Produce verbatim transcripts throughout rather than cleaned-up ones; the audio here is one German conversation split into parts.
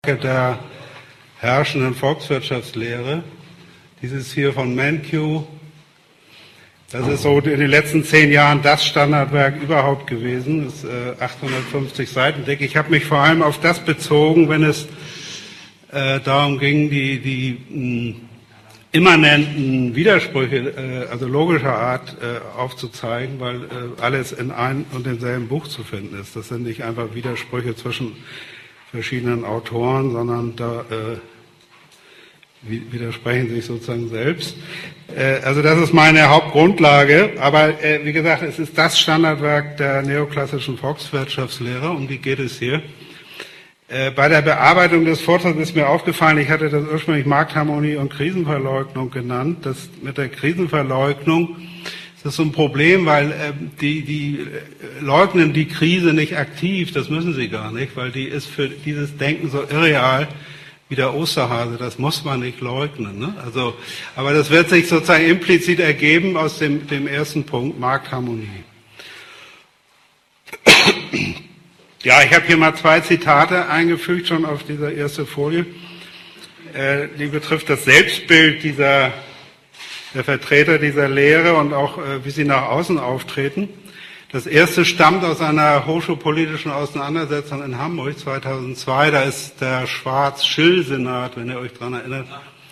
der herrschenden Volkswirtschaftslehre. Dieses hier von Mankiw, das ist so in den letzten zehn Jahren das Standardwerk überhaupt gewesen, das ist äh, achthundertfünfzig Seiten dick. Ich habe mich vor allem auf das bezogen, wenn es äh, darum ging, die, die mh, immanenten Widersprüche, äh, also logischer Art, äh, aufzuzeigen, weil äh, alles in einem und demselben Buch zu finden ist. Das sind nicht einfach Widersprüche zwischen verschiedenen Autoren, sondern da äh, widersprechen sich sozusagen selbst. Äh, also das ist meine Hauptgrundlage, aber äh, wie gesagt, es ist das Standardwerk der neoklassischen Volkswirtschaftslehre, um die geht es hier. Äh, bei der Bearbeitung des Vortrags ist mir aufgefallen, ich hatte das ursprünglich Marktharmonie und Krisenverleugnung genannt. Das mit der Krisenverleugnung das ist so ein Problem, weil äh, die, die äh, leugnen die Krise nicht aktiv, das müssen sie gar nicht, weil die ist für dieses Denken so irreal wie der Osterhase, das muss man nicht leugnen. Ne? Also, aber das wird sich sozusagen implizit ergeben aus dem, dem ersten Punkt, Marktharmonie. Ja, ich habe hier mal zwei Zitate eingefügt, schon auf dieser ersten Folie. Äh, die betrifft das Selbstbild dieser der Vertreter dieser Lehre und auch, äh, wie sie nach außen auftreten. Das erste stammt aus einer hochschulpolitischen Auseinandersetzung in Hamburg zweitausendzwei. Da ist der Schwarz-Schill-Senat, wenn ihr euch daran erinnert,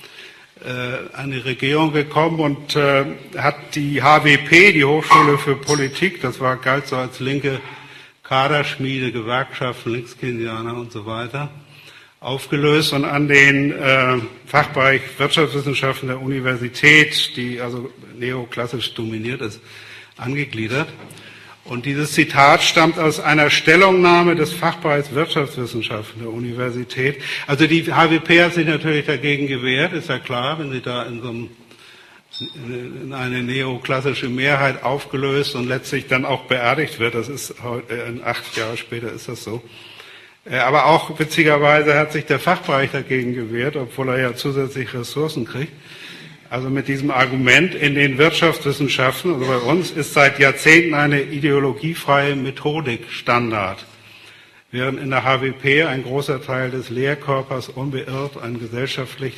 äh, an die Regierung gekommen und äh, hat die H W P, die Hochschule für Politik, das war galt so als linke Kaderschmiede, Gewerkschaften, Linkskeynesianer und so weiter, aufgelöst und an den äh, Fachbereich Wirtschaftswissenschaften der Universität, die also neoklassisch dominiert ist, angegliedert. Und dieses Zitat stammt aus einer Stellungnahme des Fachbereichs Wirtschaftswissenschaften der Universität. Also die H W P hat sich natürlich dagegen gewehrt, ist ja klar, wenn sie da in so einem, in eine neoklassische Mehrheit aufgelöst und letztlich dann auch beerdigt wird. Das ist heute, äh, acht Jahre später ist das so. Aber auch witzigerweise hat sich der Fachbereich dagegen gewehrt, obwohl er ja zusätzlich Ressourcen kriegt. Also mit diesem Argument in den Wirtschaftswissenschaften, also bei uns, ist seit Jahrzehnten eine ideologiefreie Methodik Standard, während in der H W P ein großer Teil des Lehrkörpers unbeirrt einen gesellschaftlich,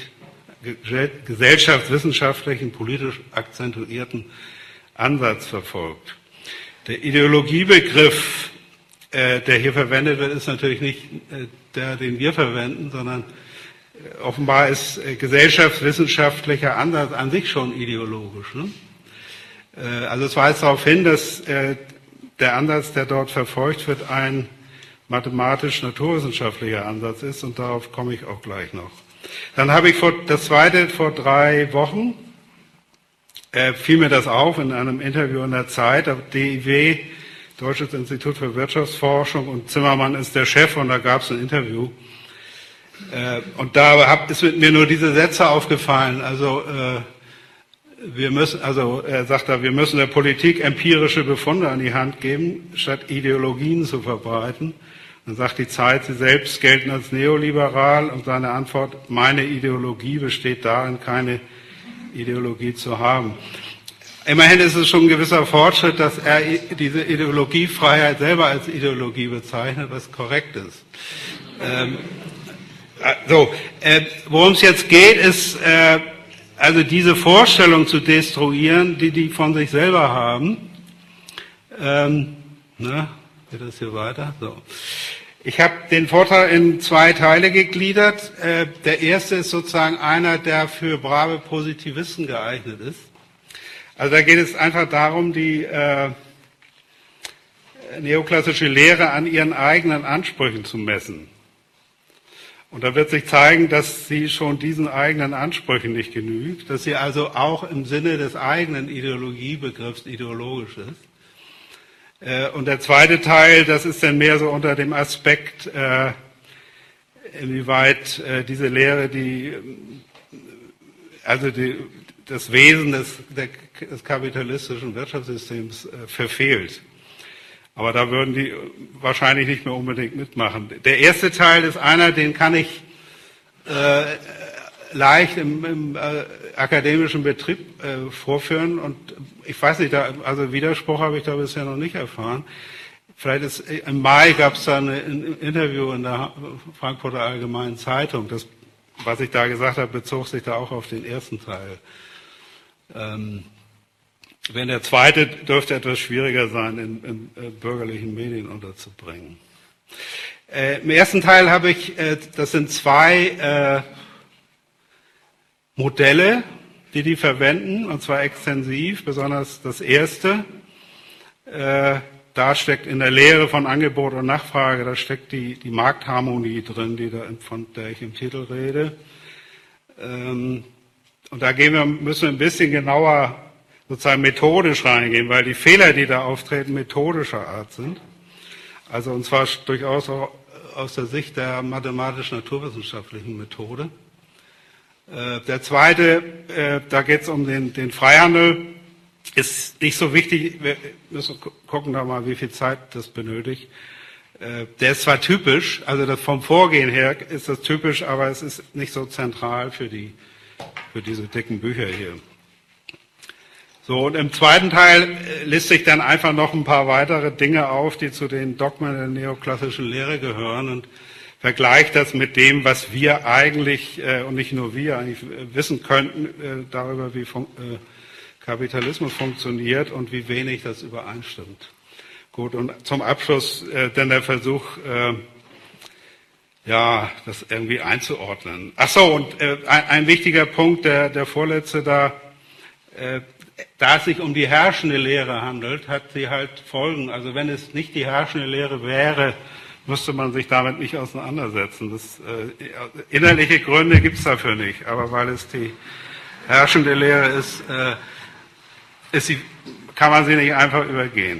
gesellschaftswissenschaftlichen, politisch akzentuierten Ansatz verfolgt. Der Ideologiebegriff, der hier verwendet wird, ist natürlich nicht der, den wir verwenden, sondern offenbar ist gesellschaftswissenschaftlicher Ansatz an sich schon ideologisch. Ne? Also es weist darauf hin, dass der Ansatz, der dort verfolgt wird, ein mathematisch-naturwissenschaftlicher Ansatz ist und darauf komme ich auch gleich noch. Dann habe ich vor, das zweite vor drei Wochen, äh, fiel mir das auf in einem Interview in der Zeit, D I W, Deutsches Institut für Wirtschaftsforschung, und Zimmermann ist der Chef und da gab es ein Interview. Äh, und da hab, ist mir nur diese Sätze aufgefallen. Also äh, wir müssen, also er sagt da, wir müssen der Politik empirische Befunde an die Hand geben, statt Ideologien zu verbreiten. Dann sagt die Zeit, sie selbst gelten als neoliberal und seine Antwort, meine Ideologie besteht darin, keine Ideologie zu haben. Immerhin ist es schon ein gewisser Fortschritt, dass er diese Ideologiefreiheit selber als Ideologie bezeichnet, was korrekt ist. Ähm, so, äh, worum es jetzt geht, ist äh, also diese Vorstellung zu destruieren, die die von sich selber haben. Ähm, na, geht das hier weiter? So. Ich habe den Vortrag in zwei Teile gegliedert. Äh, der erste ist sozusagen einer, der für brave Positivisten geeignet ist. Also da geht es einfach darum, die äh, neoklassische Lehre an ihren eigenen Ansprüchen zu messen. Und da wird sich zeigen, dass sie schon diesen eigenen Ansprüchen nicht genügt, dass sie also auch im Sinne des eigenen Ideologiebegriffs ideologisch ist. Äh, und der zweite Teil, das ist dann mehr so unter dem Aspekt, äh, inwieweit äh, diese Lehre die, also die, das Wesen des, des kapitalistischen Wirtschaftssystems äh, verfehlt. Aber da würden die wahrscheinlich nicht mehr unbedingt mitmachen. Der erste Teil ist einer, den kann ich äh, leicht im, im äh, akademischen Betrieb äh, vorführen. Und ich weiß nicht, da, also Widerspruch habe ich da bisher noch nicht erfahren. vielleicht ist, im Mai gab es da eine, ein Interview in der Frankfurter Allgemeinen Zeitung. Das, was ich da gesagt habe, bezog sich da auch auf den ersten Teil. Ähm, wenn der zweite dürfte etwas schwieriger sein, in, in, in bürgerlichen Medien unterzubringen. Äh, Im ersten Teil habe ich, äh, das sind zwei äh, Modelle, die die verwenden, und zwar extensiv, besonders das erste. Äh, da steckt in der Lehre von Angebot und Nachfrage, da steckt die, die Marktharmonie drin, die da, von der ich im Titel rede. Ähm, und da gehen wir, müssen wir ein bisschen genauer sozusagen methodisch reingehen, weil die Fehler, die da auftreten, methodischer Art sind. Also und zwar durchaus auch aus der Sicht der mathematisch-naturwissenschaftlichen Methode. Äh, der zweite, äh, da geht es um den, den Freihandel, ist nicht so wichtig, wir müssen gucken da mal, wie viel Zeit das benötigt. Äh, der ist zwar typisch, also das vom Vorgehen her ist das typisch, aber es ist nicht so zentral für, die, für diese dicken Bücher hier. So, und im zweiten Teil liste ich dann einfach noch ein paar weitere Dinge auf, die zu den Dogmen der neoklassischen Lehre gehören und vergleiche das mit dem, was wir eigentlich, äh, und nicht nur wir, eigentlich wissen könnten äh, darüber, wie fun äh, Kapitalismus funktioniert und wie wenig das übereinstimmt. Gut, und zum Abschluss äh, dann der Versuch, äh, ja, das irgendwie einzuordnen. Ach so, und äh, ein, ein wichtiger Punkt, der, der vorletzte da, äh, da es sich um die herrschende Lehre handelt, hat sie halt Folgen. Also wenn es nicht die herrschende Lehre wäre, müsste man sich damit nicht auseinandersetzen. Das, äh, innerliche Gründe gibt es dafür nicht, aber weil es die herrschende Lehre ist, äh, ist sie, kann man sie nicht einfach übergehen.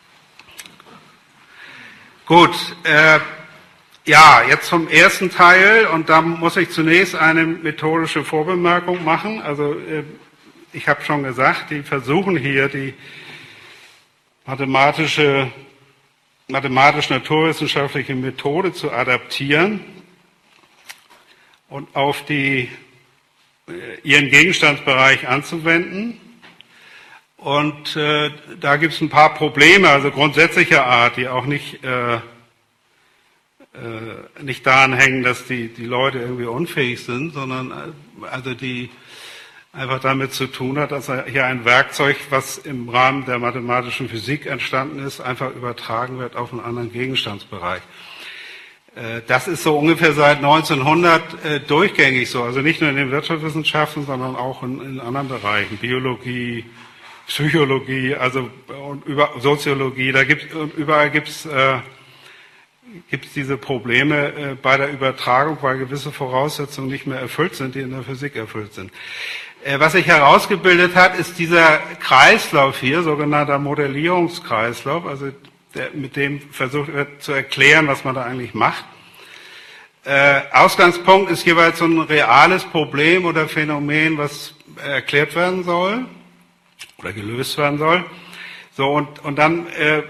Gut, äh, ja, jetzt zum ersten Teil, und da muss ich zunächst eine methodische Vorbemerkung machen. Also äh, ich habe schon gesagt, die versuchen hier die mathematische, mathematisch-naturwissenschaftliche Methode zu adaptieren und auf die, ihren Gegenstandsbereich anzuwenden. Und äh, da gibt es ein paar Probleme, also grundsätzlicher Art, die auch nicht, äh, äh, nicht daran hängen, dass die, die Leute irgendwie unfähig sind, sondern äh, also die einfach damit zu tun hat, dass hier ein Werkzeug, was im Rahmen der mathematischen Physik entstanden ist, einfach übertragen wird auf einen anderen Gegenstandsbereich. Das ist so ungefähr seit neunzehnhundert durchgängig so, also nicht nur in den Wirtschaftswissenschaften, sondern auch in, in anderen Bereichen, Biologie, Psychologie, also und über Soziologie, da gibt und überall gibt es äh, gibt es diese Probleme äh, bei der Übertragung, weil gewisse Voraussetzungen nicht mehr erfüllt sind, die in der Physik erfüllt sind. Äh, was sich herausgebildet hat, ist dieser Kreislauf hier, sogenannter Modellierungskreislauf, also der, mit dem versucht wird zu erklären, was man da eigentlich macht. Äh, Ausgangspunkt ist jeweils so ein reales Problem oder Phänomen, was erklärt werden soll oder gelöst werden soll. So, und, und dann äh,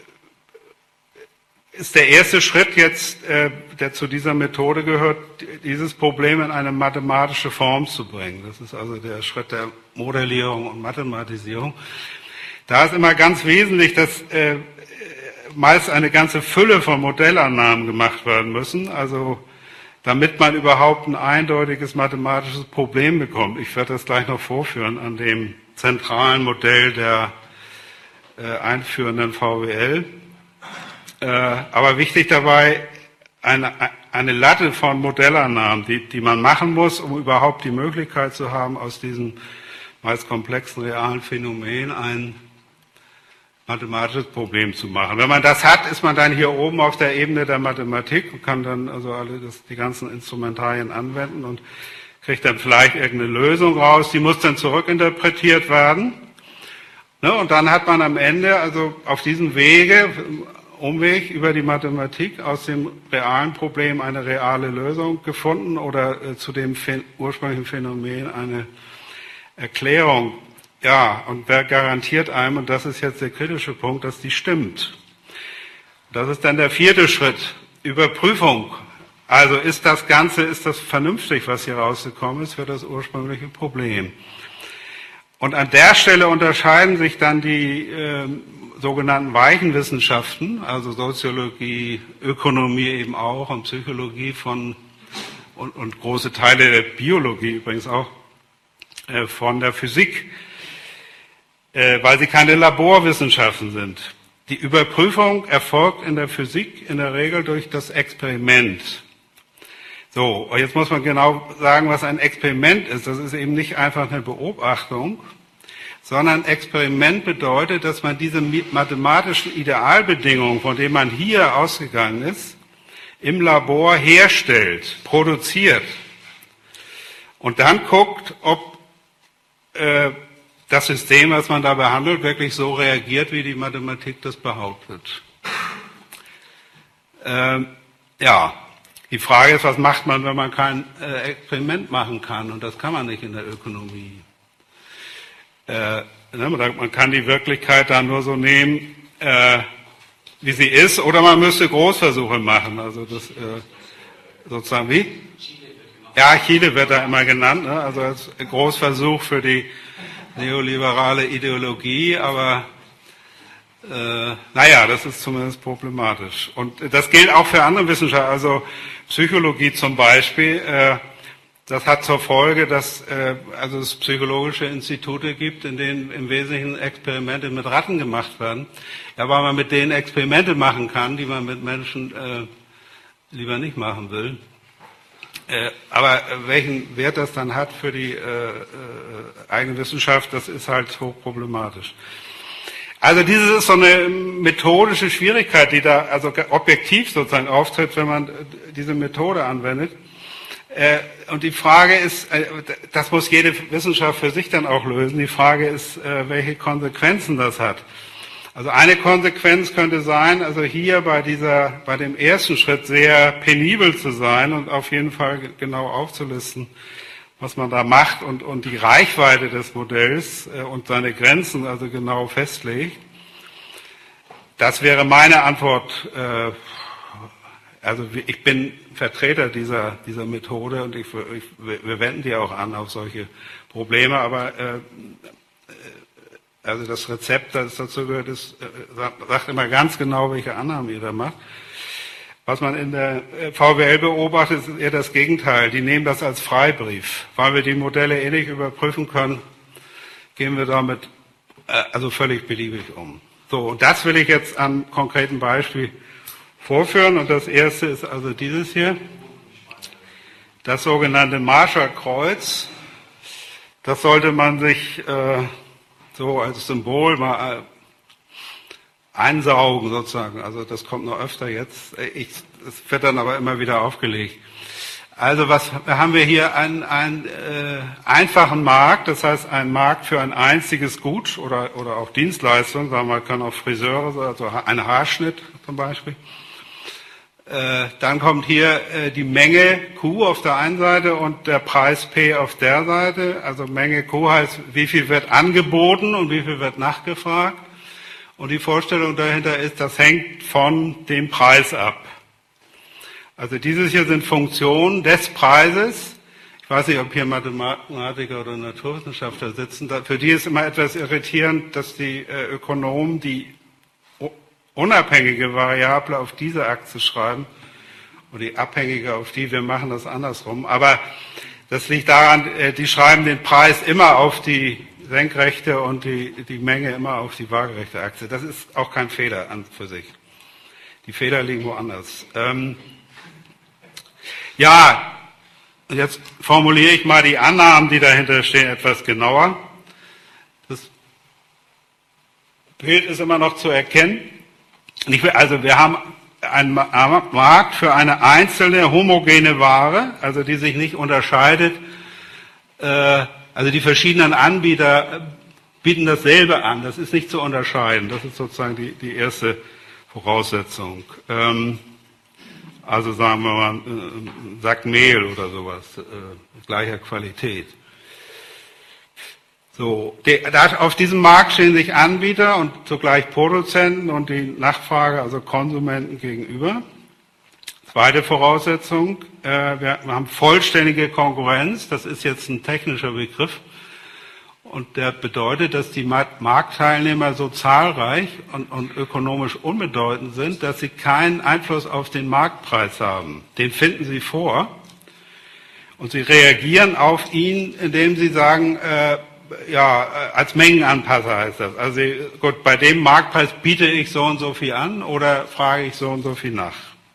ist der erste Schritt jetzt, äh, der zu dieser Methode gehört, dieses Problem in eine mathematische Form zu bringen. Das ist also der Schritt der Modellierung und Mathematisierung. Da ist immer ganz wesentlich, dass äh, meist eine ganze Fülle von Modellannahmen gemacht werden müssen, also damit man überhaupt ein eindeutiges mathematisches Problem bekommt. Ich werde das gleich noch vorführen an dem zentralen Modell der äh, einführenden V W L. Äh, aber wichtig dabei, eine, eine Latte von Modellannahmen, die, die man machen muss, um überhaupt die Möglichkeit zu haben, aus diesem meist komplexen realen Phänomen ein mathematisches Problem zu machen. Wenn man das hat, ist man dann hier oben auf der Ebene der Mathematik und kann dann also alle das, die ganzen Instrumentarien anwenden und kriegt dann vielleicht irgendeine Lösung raus, die muss dann zurückinterpretiert werden. Ne, und dann hat man am Ende also auf diesem Wege, Umweg über die Mathematik, aus dem realen Problem eine reale Lösung gefunden oder äh, zu dem Phän- ursprünglichen Phänomen eine Erklärung. Ja, und wer garantiert einem, und das ist jetzt der kritische Punkt, dass die stimmt? Das ist dann der vierte Schritt, Überprüfung. Also ist das Ganze, ist das vernünftig, was hier rausgekommen ist für das ursprüngliche Problem? Und an der Stelle unterscheiden sich dann die äh, sogenannten weichen Wissenschaften, also Soziologie, Ökonomie eben auch und Psychologie von und, und große Teile der Biologie übrigens auch äh, von der Physik, äh, weil sie keine Laborwissenschaften sind. Die Überprüfung erfolgt in der Physik in der Regel durch das Experiment. So, und jetzt muss man genau sagen, was ein Experiment ist. Das ist eben nicht einfach eine Beobachtung, sondern Experiment bedeutet, dass man diese mathematischen Idealbedingungen, von denen man hier ausgegangen ist, im Labor herstellt, produziert und dann guckt, ob äh, das System, was man da behandelt, wirklich so reagiert, wie die Mathematik das behauptet. Ähm, ja, die Frage ist, was macht man, wenn man kein äh, Experiment machen kann? Und das kann man nicht in der Ökonomie. Äh, ne, man kann die Wirklichkeit dann nur so nehmen, äh, wie sie ist, oder man müsste Großversuche machen. Also das äh, sozusagen wie? Ja, Chile wird da immer genannt, ne? Also als Großversuch für die neoliberale Ideologie, aber äh, naja, das ist zumindest problematisch. Und das gilt auch für andere Wissenschaften, also Psychologie zum Beispiel. Äh, das hat zur Folge, dass äh, also es psychologische Institute gibt, in denen im Wesentlichen Experimente mit Ratten gemacht werden. Ja, weil man mit denen Experimente machen kann, die man mit Menschen äh, lieber nicht machen will. Äh, aber welchen Wert das dann hat für die äh, äh, eigene Wissenschaft, das ist halt hochproblematisch. Also dieses ist so eine methodische Schwierigkeit, die da also objektiv sozusagen auftritt, wenn man diese Methode anwendet. Äh, und die Frage ist, äh, das muss jede Wissenschaft für sich dann auch lösen, die Frage ist, äh, welche Konsequenzen das hat. Also eine Konsequenz könnte sein, also hier bei dieser, bei dem ersten Schritt sehr penibel zu sein und auf jeden Fall genau aufzulisten, was man da macht und, und die Reichweite des Modells äh, und seine Grenzen also genau festlegt. Das wäre meine Antwort. Äh, also ich bin Vertreter dieser, dieser Methode und ich, ich, wir wenden die auch an auf solche Probleme, aber äh, also das Rezept, das dazu gehört, ist, sagt immer ganz genau, welche Annahmen ihr da macht. Was man in der V W L beobachtet, ist eher das Gegenteil. Die nehmen das als Freibrief. Weil wir die Modelle eh nicht überprüfen können, gehen wir damit also völlig beliebig um. So, und das will ich jetzt am konkreten Beispiel vorführen. Und das erste ist also dieses hier. Das sogenannte Marshall-Kreuz. Das sollte man sich äh, so als Symbol mal einsaugen sozusagen. Also das kommt noch öfter jetzt. Ich, es wird dann aber immer wieder aufgelegt. Also was haben wir hier? Einen, einen äh, einfachen Markt, das heißt ein Markt für ein einziges Gut oder, oder auch Dienstleistungen, sagen wir, kann auch Friseure sein, also ein Haarschnitt zum Beispiel. Äh, dann kommt hier äh, die Menge Q auf der einen Seite und der Preis P auf der Seite. Also Menge Q heißt, wie viel wird angeboten und wie viel wird nachgefragt. Und die Vorstellung dahinter ist, das hängt von dem Preis ab. Also dieses hier sind Funktionen des Preises. Ich weiß nicht, ob hier Mathematiker oder Naturwissenschaftler sitzen. Für die ist immer etwas irritierend, dass die äh, Ökonomen die unabhängige Variable auf diese Achse schreiben und die abhängige auf die, wir machen das andersrum. Aber das liegt daran, die schreiben den Preis immer auf die senkrechte und die, die Menge immer auf die waagerechte Achse. Das ist auch kein Fehler an für sich. Die Fehler liegen woanders. Ähm ja, jetzt formuliere ich mal die Annahmen, die dahinter stehen, etwas genauer. Das Bild ist immer noch zu erkennen. Also wir haben einen Markt für eine einzelne homogene Ware, also die sich nicht unterscheidet. Also die verschiedenen Anbieter bieten dasselbe an. Das ist nicht zu unterscheiden. Das ist sozusagen die, die erste Voraussetzung. Also sagen wir mal, ein Sack Mehl oder sowas, gleicher Qualität. So, der, auf diesem Markt stehen sich Anbieter und zugleich Produzenten und die Nachfrage, also Konsumenten gegenüber. Zweite Voraussetzung, äh, wir haben vollständige Konkurrenz, das ist jetzt ein technischer Begriff. Und der bedeutet, dass die Marktteilnehmer so zahlreich und, und ökonomisch unbedeutend sind, dass sie keinen Einfluss auf den Marktpreis haben. Den finden sie vor. Und sie reagieren auf ihn, indem sie sagen, äh, ja, als Mengenanpasser heißt das. Also gut, bei dem Marktpreis biete ich so und so viel an oder frage ich so und so viel nach.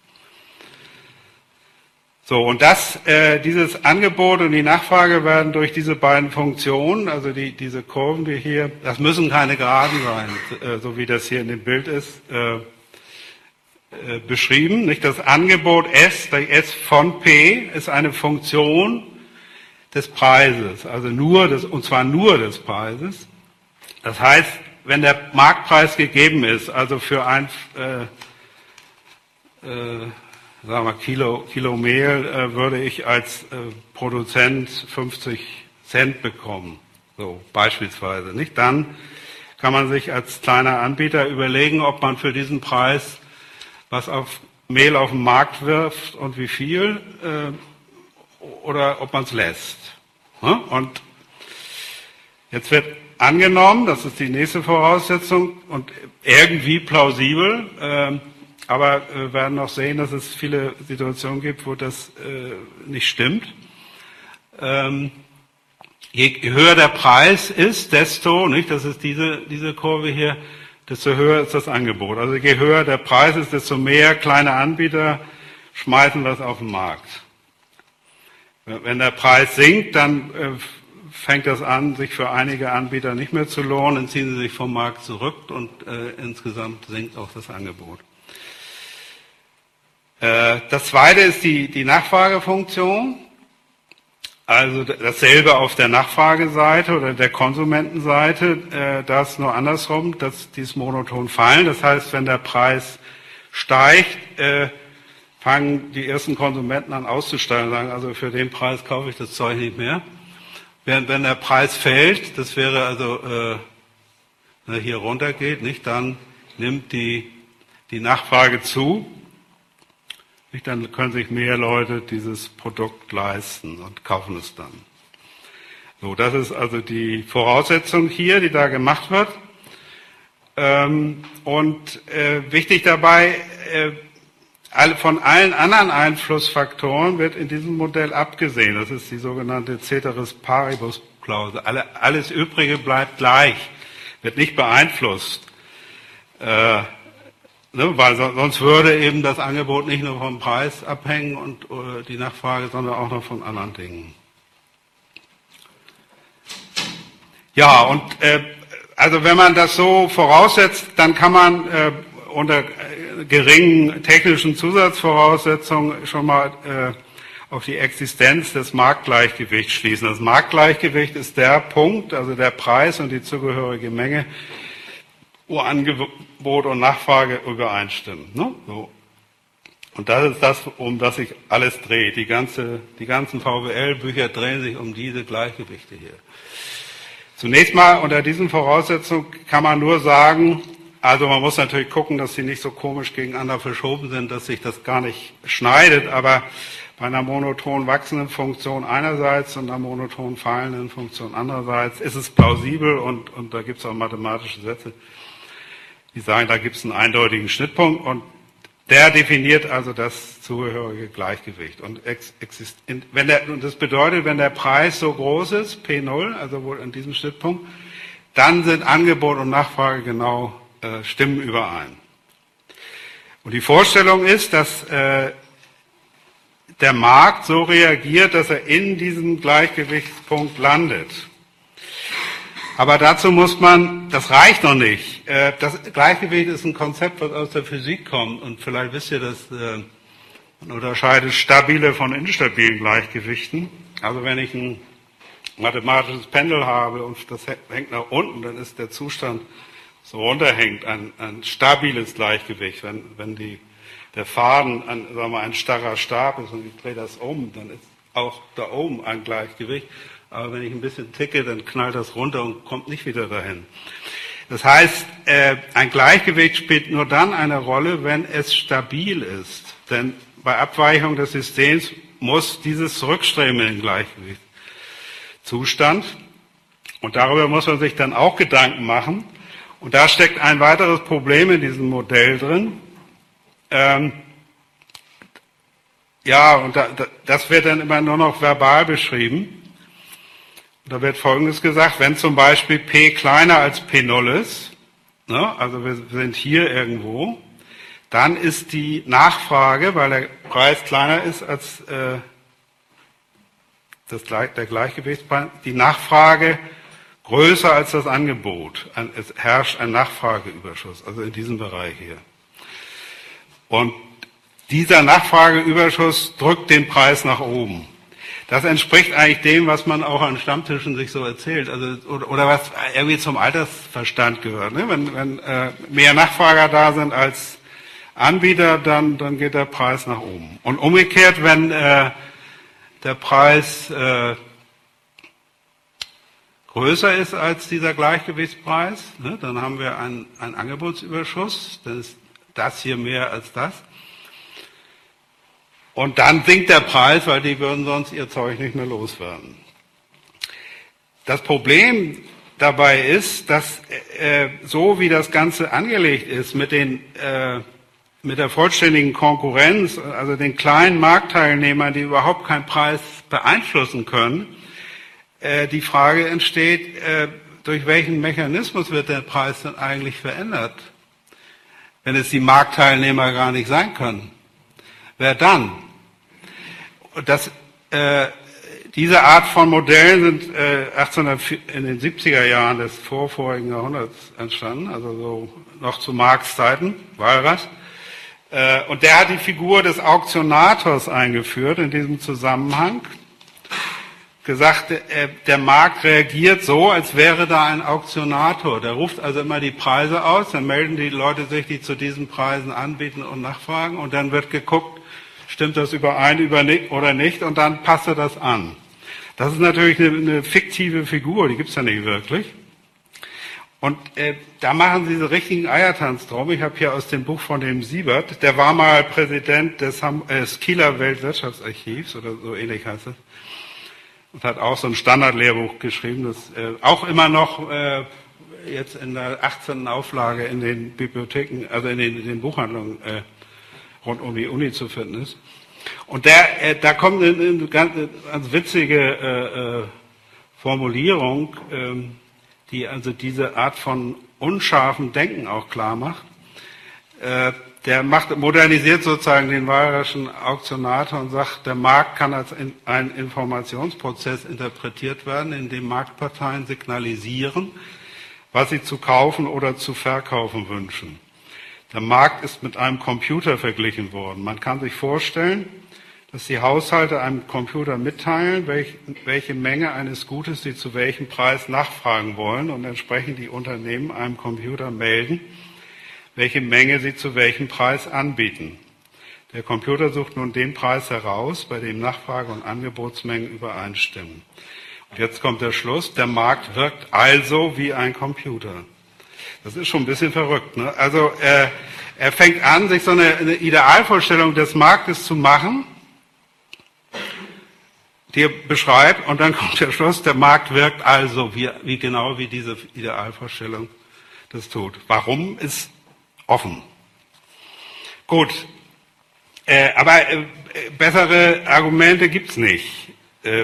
So, und das, äh, dieses Angebot und die Nachfrage werden durch diese beiden Funktionen, also die, diese Kurven, die hier, das müssen keine Geraden sein, äh, so wie das hier in dem Bild ist, äh, äh, beschrieben. Nicht? Das Angebot S, das S von P, ist eine Funktion des Preises, also nur des, und zwar nur des Preises. Das heißt, wenn der Marktpreis gegeben ist, also für ein äh, äh, sagen wir Kilo, Kilo Mehl äh, würde ich als äh, Produzent fünfzig Cent bekommen, so beispielsweise. Nicht? Dann kann man sich als kleiner Anbieter überlegen, ob man für diesen Preis was auf Mehl auf den Markt wirft und wie viel, äh, oder ob man es lässt. Hm? Und jetzt wird angenommen, das ist die nächste Voraussetzung und irgendwie plausibel, äh, aber wir werden noch sehen, dass es viele Situationen gibt, wo das äh, nicht stimmt. Ähm, je höher der Preis ist, desto, nicht, das ist diese, diese Kurve hier, desto höher ist das Angebot. Also je höher der Preis ist, desto mehr kleine Anbieter schmeißen was auf den Markt. Wenn der Preis sinkt, dann äh, fängt das an, sich für einige Anbieter nicht mehr zu lohnen, dann ziehen sie sich vom Markt zurück und äh, insgesamt sinkt auch das Angebot. Das zweite ist die, die Nachfragefunktion, also dasselbe auf der Nachfrageseite oder der Konsumentenseite, da ist nur andersrum, dass die ist monoton fallen. Das heißt, wenn der Preis steigt, fangen die ersten Konsumenten an auszusteigen und sagen, also für den Preis kaufe ich das Zeug nicht mehr. Während wenn der Preis fällt, das wäre also äh, hier runter geht, nicht, dann nimmt die, die Nachfrage zu. Dann können sich mehr Leute dieses Produkt leisten und kaufen es dann. So, das ist also die Voraussetzung hier, die da gemacht wird. Ähm, und äh, wichtig dabei, äh, von allen anderen Einflussfaktoren wird in diesem Modell abgesehen. Das ist die sogenannte Ceteris Paribus Klausel. Alle, alles Übrige bleibt gleich, wird nicht beeinflusst. Äh, Ne, weil sonst würde eben das Angebot nicht nur vom Preis abhängen und äh, die Nachfrage, sondern auch noch von anderen Dingen. Ja, und äh, also wenn man das so voraussetzt, dann kann man äh, unter äh, geringen technischen Zusatzvoraussetzungen schon mal äh, auf die Existenz des Marktgleichgewichts schließen. Das Marktgleichgewicht ist der Punkt, also der Preis und die zugehörige Menge, wo Angebot und Nachfrage übereinstimmen. Ne? So. Und das ist das, um das sich alles dreht. Die, ganze, die ganzen V W L-Bücher drehen sich um diese Gleichgewichte hier. Zunächst mal unter diesen Voraussetzungen kann man nur sagen, also man muss natürlich gucken, dass sie nicht so komisch gegeneinander verschoben sind, dass sich das gar nicht schneidet, aber bei einer monoton wachsenden Funktion einerseits und einer monoton fallenden Funktion andererseits ist es plausibel und, und da gibt es auch mathematische Sätze, die sagen, da gibt es einen eindeutigen Schnittpunkt und der definiert also das zugehörige Gleichgewicht. Und, wenn der, und das bedeutet, wenn der Preis so groß ist, P null, also wohl an diesem Schnittpunkt, dann sind Angebot und Nachfrage genau äh, stimmen überein. Und die Vorstellung ist, dass äh, der Markt so reagiert, dass er in diesem Gleichgewichtspunkt landet. Aber dazu muss man, das reicht noch nicht. Das Gleichgewicht ist ein Konzept, was aus der Physik kommt. Und vielleicht wisst ihr, dass man unterscheidet stabile von instabilen Gleichgewichten. Also wenn ich ein mathematisches Pendel habe und das hängt nach unten, dann ist der Zustand so runterhängt ein, ein stabiles Gleichgewicht. Wenn, wenn die, der Faden ein, sagen wir, ein starrer Stab ist und ich drehe das um, dann ist auch da oben ein Gleichgewicht. Aber wenn ich ein bisschen ticke, dann knallt das runter und kommt nicht wieder dahin. Das heißt, äh, ein Gleichgewicht spielt nur dann eine Rolle, wenn es stabil ist. Denn bei Abweichung des Systems muss dieses zurückstreben in den Gleichgewichtszustand. Und darüber muss man sich dann auch Gedanken machen. Und da steckt ein weiteres Problem in diesem Modell drin. Ähm, ja, und da, das wird dann immer nur noch verbal beschrieben. Da wird Folgendes gesagt: Wenn zum Beispiel P kleiner als P null ist, ne, also wir sind hier irgendwo, dann ist die Nachfrage, weil der Preis kleiner ist als äh, das, der Gleichgewichtspreis, die Nachfrage größer als das Angebot. Es herrscht ein Nachfrageüberschuss, also in diesem Bereich hier. Und dieser Nachfrageüberschuss drückt den Preis nach oben. Das entspricht eigentlich dem, was man auch an Stammtischen sich so erzählt, also oder, oder was irgendwie zum Altersverstand gehört. Ne? Wenn, wenn äh, mehr Nachfrager da sind als Anbieter, dann, dann geht der Preis nach oben. Und umgekehrt, wenn äh, der Preis äh, größer ist als dieser Gleichgewichtspreis, ne, dann haben wir einen, einen Angebotsüberschuss, dann ist das hier mehr als das. Und dann sinkt der Preis, weil die würden sonst ihr Zeug nicht mehr loswerden. Das Problem dabei ist, dass äh, so wie das Ganze angelegt ist mit den äh, mit der vollständigen Konkurrenz, also den kleinen Marktteilnehmern, die überhaupt keinen Preis beeinflussen können, äh, die Frage entsteht, äh, durch welchen Mechanismus wird der Preis denn eigentlich verändert, wenn es die Marktteilnehmer gar nicht sein können? Wer dann? Das, äh, diese Art von Modellen sind äh, achtzehnhundert, in den siebziger Jahren des vorvorigen Jahrhunderts entstanden, also so noch zu Marx Zeiten, Walras. Äh, und der hat die Figur des Auktionators eingeführt in diesem Zusammenhang. Gesagt, äh, der Markt reagiert so, als wäre da ein Auktionator. Der ruft also immer die Preise aus, dann melden die Leute sich, die zu diesen Preisen anbieten und nachfragen, und dann wird geguckt, stimmt das überein oder nicht, und dann passt er das an. Das ist natürlich eine, eine fiktive Figur, die gibt es ja nicht wirklich. Und äh, da machen sie diese richtigen Eiertanz drum. Ich habe hier aus dem Buch von dem Siebert, der war mal Präsident des, Ham äh, des Kieler Weltwirtschaftsarchivs, oder so ähnlich heißt es, und hat auch so ein Standardlehrbuch geschrieben, das äh, auch immer noch äh, jetzt in der achtzehnten Auflage in den Bibliotheken, also in den, in den Buchhandlungen äh, rund um die Uni zu finden ist. Und der, äh, da kommt eine, eine ganz, ganz witzige äh, äh, Formulierung, äh, die also diese Art von unscharfen Denken auch klar macht. Äh, der macht, modernisiert sozusagen den walrischen Auktionator und sagt, der Markt kann als in, ein Informationsprozess interpretiert werden, in dem Marktparteien signalisieren, was sie zu kaufen oder zu verkaufen wünschen. Der Markt ist mit einem Computer verglichen worden. Man kann sich vorstellen, dass die Haushalte einem Computer mitteilen, welch, welche Menge eines Gutes sie zu welchem Preis nachfragen wollen, und entsprechend die Unternehmen einem Computer melden, welche Menge sie zu welchem Preis anbieten. Der Computer sucht nun den Preis heraus, bei dem Nachfrage und Angebotsmengen übereinstimmen. Und jetzt kommt der Schluss, der Markt wirkt also wie ein Computer. Das ist schon ein bisschen verrückt, ne? Also äh, er fängt an, sich so eine, eine Idealvorstellung des Marktes zu machen, die er beschreibt, und dann kommt der Schluss, der Markt wirkt also wie, wie genau wie diese Idealvorstellung das tut. Warum ist offen. Gut, äh, aber äh, bessere Argumente gibt's nicht. Äh,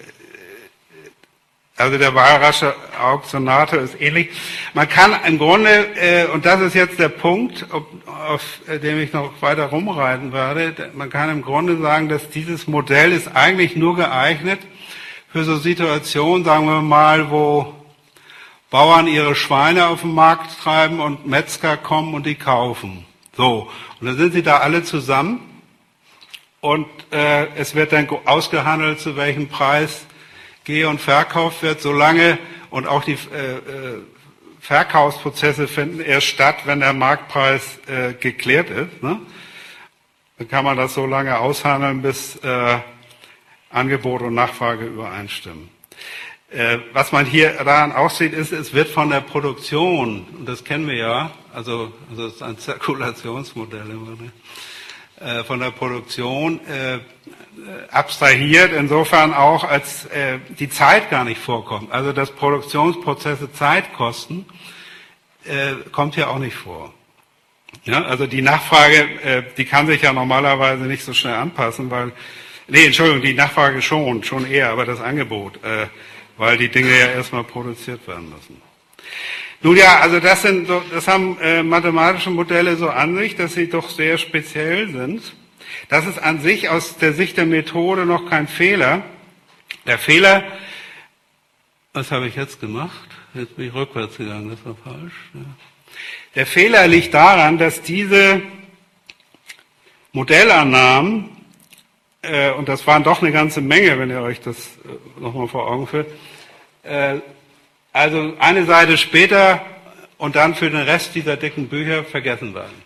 also der walrasche Auktionator ist ähnlich. Man kann im Grunde, äh, und das ist jetzt der Punkt, auf, auf dem ich noch weiter rumreiten werde, man kann im Grunde sagen, dass dieses Modell ist eigentlich nur geeignet für so Situationen, sagen wir mal, wo Bauern ihre Schweine auf den Markt treiben und Metzger kommen und die kaufen. So, und dann sind sie da alle zusammen und äh, es wird dann ausgehandelt, zu welchem Preis Geh- und Verkauf wird, solange, und auch die äh, äh, Verkaufsprozesse finden erst statt, wenn der Marktpreis äh, geklärt ist. Ne? Dann kann man das so lange aushandeln, bis äh, Angebot und Nachfrage übereinstimmen. Was man hier daran auch sieht, ist, es wird von der Produktion, und das kennen wir ja, also, also das ist ein Zirkulationsmodell immer, ne? äh, von der Produktion äh, abstrahiert, insofern auch, als äh, die Zeit gar nicht vorkommt. Also dass Produktionsprozesse Zeit kosten, äh, kommt hier auch nicht vor. Ja, also die Nachfrage, äh, die kann sich ja normalerweise nicht so schnell anpassen, weil, nee, Entschuldigung, die Nachfrage schon, schon eher, aber das Angebot, äh, weil die Dinge ja erstmal produziert werden müssen. Nun ja, also das sind, so, das haben äh, mathematische Modelle so an sich, dass sie doch sehr speziell sind. Das ist an sich aus der Sicht der Methode noch kein Fehler. Der Fehler, was habe ich jetzt gemacht? Jetzt bin ich rückwärts gegangen, das war falsch. Ja. Der Fehler liegt daran, dass diese Modellannahmen, äh, und das waren doch eine ganze Menge, wenn ihr euch das äh, nochmal vor Augen führt, äh, also eine Seite später und dann für den Rest dieser dicken Bücher vergessen werden.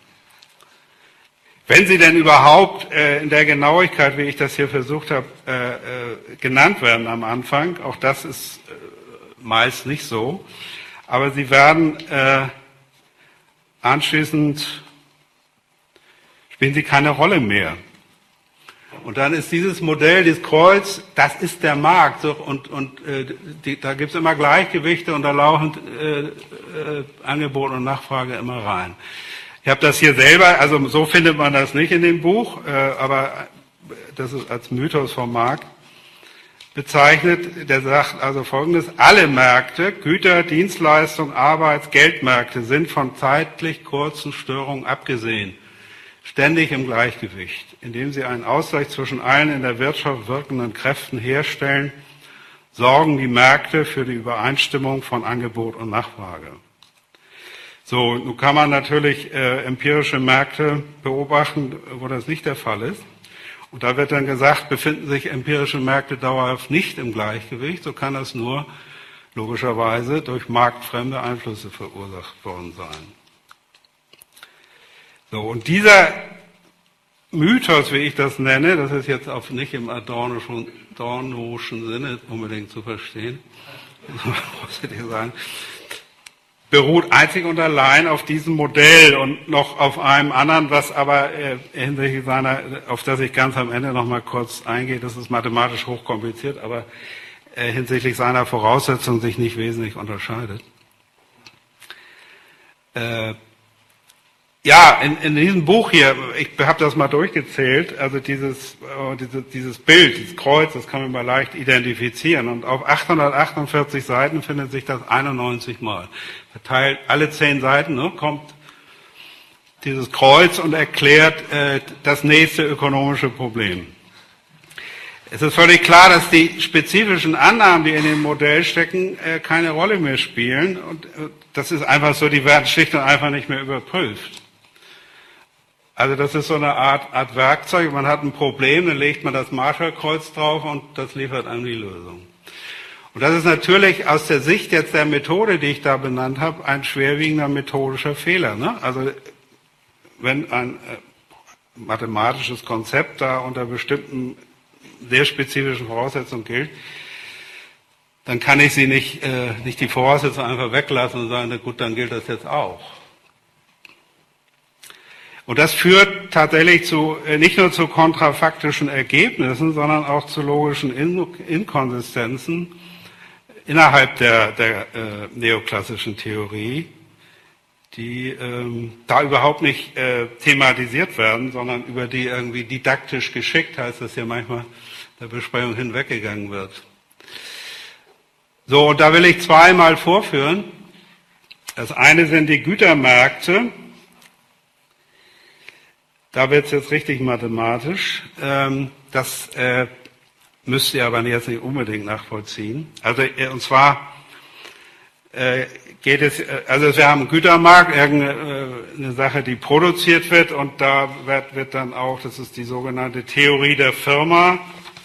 Wenn sie denn überhaupt äh, in der Genauigkeit, wie ich das hier versucht habe, äh, äh, genannt werden am Anfang, auch das ist äh, meist nicht so, aber sie werden äh, anschließend, spielen sie keine Rolle mehr. Und dann ist dieses Modell, dieses Kreuz, das ist der Markt. So, und und äh, die, da gibt es immer Gleichgewichte und da laufen äh, äh, Angebot und Nachfrage immer rein. Ich habe das hier selber, also so findet man das nicht in dem Buch, äh, aber das ist als Mythos vom Markt bezeichnet. Der sagt also Folgendes: Alle Märkte, Güter, Dienstleistungen, Arbeits-, Geldmärkte sind von zeitlich kurzen Störungen abgesehen ständig im Gleichgewicht, indem sie einen Ausgleich zwischen allen in der Wirtschaft wirkenden Kräften herstellen, sorgen die Märkte für die Übereinstimmung von Angebot und Nachfrage. So, nun kann man natürlich äh, empirische Märkte beobachten, wo das nicht der Fall ist. Und da wird dann gesagt, befinden sich empirische Märkte dauerhaft nicht im Gleichgewicht, so kann das nur logischerweise durch marktfremde Einflüsse verursacht worden sein. So, und dieser Mythos, wie ich das nenne, das ist jetzt auch nicht im Adornoschen, Adornoschen Sinne unbedingt zu verstehen, muss ich dir sagen, beruht einzig und allein auf diesem Modell und noch auf einem anderen, was aber äh, hinsichtlich seiner, auf das ich ganz am Ende noch mal kurz eingehe, das ist mathematisch hochkompliziert, aber äh, hinsichtlich seiner Voraussetzungen sich nicht wesentlich unterscheidet. Äh, Ja, in, in diesem Buch hier, ich habe das mal durchgezählt, also dieses, äh, diese, dieses Bild, dieses Kreuz, das kann man mal leicht identifizieren. Und auf achthundertachtundvierzig Seiten findet sich das einundneunzig Mal. Verteilt alle zehn Seiten, ne, kommt dieses Kreuz und erklärt äh, das nächste ökonomische Problem. Es ist völlig klar, dass die spezifischen Annahmen, die in dem Modell stecken, äh, keine Rolle mehr spielen. Und äh, das ist einfach so, die werden schlicht und einfach nicht mehr überprüft. Also das ist so eine Art, Art Werkzeug. Man hat ein Problem, dann legt man das Marshallkreuz drauf und das liefert einem die Lösung. Und das ist natürlich aus der Sicht jetzt der Methode, die ich da benannt habe, ein schwerwiegender methodischer Fehler. Ne? Also wenn ein äh, mathematisches Konzept da unter bestimmten sehr spezifischen Voraussetzungen gilt, dann kann ich sie nicht, äh, nicht die Voraussetzungen einfach weglassen und sagen, na gut, dann gilt das jetzt auch. Und das führt tatsächlich zu, nicht nur zu kontrafaktischen Ergebnissen, sondern auch zu logischen In- Inkonsistenzen innerhalb der, der äh, neoklassischen Theorie, die ähm, da überhaupt nicht äh, thematisiert werden, sondern über die irgendwie didaktisch geschickt, heißt das ja manchmal, der Besprechung hinweggegangen wird. So, und da will ich zweimal vorführen. Das eine sind die Gütermärkte. Da wird es jetzt richtig mathematisch. Das müsst ihr aber jetzt nicht unbedingt nachvollziehen. Also, und zwar geht es, also wir haben einen Gütermarkt, irgendeine Sache, die produziert wird, und da wird, wird dann auch, das ist die sogenannte Theorie der Firma,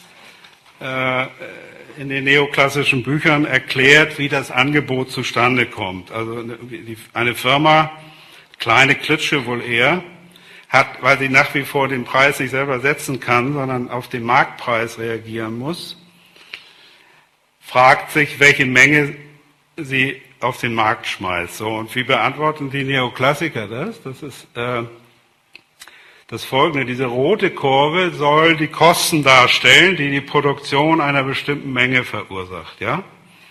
in den neoklassischen Büchern erklärt, wie das Angebot zustande kommt. Also eine Firma, kleine Klitsche wohl eher, hat, weil sie nach wie vor den Preis nicht selber setzen kann, sondern auf den Marktpreis reagieren muss, fragt sich, welche Menge sie auf den Markt schmeißt. So, und wie beantworten die Neoklassiker das? Das ist, äh, das Folgende. Diese rote Kurve soll die Kosten darstellen, die die Produktion einer bestimmten Menge verursacht. Ja?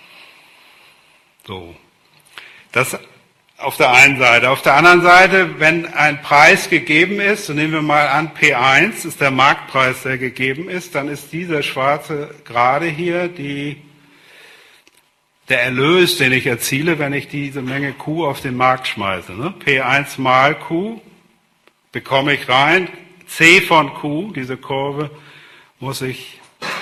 So. Das auf der einen Seite. Auf der anderen Seite, wenn ein Preis gegeben ist, so nehmen wir mal an, P eins ist der Marktpreis, der gegeben ist, dann ist dieser schwarze Gerade hier die, der Erlös, den ich erziele, wenn ich diese Menge Q auf den Markt schmeiße. Ne? P eins mal Q bekomme ich rein. C von Q, diese Kurve, muss ich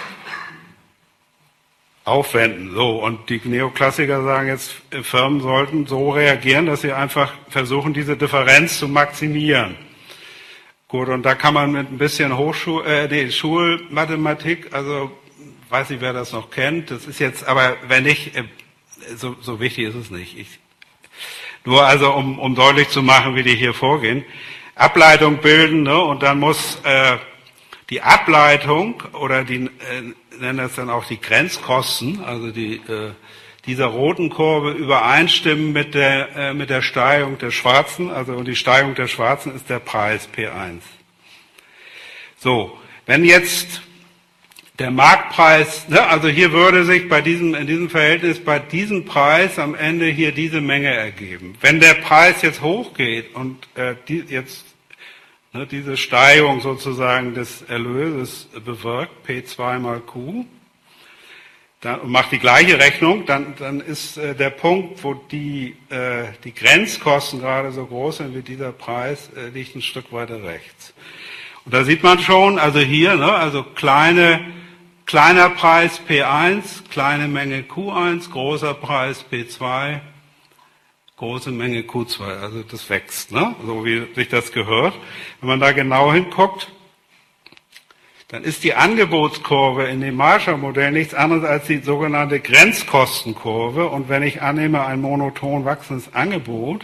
aufwenden. So, und die Neoklassiker sagen jetzt, Firmen sollten so reagieren, dass sie einfach versuchen, diese Differenz zu maximieren. Gut, und da kann man mit ein bisschen Hochschul, äh, die Schulmathematik, also weiß nicht, wer das noch kennt, das ist jetzt, aber wenn nicht, äh, so, so wichtig ist es nicht. Ich, nur also, um, um deutlich zu machen, wie die hier vorgehen. Ableitung bilden, ne, und dann muss äh, die Ableitung oder die äh, nennen das dann auch die Grenzkosten, also die äh, dieser roten Kurve übereinstimmen mit der äh, mit der Steigung der schwarzen, also und die Steigung der schwarzen ist der Preis P eins. So, wenn jetzt der Marktpreis, ne, also hier würde sich bei diesem in diesem Verhältnis bei diesem Preis am Ende hier diese Menge ergeben. Wenn der Preis jetzt hochgeht und äh, die jetzt diese Steigung sozusagen des Erlöses bewirkt, P zwei mal Q, dann, und macht die gleiche Rechnung, dann, dann ist äh, der Punkt, wo die, äh, die Grenzkosten gerade so groß sind wie dieser Preis, äh, liegt ein Stück weiter rechts. Und da sieht man schon, also hier, ne, also kleine, kleiner Preis P eins, kleine Menge Q eins, großer Preis P zwei, große Menge Q zwei, also das wächst, ne? So wie sich das gehört. Wenn man da genau hinguckt, dann ist die Angebotskurve in dem Marshall-Modell nichts anderes als die sogenannte Grenzkostenkurve. Und wenn ich annehme, ein monoton wachsendes Angebot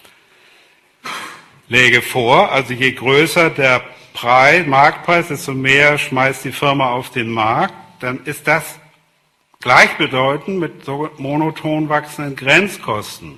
lege vor, also je größer der Preis, Marktpreis, desto mehr schmeißt die Firma auf den Markt, dann ist das gleichbedeutend mit so monoton wachsenden Grenzkosten.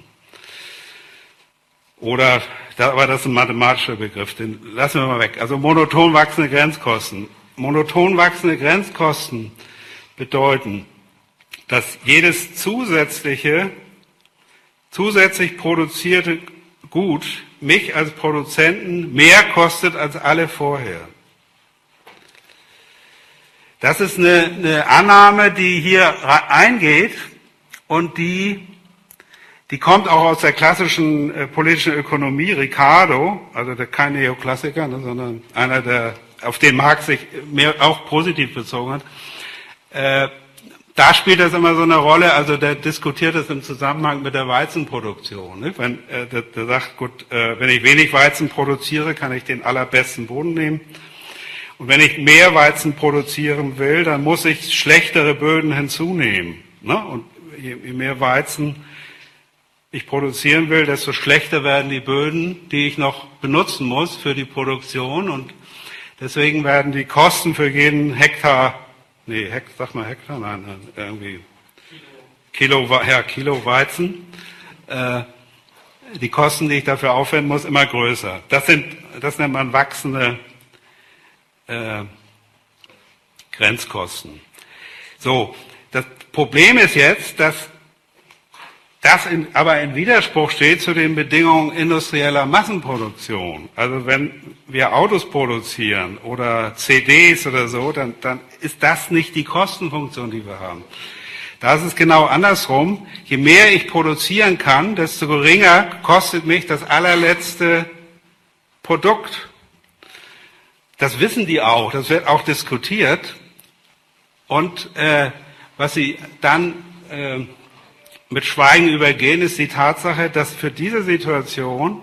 Oder, aber das ist ein mathematischer Begriff, den lassen wir mal weg. Also monoton wachsende Grenzkosten. Monoton wachsende Grenzkosten bedeuten, dass jedes zusätzliche, zusätzlich produzierte Gut mich als Produzenten mehr kostet als alle vorher. Das ist eine, eine Annahme, die hier eingeht und die Die kommt auch aus der klassischen äh, politischen Ökonomie. Ricardo, also der kein Neoklassiker, ne, sondern einer, der auf den Marx sich mehr auch positiv bezogen hat. Äh, da spielt das immer so eine Rolle. Also der diskutiert das im Zusammenhang mit der Weizenproduktion. Ne? Wenn äh, der, der sagt, gut, äh, wenn ich wenig Weizen produziere, kann ich den allerbesten Boden nehmen. Und wenn ich mehr Weizen produzieren will, dann muss ich schlechtere Böden hinzunehmen. Ne? Und je, je mehr Weizen ich produzieren will, desto schlechter werden die Böden, die ich noch benutzen muss für die Produktion. Und deswegen werden die Kosten für jeden Hektar, nee, Hektar, sag mal Hektar, nein, irgendwie Kilo, ja, Kilo Weizen, äh, die Kosten, die ich dafür aufwenden muss, immer größer. Das sind, das nennt man wachsende äh, Grenzkosten. So, das Problem ist jetzt, dass das in, aber in Widerspruch steht zu den Bedingungen industrieller Massenproduktion. Also wenn wir Autos produzieren oder C Ds oder so, dann, dann ist das nicht die Kostenfunktion, die wir haben. Da ist es genau andersrum. Je mehr ich produzieren kann, desto geringer kostet mich das allerletzte Produkt. Das wissen die auch, das wird auch diskutiert. Und äh, was sie dann äh, mit Schweigen übergehen, ist die Tatsache, dass für diese Situation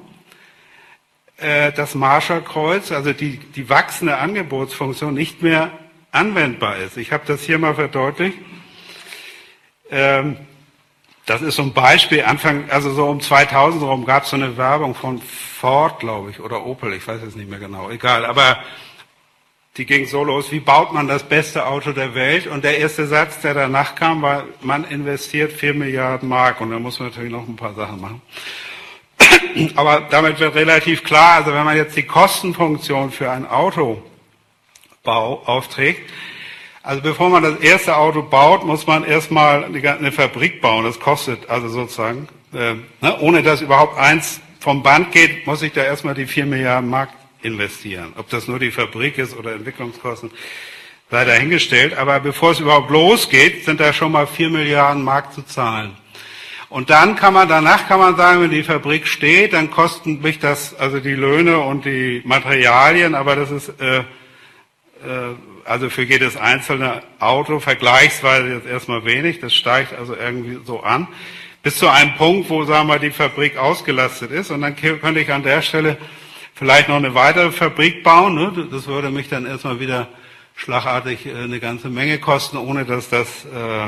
äh, das Marshallkreuz, also die, die wachsende Angebotsfunktion, nicht mehr anwendbar ist. Ich habe das hier mal verdeutlicht. Ähm, das ist so ein Beispiel, Anfang, also so um zweitausend rum gab es so eine Werbung von Ford, glaube ich, oder Opel, ich weiß es nicht mehr genau, egal, aber die ging so los, wie baut man das beste Auto der Welt? Und der erste Satz, der danach kam, war, man investiert vier Milliarden Mark. Und da muss man natürlich noch ein paar Sachen machen. Aber damit wird relativ klar, also wenn man jetzt die Kostenfunktion für einen Autobau aufträgt, also bevor man das erste Auto baut, muss man erstmal eine Fabrik bauen. Das kostet also sozusagen, äh, ne, ohne dass überhaupt eins vom Band geht, muss ich da erstmal die vier Milliarden Mark investieren. Ob das nur die Fabrik ist oder Entwicklungskosten, sei dahingestellt. Aber bevor es überhaupt losgeht, sind da schon mal vier Milliarden Mark zu zahlen. Und dann kann man, danach kann man sagen, wenn die Fabrik steht, dann kosten mich das, also die Löhne und die Materialien, aber das ist, äh, äh, also für jedes einzelne Auto vergleichsweise jetzt erstmal wenig, das steigt also irgendwie so an, bis zu einem Punkt, wo, sagen wir, die Fabrik ausgelastet ist, und dann könnte ich an der Stelle vielleicht noch eine weitere Fabrik bauen, ne? Das würde mich dann erstmal wieder schlagartig äh, eine ganze Menge kosten, ohne dass das äh,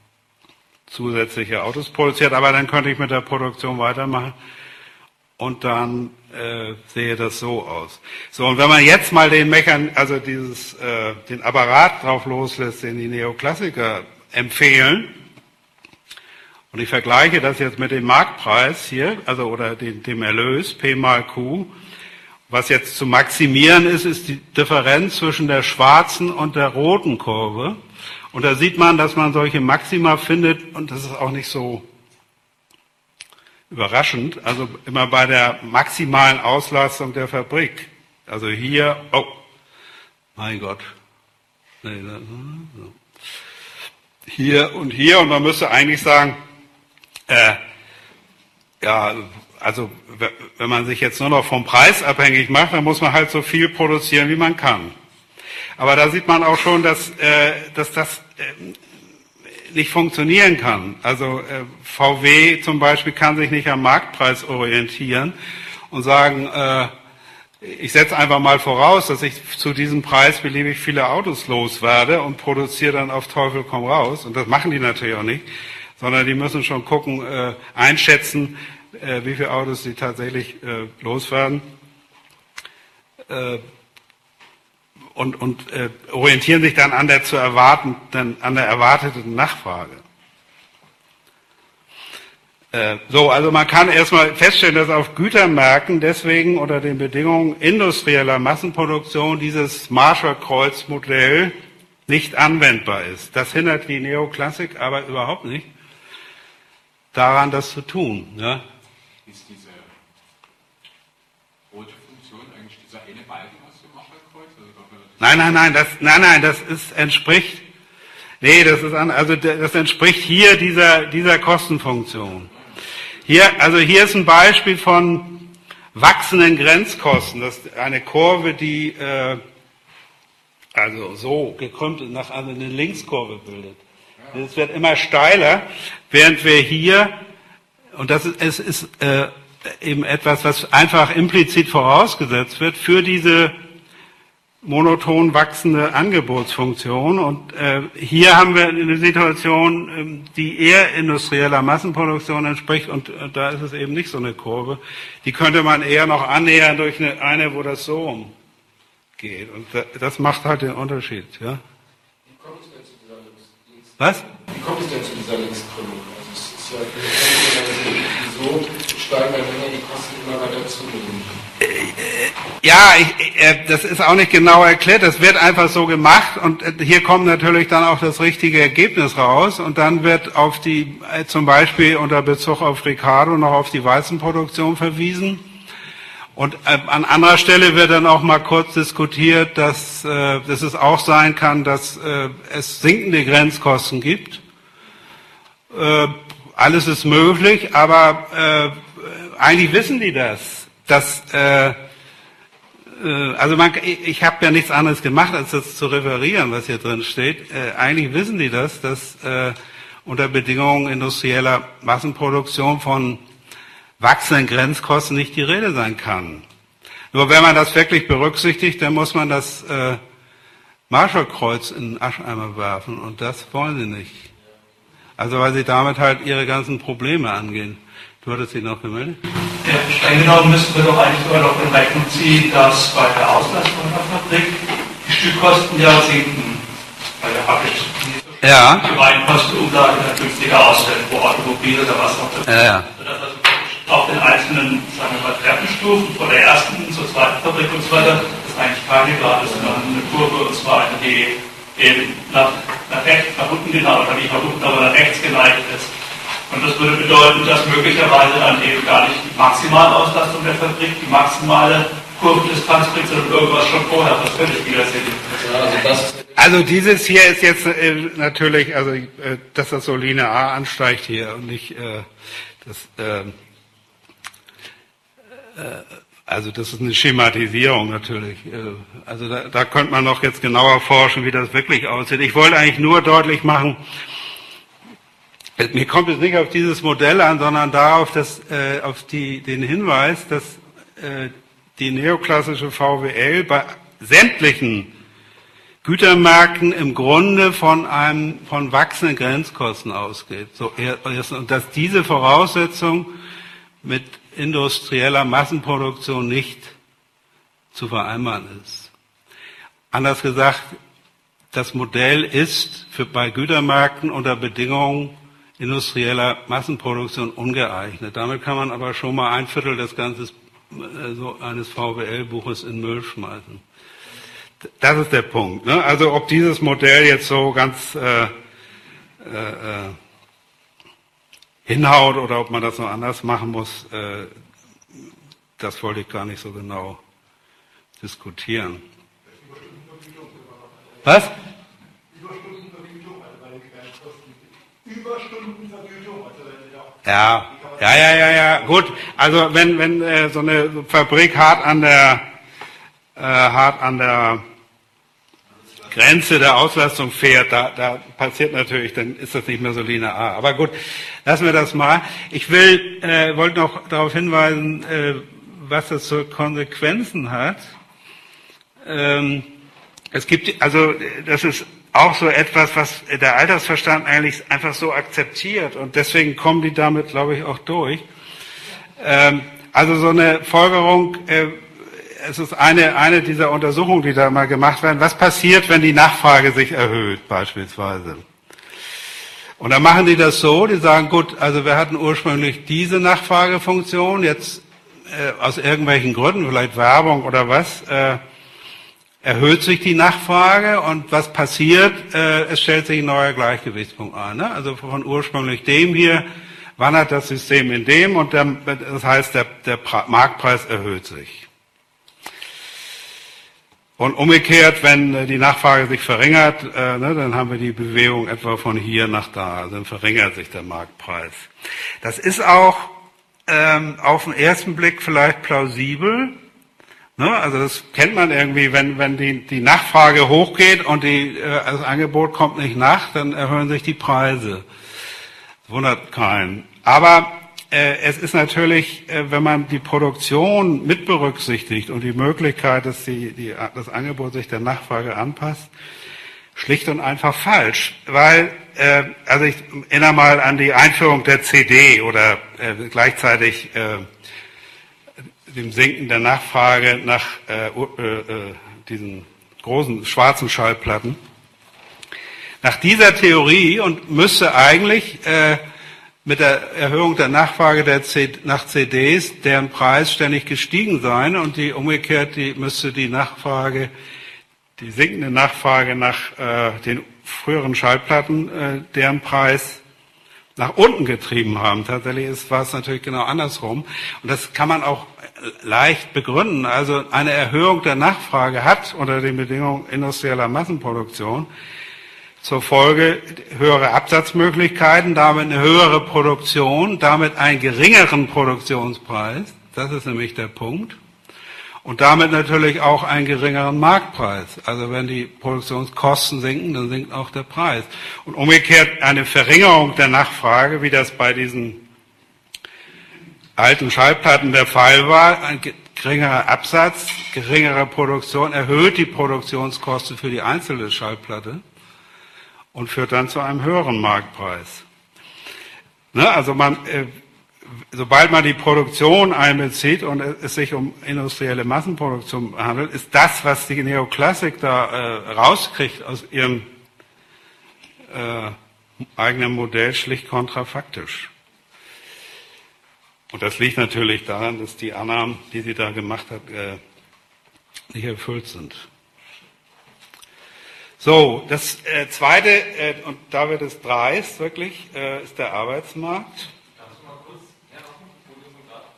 zusätzliche Autos produziert, aber dann könnte ich mit der Produktion weitermachen und dann äh, sehe das so aus. So, und wenn man jetzt mal den Mechan, also dieses, äh, den Apparat drauf loslässt, den die Neoklassiker empfehlen, und ich vergleiche das jetzt mit dem Marktpreis hier, also oder den, dem Erlös, P mal Q, was jetzt zu maximieren ist, ist die Differenz zwischen der schwarzen und der roten Kurve. Und da sieht man, dass man solche Maxima findet, und das ist auch nicht so überraschend, also immer bei der maximalen Auslastung der Fabrik. Also hier, oh, mein Gott, nee, so. Hier und hier, und man müsste eigentlich sagen, äh, ja, also wenn man sich jetzt nur noch vom Preis abhängig macht, dann muss man halt so viel produzieren, wie man kann. Aber da sieht man auch schon, dass, äh, dass das äh, nicht funktionieren kann. Also äh, V W zum Beispiel kann sich nicht am Marktpreis orientieren und sagen, äh, ich setze einfach mal voraus, dass ich zu diesem Preis beliebig viele Autos loswerde und produziere dann auf Teufel komm raus. Und das machen die natürlich auch nicht, sondern die müssen schon gucken, äh, einschätzen, äh, wie viele Autos sie tatsächlich äh, loswerden. Äh, und, und äh, orientieren sich dann an der zu erwartenden, an der erwarteten Nachfrage. Äh, so, also man kann erstmal feststellen, dass auf Gütermärkten deswegen unter den Bedingungen industrieller Massenproduktion dieses Marshall-Kreuz-Modell nicht anwendbar ist. Das hindert die Neoklassik aber überhaupt nicht daran, das zu tun. Ja? Ist diese rote Funktion eigentlich dieser eine Balken aus dem Marshall-Kreuz? Nein, nein, nein, das, nein, nein, das ist, entspricht, nee, das ist an, also das entspricht hier dieser, dieser Kostenfunktion. Hier, also hier ist ein Beispiel von wachsenden Grenzkosten. Das ist eine Kurve, die, äh, also so gekrümmt nach also eine Linkskurve bildet. Es wird immer steiler, während wir hier, und das ist, es ist äh, eben etwas, was einfach implizit vorausgesetzt wird, für diese monoton wachsende Angebotsfunktion. Und äh, hier haben wir eine Situation, ähm, die eher industrieller Massenproduktion entspricht, und äh, da ist es eben nicht so eine Kurve. Die könnte man eher noch annähern durch eine, eine wo das so umgeht. Und da, das macht halt den Unterschied. Ja? Wie kommt es denn zu dieser Links? Was? Wie kommt es denn zu dieser Linkskrümmung? Also es ist ja, wieso steigen dann immer die Kosten immer weiter zunehmen? Ja, ich, äh, das ist auch nicht genau erklärt. Das wird einfach so gemacht, und äh, hier kommt natürlich dann auch das richtige Ergebnis raus, und dann wird auf die, äh, zum Beispiel unter Bezug auf Ricardo noch auf die Weizenproduktion verwiesen. Und äh, an anderer Stelle wird dann auch mal kurz diskutiert, dass, äh, dass es auch sein kann, dass äh, es sinkende Grenzkosten gibt. Äh, alles ist möglich, aber äh, eigentlich wissen die das. Dass, äh, äh, also man, ich, ich habe ja nichts anderes gemacht, als das zu referieren, was hier drin steht. Äh, eigentlich wissen die das, dass äh, unter Bedingungen industrieller Massenproduktion von wachsenden Grenzkosten nicht die Rede sein kann. Nur wenn man das wirklich berücksichtigt, dann muss man das äh, Marshallkreuz in den Ascheimer werfen, und das wollen sie nicht. Also weil sie damit halt ihre ganzen Probleme angehen. Du hattest dich noch gemeldet? Ja, streng genommen müssten wir doch eigentlich sogar noch in Rechnung ziehen, dass bei der Auslastung der Fabrik die Stückkosten ja sinken. Weil der Fabrik nicht so ja. die Reihenkostenumlage günstiger ausfällt, pro Automobil oder was auch immer. Ja, ja. Sodass also auf den einzelnen, sagen wir mal, Treppenstufen, von der ersten zur zweiten Fabrik und so weiter, ist eigentlich keine gerade, sondern eine Kurve, und zwar eine, die eben nach, nach rechts, nach unten genau, oder nicht nach unten, aber nach rechts geneigt ist. Und das würde bedeuten, dass möglicherweise dann eben gar nicht die maximale Auslastung der Fabrik, die maximale Kurvendistanz bringt, sondern irgendwas schon vorher, was völlig widersinnig ist. Ja, also das Also dieses hier ist jetzt äh, natürlich, also äh, dass das so linear ansteigt hier und nicht äh, das, äh, äh, also das ist eine Schematisierung natürlich. Äh, also da, da könnte man noch jetzt genauer forschen, wie das wirklich aussieht. Ich wollte eigentlich nur deutlich machen, äh, mir kommt es nicht auf dieses Modell an, sondern darauf, dass äh, auf die, den Hinweis, dass äh, die neoklassische V W L bei sämtlichen Gütermärkten im Grunde von einem, von wachsenden Grenzkosten ausgeht. So, und dass diese Voraussetzung mit industrieller Massenproduktion nicht zu vereinbaren ist. Anders gesagt, das Modell ist für, bei Gütermärkten unter Bedingungen industrieller Massenproduktion ungeeignet. Damit kann man aber schon mal ein Viertel des ganzen, so eines V W L-Buches in Müll schmeißen. Das ist der Punkt. Ne? Also ob dieses Modell jetzt so ganz äh, äh, hinhaut oder ob man das noch anders machen muss, äh, das wollte ich gar nicht so genau diskutieren. Was? Ja, ja, ja, ja, ja. Gut. Also wenn wenn äh, so eine Fabrik hart an der äh, hart an der Grenze der Auslastung fährt, da, da passiert natürlich, dann ist das nicht mehr so linear. Aber gut, lassen wir das mal. Ich will, äh, wollte noch darauf hinweisen, äh, was das für Konsequenzen hat. Ähm, es gibt, also das ist auch so etwas, was der Altersverstand eigentlich einfach so akzeptiert und deswegen kommen die damit, glaube ich, auch durch. Ähm, also so eine Folgerung. Äh, Es ist eine, eine dieser Untersuchungen, die da mal gemacht werden. Was passiert, wenn die Nachfrage sich erhöht, beispielsweise? Und dann machen die das so, die sagen, gut, also wir hatten ursprünglich diese Nachfragefunktion, jetzt äh, aus irgendwelchen Gründen, vielleicht Werbung oder was, äh, erhöht sich die Nachfrage und was passiert? Äh, es stellt sich ein neuer Gleichgewichtspunkt ein. Ne? Also von ursprünglich dem hier wandert das System in dem und der, das heißt, der, der Marktpreis erhöht sich. Und umgekehrt, wenn die Nachfrage sich verringert, äh, ne, dann haben wir die Bewegung etwa von hier nach da. Also dann verringert sich der Marktpreis. Das ist auch ähm, auf den ersten Blick vielleicht plausibel. Ne? Also das kennt man irgendwie, wenn, wenn die, die Nachfrage hochgeht und die, äh, das Angebot kommt nicht nach, dann erhöhen sich die Preise. Das wundert keinen. Aber es ist natürlich, wenn man die Produktion mit berücksichtigt und die Möglichkeit, dass die, die, das Angebot sich der Nachfrage anpasst, schlicht und einfach falsch. Weil, äh, also ich erinnere mal an die Einführung der C D oder äh, gleichzeitig äh, dem Sinken der Nachfrage nach äh, äh, diesen großen schwarzen Schallplatten. Nach dieser Theorie und müsste eigentlich äh, mit der Erhöhung der Nachfrage der C- nach C Ds, deren Preis ständig gestiegen sein und die umgekehrt die, müsste die Nachfrage, die sinkende Nachfrage nach äh, den früheren Schallplatten, äh, deren Preis nach unten getrieben haben. Tatsächlich ist, war es natürlich genau andersrum. Und das kann man auch leicht begründen. Also eine Erhöhung der Nachfrage hat unter den Bedingungen industrieller Massenproduktion zur Folge höhere Absatzmöglichkeiten, damit eine höhere Produktion, damit einen geringeren Produktionspreis. Das ist nämlich der Punkt. Und damit natürlich auch einen geringeren Marktpreis. Also wenn die Produktionskosten sinken, dann sinkt auch der Preis. Und umgekehrt eine Verringerung der Nachfrage, wie das bei diesen alten Schallplatten der Fall war, ein geringerer Absatz, geringere Produktion, erhöht die Produktionskosten für die einzelne Schallplatte und führt dann zu einem höheren Marktpreis. Ne, also man, äh, sobald man die Produktion einbezieht und es sich um industrielle Massenproduktion handelt, ist das, was die Neoklassik da äh, rauskriegt aus ihrem äh, eigenen Modell, schlicht kontrafaktisch. Und das liegt natürlich daran, dass die Annahmen, die sie da gemacht hat, äh, nicht erfüllt sind. So, das äh, Zweite, äh, und da wird es dreist, wirklich, äh, ist der Arbeitsmarkt. Kannst du mal kurz hermachen, wo du so gerade?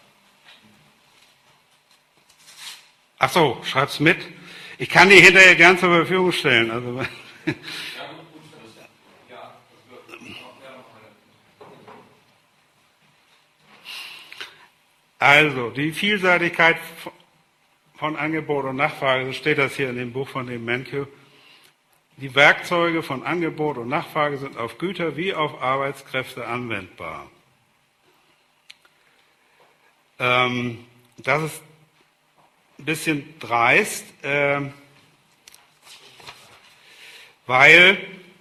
Ach so, schreib's mit. Ich kann die hinterher gern zur Verfügung stellen. Also, Ja, gut, gut. Das, ja, das wird auch mehr noch eine. also, die Vielseitigkeit von Angebot und Nachfrage, so steht das hier in dem Buch von dem Menkeu. Die Werkzeuge von Angebot und Nachfrage sind auf Güter wie auf Arbeitskräfte anwendbar. Ähm, das ist ein bisschen dreist, äh, weil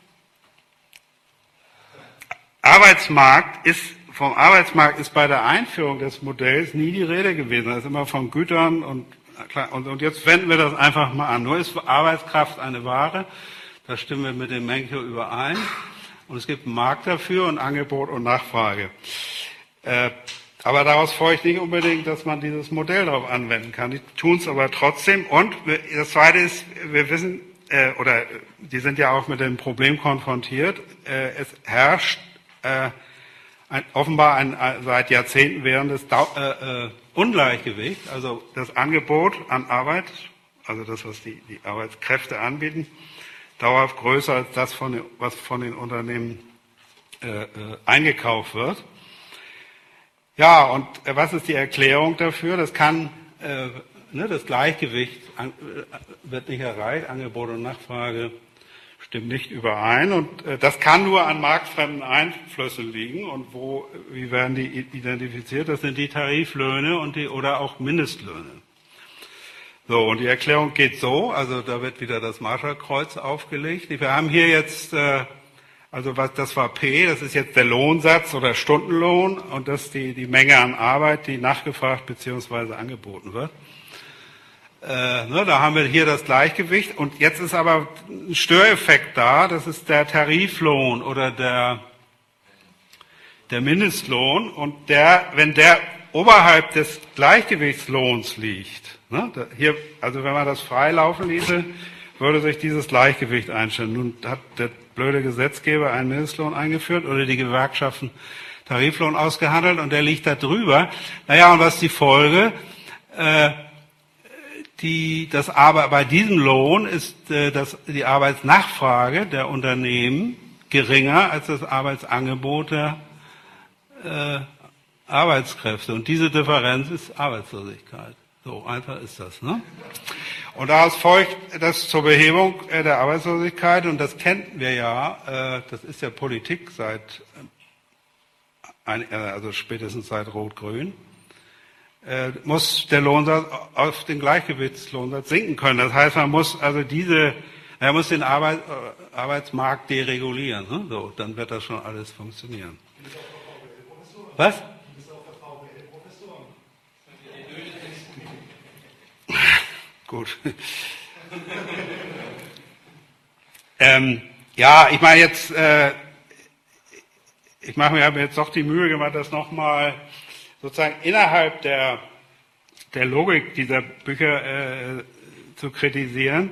Arbeitsmarkt ist, vom Arbeitsmarkt ist bei der Einführung des Modells nie die Rede gewesen. Das ist immer von Gütern und, und, und jetzt wenden wir das einfach mal an. Nur ist Arbeitskraft eine Ware. Da stimmen wir mit dem Menkeu überein. Und es gibt einen Markt dafür und Angebot und Nachfrage. Äh, aber daraus folgt nicht unbedingt, dass man dieses Modell darauf anwenden kann. Die tun es aber trotzdem. Und das Zweite ist, wir wissen, äh, oder die sind ja auch mit dem Problem konfrontiert, äh, es herrscht äh, ein, offenbar ein, ein seit Jahrzehnten währendes Dau äh, äh, Ungleichgewicht. Also das Angebot an Arbeit, also das, was die, die Arbeitskräfte anbieten, dauerhaft größer als das, von den, was von den Unternehmen äh, äh, eingekauft wird. Ja, und äh, was ist die Erklärung dafür? Das kann, äh, ne, das Gleichgewicht an, äh, wird nicht erreicht, Angebot und Nachfrage stimmen nicht überein und äh, das kann nur an marktfremden Einflüssen liegen. Und wo, wie werden die identifiziert? Das sind die Tariflöhne und die oder auch Mindestlöhne. So, und die Erklärung geht so, also da wird wieder das Marshallkreuz aufgelegt. Wir haben hier jetzt, äh, also was das war P, das ist jetzt der Lohnsatz oder Stundenlohn und das ist die, die Menge an Arbeit, die nachgefragt bzw. angeboten wird. Äh, ne, da haben wir hier das Gleichgewicht und jetzt ist aber ein Störeffekt da, das ist der Tariflohn oder der, der Mindestlohn und der, wenn der oberhalb des Gleichgewichtslohns liegt, ne, da, hier, also wenn man das frei laufen ließe, würde sich dieses Gleichgewicht einstellen. Nun hat der blöde Gesetzgeber einen Mindestlohn eingeführt oder die Gewerkschaften Tariflohn ausgehandelt und der liegt da drüber. Naja, und was ist die Folge? Äh, die, das aber bei diesem Lohn ist äh, das, die Arbeitsnachfrage der Unternehmen geringer als das Arbeitsangebot der äh, Arbeitskräfte. Und diese Differenz ist Arbeitslosigkeit. So einfach ist das, ne? Und daraus folgt das zur Behebung der Arbeitslosigkeit, und das kennen wir ja, äh, das ist ja Politik seit, äh, also spätestens seit Rot-Grün, äh, muss der Lohnsatz auf den Gleichgewichtslohnsatz sinken können. Das heißt, man muss also diese, er muss den Arbeit, äh, Arbeitsmarkt deregulieren, ne? So, dann wird das schon alles funktionieren. Was? Gut. ähm, ja, ich meine jetzt, äh, ich mache mir, habe mir jetzt doch die Mühe gemacht, das nochmal sozusagen innerhalb der, der Logik dieser Bücher äh, zu kritisieren.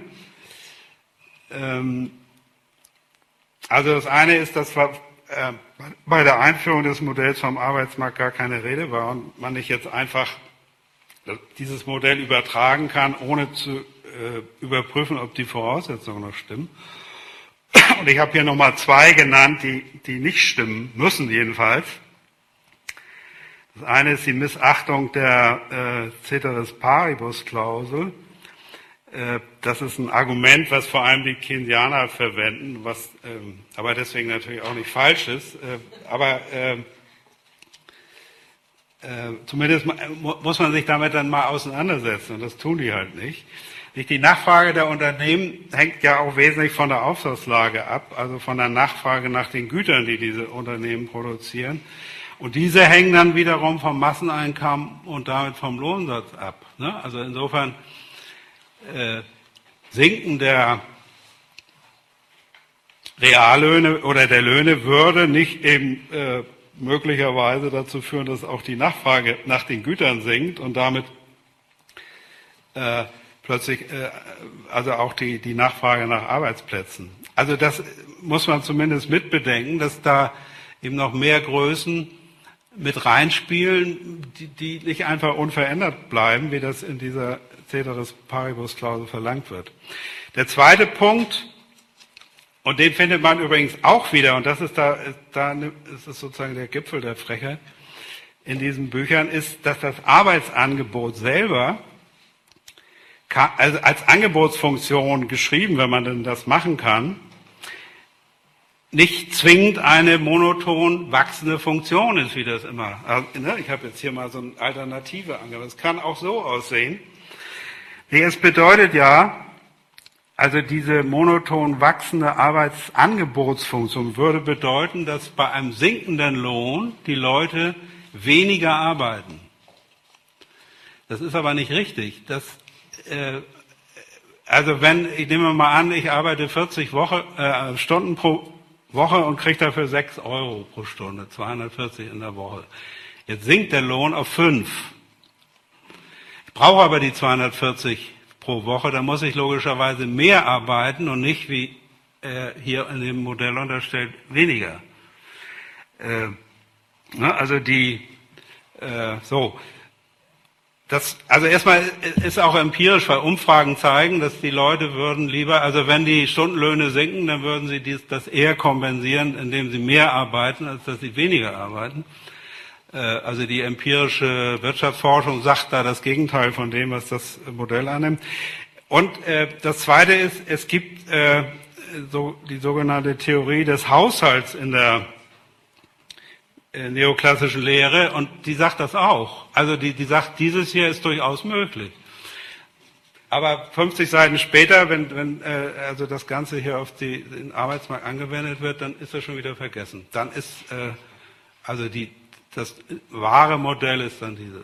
Ähm, also das eine ist, dass wir, äh, bei der Einführung des Modells vom Arbeitsmarkt gar keine Rede war und man nicht jetzt einfach dieses Modell übertragen kann, ohne zu äh, überprüfen, ob die Voraussetzungen noch stimmen. Und ich habe hier nochmal zwei genannt, die, die nicht stimmen müssen jedenfalls. Das eine ist die Missachtung der äh, Ceteris Paribus-Klausel. Äh, das ist ein Argument, was vor allem die Keynesianer verwenden, was ähm, aber deswegen natürlich auch nicht falsch ist. Äh, aber äh, Äh, zumindest muss man sich damit dann mal auseinandersetzen, und das tun die halt nicht. Die Nachfrage der Unternehmen hängt ja auch wesentlich von der Auftragslage ab, also von der Nachfrage nach den Gütern, die diese Unternehmen produzieren. Und diese hängen dann wiederum vom Masseneinkommen und damit vom Lohnsatz ab. Ne? Also insofern äh, Sinken der Reallöhne oder der Löhne würde nicht eben äh, möglicherweise dazu führen, dass auch die Nachfrage nach den Gütern sinkt und damit äh, plötzlich, äh, also auch die, die Nachfrage nach Arbeitsplätzen. Also das muss man zumindest mitbedenken, dass da eben noch mehr Größen mit reinspielen, die, die nicht einfach unverändert bleiben, wie das in dieser Ceteris Paribus-Klausel verlangt wird. Der zweite Punkt, und den findet man übrigens auch wieder, und das ist da, da ist es sozusagen der Gipfel der Frechheit in diesen Büchern, ist, dass das Arbeitsangebot selber, also als Angebotsfunktion geschrieben, wenn man denn das machen kann, nicht zwingend eine monoton wachsende Funktion ist, wie das immer. Also, ne, ich habe jetzt hier mal so eine Alternative angegeben. Es kann auch so aussehen. Nee, es bedeutet ja, also diese monoton wachsende Arbeitsangebotsfunktion würde bedeuten, dass bei einem sinkenden Lohn die Leute weniger arbeiten. Das ist aber nicht richtig. Das, äh, also wenn, ich nehme mal an, ich arbeite vierzig Woche, äh, Stunden pro Woche und kriege dafür sechs Euro pro Stunde, zweihundertvierzig in der Woche. Jetzt sinkt der Lohn auf fünf. Ich brauche aber die zweihundertvierzig pro Woche, da muss ich logischerweise mehr arbeiten und nicht, wie äh, hier in dem Modell unterstellt, weniger. Äh, ne, also die, äh, so. Das, also erstmal ist auch empirisch, weil Umfragen zeigen, dass die Leute würden lieber, also wenn die Stundenlöhne sinken, dann würden sie dies, das eher kompensieren, indem sie mehr arbeiten, als dass sie weniger arbeiten. Äh, also die empirische Wirtschaftsforschung sagt da das Gegenteil von dem, was das Modell annimmt. Und äh, das Zweite ist, es gibt äh, so die sogenannte Theorie des Haushalts in der neoklassischen Lehre, und die sagt das auch. Also die, die sagt, dieses hier ist durchaus möglich. Aber fünfzig Seiten später, wenn, wenn äh, also das Ganze hier auf die, den Arbeitsmarkt angewendet wird, dann ist das schon wieder vergessen. Dann ist äh, also die, das wahre Modell ist dann dieses.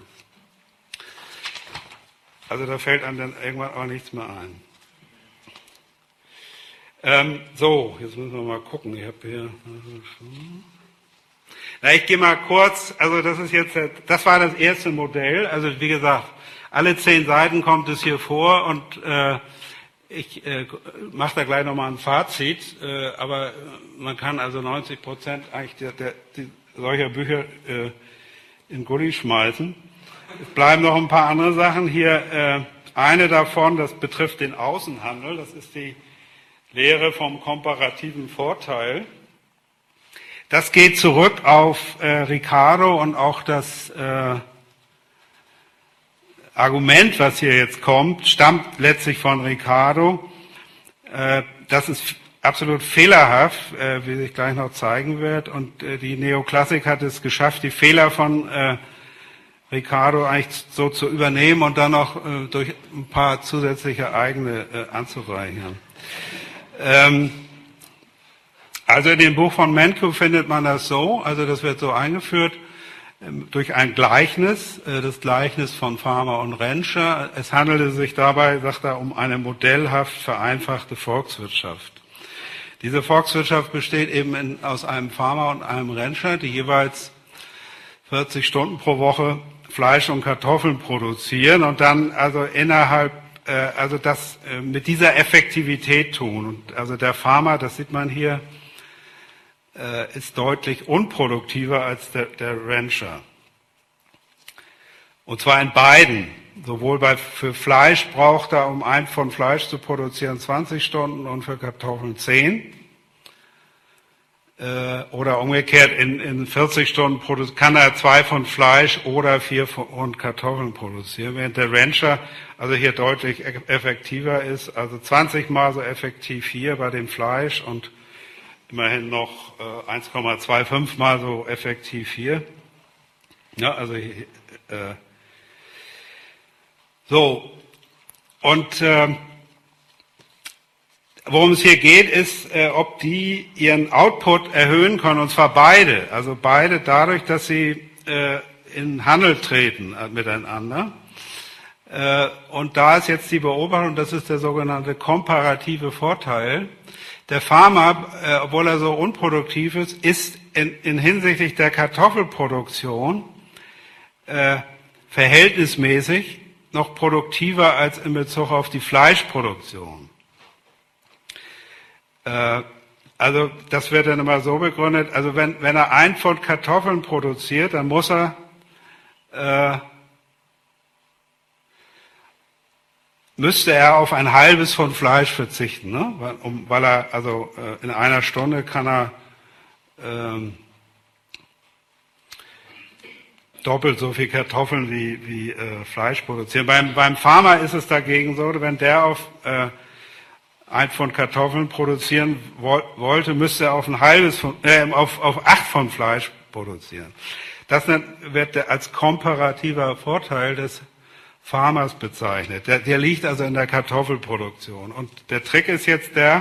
Also da fällt einem dann irgendwann auch nichts mehr ein. Ähm, so, jetzt müssen wir mal gucken. Ich habe hier. Na, ich gehe mal kurz, also das ist jetzt, das war das erste Modell, also wie gesagt, alle zehn Seiten kommt es hier vor und äh, ich äh, mache da gleich nochmal ein Fazit, äh, aber man kann also neunzig Prozent eigentlich der, der, die, solcher Bücher äh, in Gully schmeißen. Es bleiben noch ein paar andere Sachen hier, äh, eine davon, das betrifft den Außenhandel, das ist die Lehre vom komparativen Vorteil. Das geht zurück auf äh, Ricardo und auch das äh, Argument, was hier jetzt kommt, stammt letztlich von Ricardo. Äh, das ist absolut fehlerhaft, äh, wie sich gleich noch zeigen wird. Und äh, die Neoklassik hat es geschafft, die Fehler von äh, Ricardo eigentlich so zu übernehmen und dann noch äh, durch ein paar zusätzliche eigene äh, anzureichern. Ähm, Also in dem Buch von Mankiw findet man das so, also das wird so eingeführt ähm, durch ein Gleichnis, äh, das Gleichnis von Farmer und Renscher. Es handelte sich dabei, sagt er, um eine modellhaft vereinfachte Volkswirtschaft. Diese Volkswirtschaft besteht eben in, aus einem Farmer und einem Renscher, die jeweils vierzig Stunden pro Woche Fleisch und Kartoffeln produzieren und dann also innerhalb, äh, also das äh, mit dieser Effektivität tun. Und also der Farmer, das sieht man hier, ist deutlich unproduktiver als der, der Rancher. Und zwar in beiden. Sowohl bei, für Fleisch braucht er, um ein Pfund Fleisch zu produzieren, zwanzig Stunden und für Kartoffeln zehn. Äh, oder umgekehrt, in, in vierzig Stunden kann er zwei Pfund Fleisch oder vier Pfund Kartoffeln produzieren, während der Rancher also hier deutlich effektiver ist, also zwanzig Mal so effektiv hier bei dem Fleisch und immerhin noch äh, eins Komma fünfundzwanzig Mal so effektiv hier. Ja, also äh, so. Und äh, worum es hier geht, ist, äh, ob die ihren Output erhöhen können, und zwar beide. Also beide dadurch, dass sie äh, in Handel treten äh, miteinander. Äh, und da ist jetzt die Beobachtung, das ist der sogenannte komparative Vorteil, der Farmer, äh, obwohl er so unproduktiv ist, ist in, in hinsichtlich der Kartoffelproduktion äh, verhältnismäßig noch produktiver als in Bezug auf die Fleischproduktion. Äh, also das wird dann immer so begründet, also wenn, wenn er ein Pfund Kartoffeln produziert, dann muss er äh, müsste er auf ein halbes Pfund Fleisch verzichten, ne? weil, um, weil er, also äh, in einer Stunde kann er ähm, doppelt so viel Kartoffeln wie, wie äh, Fleisch produzieren. Beim, beim Farmer ist es dagegen so, wenn der auf äh, ein Pfund Kartoffeln produzieren wo, wollte, müsste er auf ein halbes Pfund, äh, auf, auf acht Pfund Fleisch produzieren. Das wird als komparativer Vorteil des Farmers bezeichnet. Der, der liegt also in der Kartoffelproduktion. Und der Trick ist jetzt der,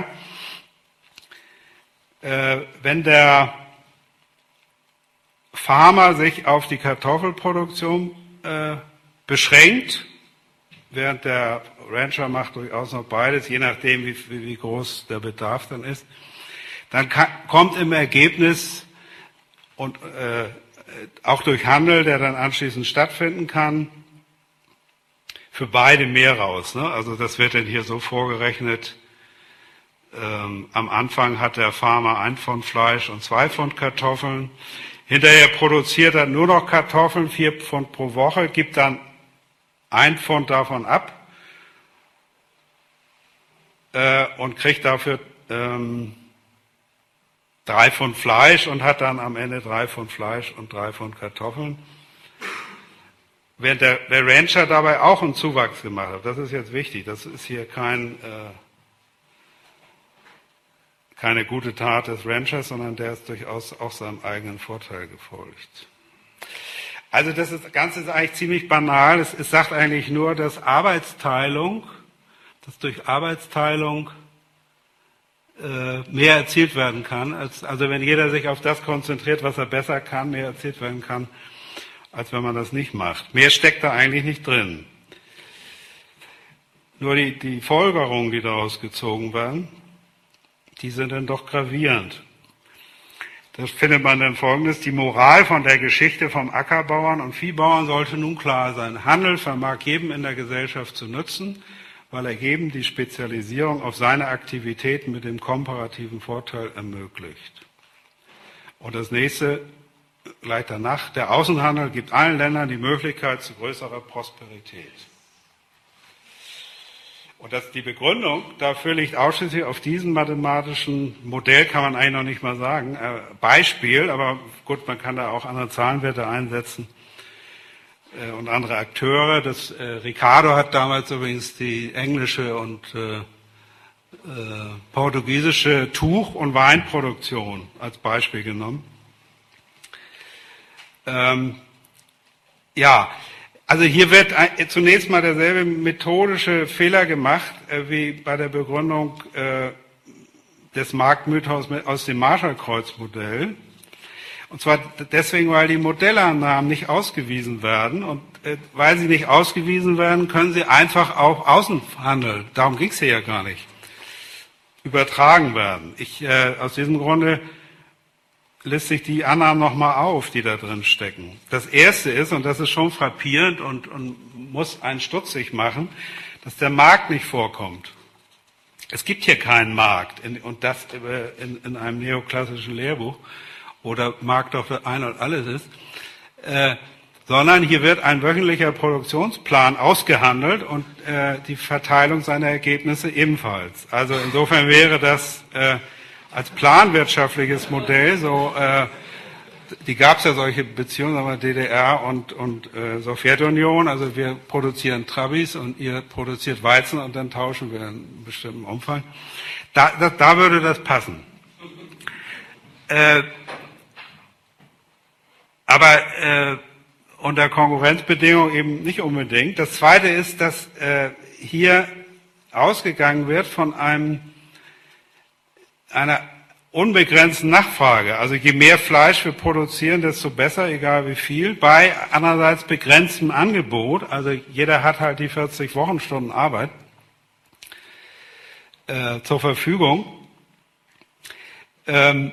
äh, wenn der Farmer sich auf die Kartoffelproduktion äh, beschränkt, während der Rancher macht durchaus noch beides, je nachdem, wie, wie groß der Bedarf dann ist, dann kann, kommt im Ergebnis und äh, auch durch Handel, der dann anschließend stattfinden kann, für beide mehr raus. Ne? Also das wird dann hier so vorgerechnet, ähm, am Anfang hat der Farmer ein Pfund Fleisch und zwei Pfund Kartoffeln. Hinterher produziert er nur noch Kartoffeln, vier Pfund pro Woche, gibt dann ein Pfund davon ab äh, und kriegt dafür ähm, drei Pfund Fleisch und hat dann am Ende drei Pfund Fleisch und drei Pfund Kartoffeln. Während der, der Rancher dabei auch einen Zuwachs gemacht hat. Das ist jetzt wichtig. Das ist hier kein, äh, keine gute Tat des Ranchers, sondern der ist durchaus auch seinem eigenen Vorteil gefolgt. Also das ist, Ganze ist eigentlich ziemlich banal. Es, es sagt eigentlich nur, dass Arbeitsteilung, dass durch Arbeitsteilung äh, mehr erzielt werden kann. Als, also wenn jeder sich auf das konzentriert, was er besser kann, mehr erzielt werden kann, als wenn man das nicht macht. Mehr steckt da eigentlich nicht drin. Nur die, die Folgerungen, die daraus gezogen werden, die sind dann doch gravierend. Das findet man dann Folgendes: Die Moral von der Geschichte vom Ackerbauern und Viehbauern sollte nun klar sein. Handel vermag jedem in der Gesellschaft zu nutzen, weil er jedem die Spezialisierung auf seine Aktivitäten mit dem komparativen Vorteil ermöglicht. Und das nächste, gleich danach: Der Außenhandel gibt allen Ländern die Möglichkeit zu größerer Prosperität. Und das, die Begründung dafür liegt ausschließlich auf diesem mathematischen Modell, kann man eigentlich noch nicht mal sagen, äh, Beispiel, aber gut, man kann da auch andere Zahlenwerte einsetzen äh, und andere Akteure. Das, äh, Ricardo hat damals übrigens die englische und äh, äh, portugiesische Tuch- und Weinproduktion als Beispiel genommen. Ähm, ja, also hier wird zunächst mal derselbe methodische Fehler gemacht, äh, wie bei der Begründung äh, des Marktmythos aus dem Marshallkreuzmodell. Und zwar deswegen, weil die Modellannahmen nicht ausgewiesen werden. Und äh, weil sie nicht ausgewiesen werden, können sie einfach auch Außenhandel, darum ging es hier ja gar nicht, übertragen werden. Ich, äh, aus diesem Grunde lässt sich die Annahmen nochmal auf, die da drin stecken. Das erste ist, und das ist schon frappierend und, und muss einen stutzig machen, dass der Markt nicht vorkommt. Es gibt hier keinen Markt, in, und das in, in einem neoklassischen Lehrbuch, wo der Markt doch ein und alles ist, äh, sondern hier wird ein wöchentlicher Produktionsplan ausgehandelt und äh, die Verteilung seiner Ergebnisse ebenfalls. Also insofern wäre das äh, als planwirtschaftliches Modell, so äh, die gab es ja solche Beziehungen, aber D D R und, und äh, Sowjetunion, also wir produzieren Trabis und ihr produziert Weizen und dann tauschen wir in einem bestimmten Umfang. Da, da, da würde das passen. Äh, aber äh, unter Konkurrenzbedingungen eben nicht unbedingt. Das Zweite ist, dass äh, hier ausgegangen wird von einem einer unbegrenzten Nachfrage. Also je mehr Fleisch wir produzieren, desto besser, egal wie viel, bei andererseits begrenztem Angebot. Also jeder hat halt die vierzig Wochenstunden Arbeit äh, zur Verfügung. Ähm,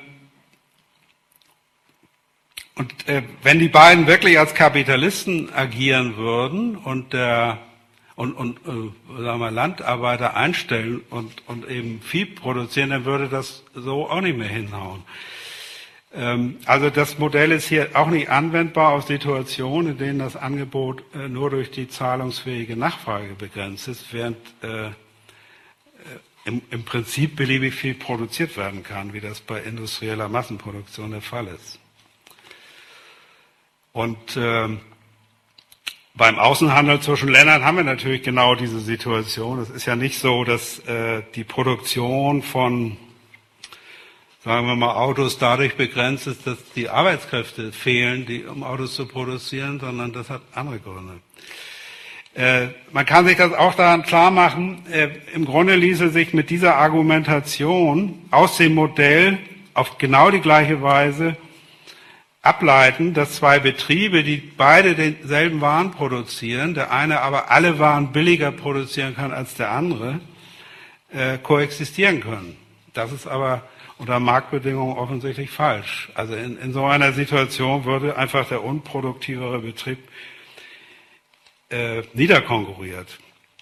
und äh, wenn die beiden wirklich als Kapitalisten agieren würden und der und, und äh, sagen wir, Landarbeiter einstellen und, und eben Vieh produzieren, dann würde das so auch nicht mehr hinhauen. Ähm, also das Modell ist hier auch nicht anwendbar auf Situationen, in denen das Angebot äh, nur durch die zahlungsfähige Nachfrage begrenzt ist, während äh, im, im Prinzip beliebig viel produziert werden kann, wie das bei industrieller Massenproduktion der Fall ist. Und äh, beim Außenhandel zwischen Ländern haben wir natürlich genau diese Situation. Es ist ja nicht so, dass äh, die Produktion von, sagen wir mal, Autos dadurch begrenzt ist, dass die Arbeitskräfte fehlen, die, um Autos zu produzieren, sondern das hat andere Gründe. Äh, man kann sich das auch daran klar machen, äh, im Grunde ließe sich mit dieser Argumentation aus dem Modell auf genau die gleiche Weise ableiten, dass zwei Betriebe, die beide denselben Waren produzieren, der eine aber alle Waren billiger produzieren kann als der andere, äh, koexistieren können. Das ist aber unter Marktbedingungen offensichtlich falsch. Also in, in so einer Situation würde einfach der unproduktivere Betrieb äh, niederkonkurriert.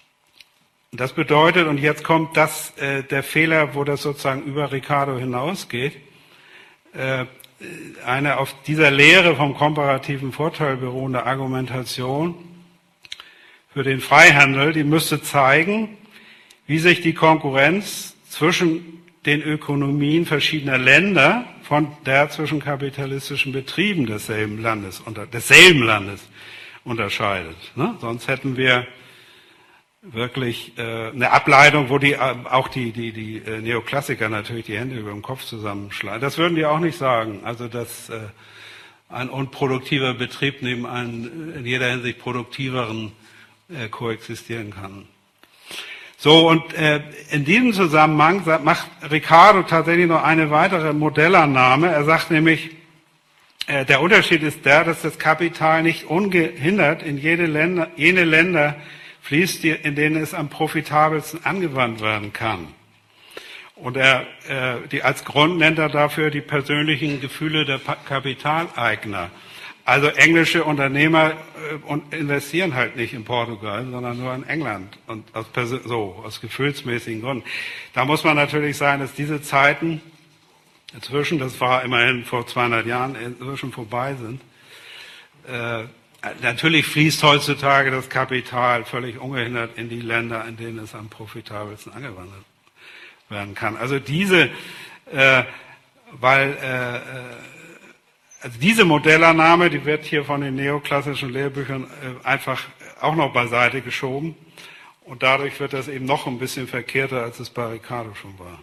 Das bedeutet, und jetzt kommt das äh, der Fehler, wo das sozusagen über Ricardo hinausgeht, äh, eine auf dieser Lehre vom komparativen Vorteil beruhende Argumentation für den Freihandel, die müsste zeigen, wie sich die Konkurrenz zwischen den Ökonomien verschiedener Länder von der zwischen kapitalistischen Betrieben desselben Landes, unter, desselben Landes unterscheidet. Ne? Sonst hätten wir wirklich äh, eine Ableitung, wo die äh, auch die die die äh, Neoklassiker natürlich die Hände über dem Kopf zusammenschlagen. Das würden die auch nicht sagen. Also dass äh, ein unproduktiver Betrieb neben einem in jeder Hinsicht produktiveren äh, koexistieren kann. So, und äh, in diesem Zusammenhang macht Ricardo tatsächlich noch eine weitere Modellannahme. Er sagt nämlich, äh, der Unterschied ist der, dass das Kapital nicht ungehindert in jede Länder, jene Länder fließt, in denen es am profitabelsten angewandt werden kann. Und er, äh, die, als Grund nennt er dafür die persönlichen Gefühle der pa- Kapitaleigner. Also englische Unternehmer äh, investieren halt nicht in Portugal, sondern nur in England. Und aus, Persön- so, aus gefühlsmäßigen Gründen. Da muss man natürlich sagen, dass diese Zeiten inzwischen, das war immerhin vor zweihundert Jahren, inzwischen vorbei sind. Äh, Natürlich fließt heutzutage das Kapital völlig ungehindert in die Länder, in denen es am profitabelsten angewandt werden kann. Also diese, äh, weil äh, also diese Modellannahme, die wird hier von den neoklassischen Lehrbüchern äh, einfach auch noch beiseite geschoben und dadurch wird das eben noch ein bisschen verkehrter, als es bei Ricardo schon war.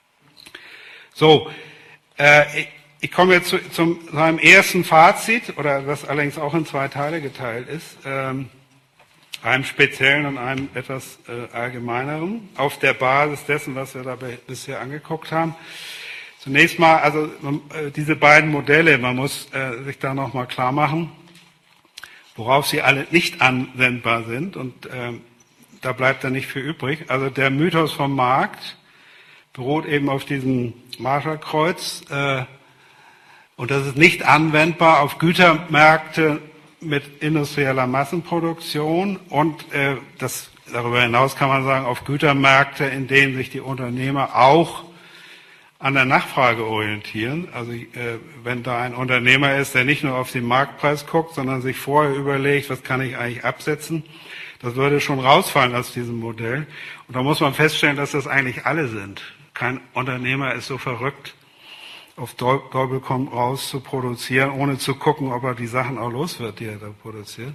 So, äh, ich, Ich komme jetzt zu, zum, zu einem ersten Fazit, oder was allerdings auch in zwei Teile geteilt ist, ähm, einem speziellen und einem etwas äh, allgemeineren, auf der Basis dessen, was wir da bisher angeguckt haben. Zunächst mal, also äh, diese beiden Modelle, man muss äh, sich da nochmal klar machen, worauf sie alle nicht anwendbar sind, und äh, da bleibt dann nicht viel übrig. Also der Mythos vom Markt beruht eben auf diesem Marshallkreuz, äh, und das ist nicht anwendbar auf Gütermärkte mit industrieller Massenproduktion und äh, das, darüber hinaus kann man sagen, auf Gütermärkte, in denen sich die Unternehmer auch an der Nachfrage orientieren. Also äh, wenn da ein Unternehmer ist, der nicht nur auf den Marktpreis guckt, sondern sich vorher überlegt, was kann ich eigentlich absetzen, das würde schon rausfallen aus diesem Modell. Und da muss man feststellen, dass das eigentlich alle sind. Kein Unternehmer ist so verrückt, auf Teufel komm raus zu produzieren, ohne zu gucken, ob er die Sachen auch los wird, die er da produziert.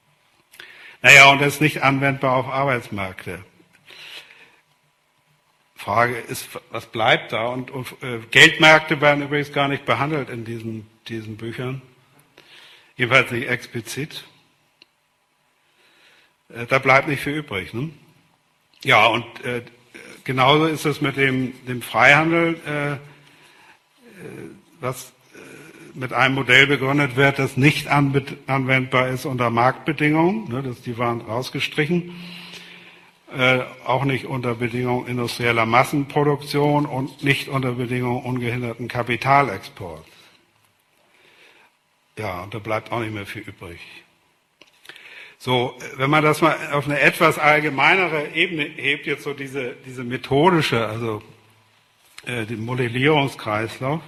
Naja, und das ist nicht anwendbar auf Arbeitsmärkte. Frage ist, was bleibt da? Und, und äh, Geldmärkte werden übrigens gar nicht behandelt in diesen, diesen Büchern. Jedenfalls nicht explizit. Äh, da bleibt nicht viel übrig. Ne? Ja, und äh, genauso ist es mit dem, dem Freihandel, äh, was mit einem Modell begründet wird, das nicht anwendbar ist unter Marktbedingungen. Das, die waren rausgestrichen. äh, auch nicht unter Bedingungen industrieller Massenproduktion und nicht unter Bedingungen ungehinderten Kapitalexports. Ja, und da bleibt auch nicht mehr viel übrig. So, wenn man das mal auf eine etwas allgemeinere Ebene hebt, jetzt so diese, diese methodische, also äh, den Modellierungskreislauf,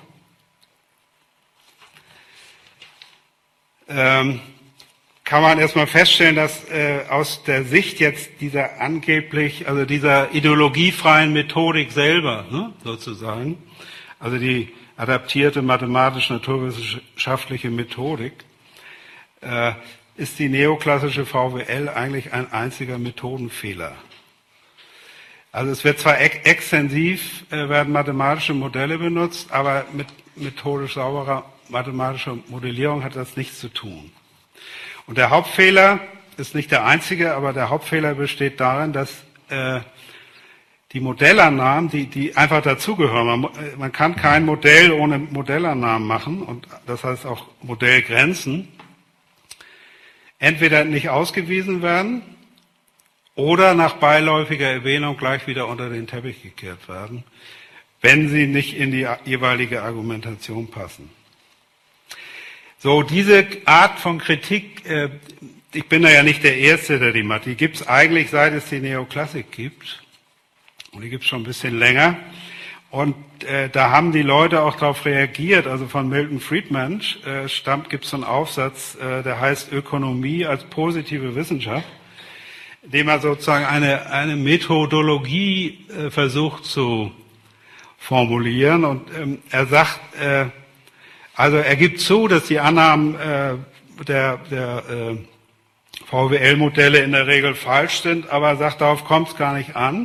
ähm, kann man erstmal feststellen, dass äh, aus der Sicht jetzt dieser angeblich, also dieser ideologiefreien Methodik selber, ne, sozusagen, also die adaptierte mathematisch-naturwissenschaftliche Methodik, äh, ist die neoklassische V W L eigentlich ein einziger Methodenfehler. Also es wird zwar ex extensiv, äh, werden mathematische Modelle benutzt, aber mit methodisch sauberer mathematischer Modellierung hat das nichts zu tun. Und der Hauptfehler ist nicht der einzige, aber der Hauptfehler besteht darin, dass äh, die Modellannahmen, die, die einfach dazugehören, man, man kann kein Modell ohne Modellannahmen machen, und das heißt auch Modellgrenzen, entweder nicht ausgewiesen werden oder nach beiläufiger Erwähnung gleich wieder unter den Teppich gekehrt werden, wenn sie nicht in die jeweilige Argumentation passen. So, diese Art von Kritik, äh, ich bin da ja nicht der Erste, der die macht, die gibt es eigentlich, seit es die Neoklassik gibt, und die gibt es schon ein bisschen länger. Und äh, da haben die Leute auch darauf reagiert. Also von Milton Friedman äh, stammt, gibt es so einen Aufsatz, äh, der heißt Ökonomie als positive Wissenschaft, in dem er sozusagen eine, eine Methodologie äh, versucht zu formulieren. Und ähm, er sagt, äh, also er gibt zu, dass die Annahmen äh, der, der äh, V W L-Modelle in der Regel falsch sind, aber er sagt, darauf kommt es gar nicht an.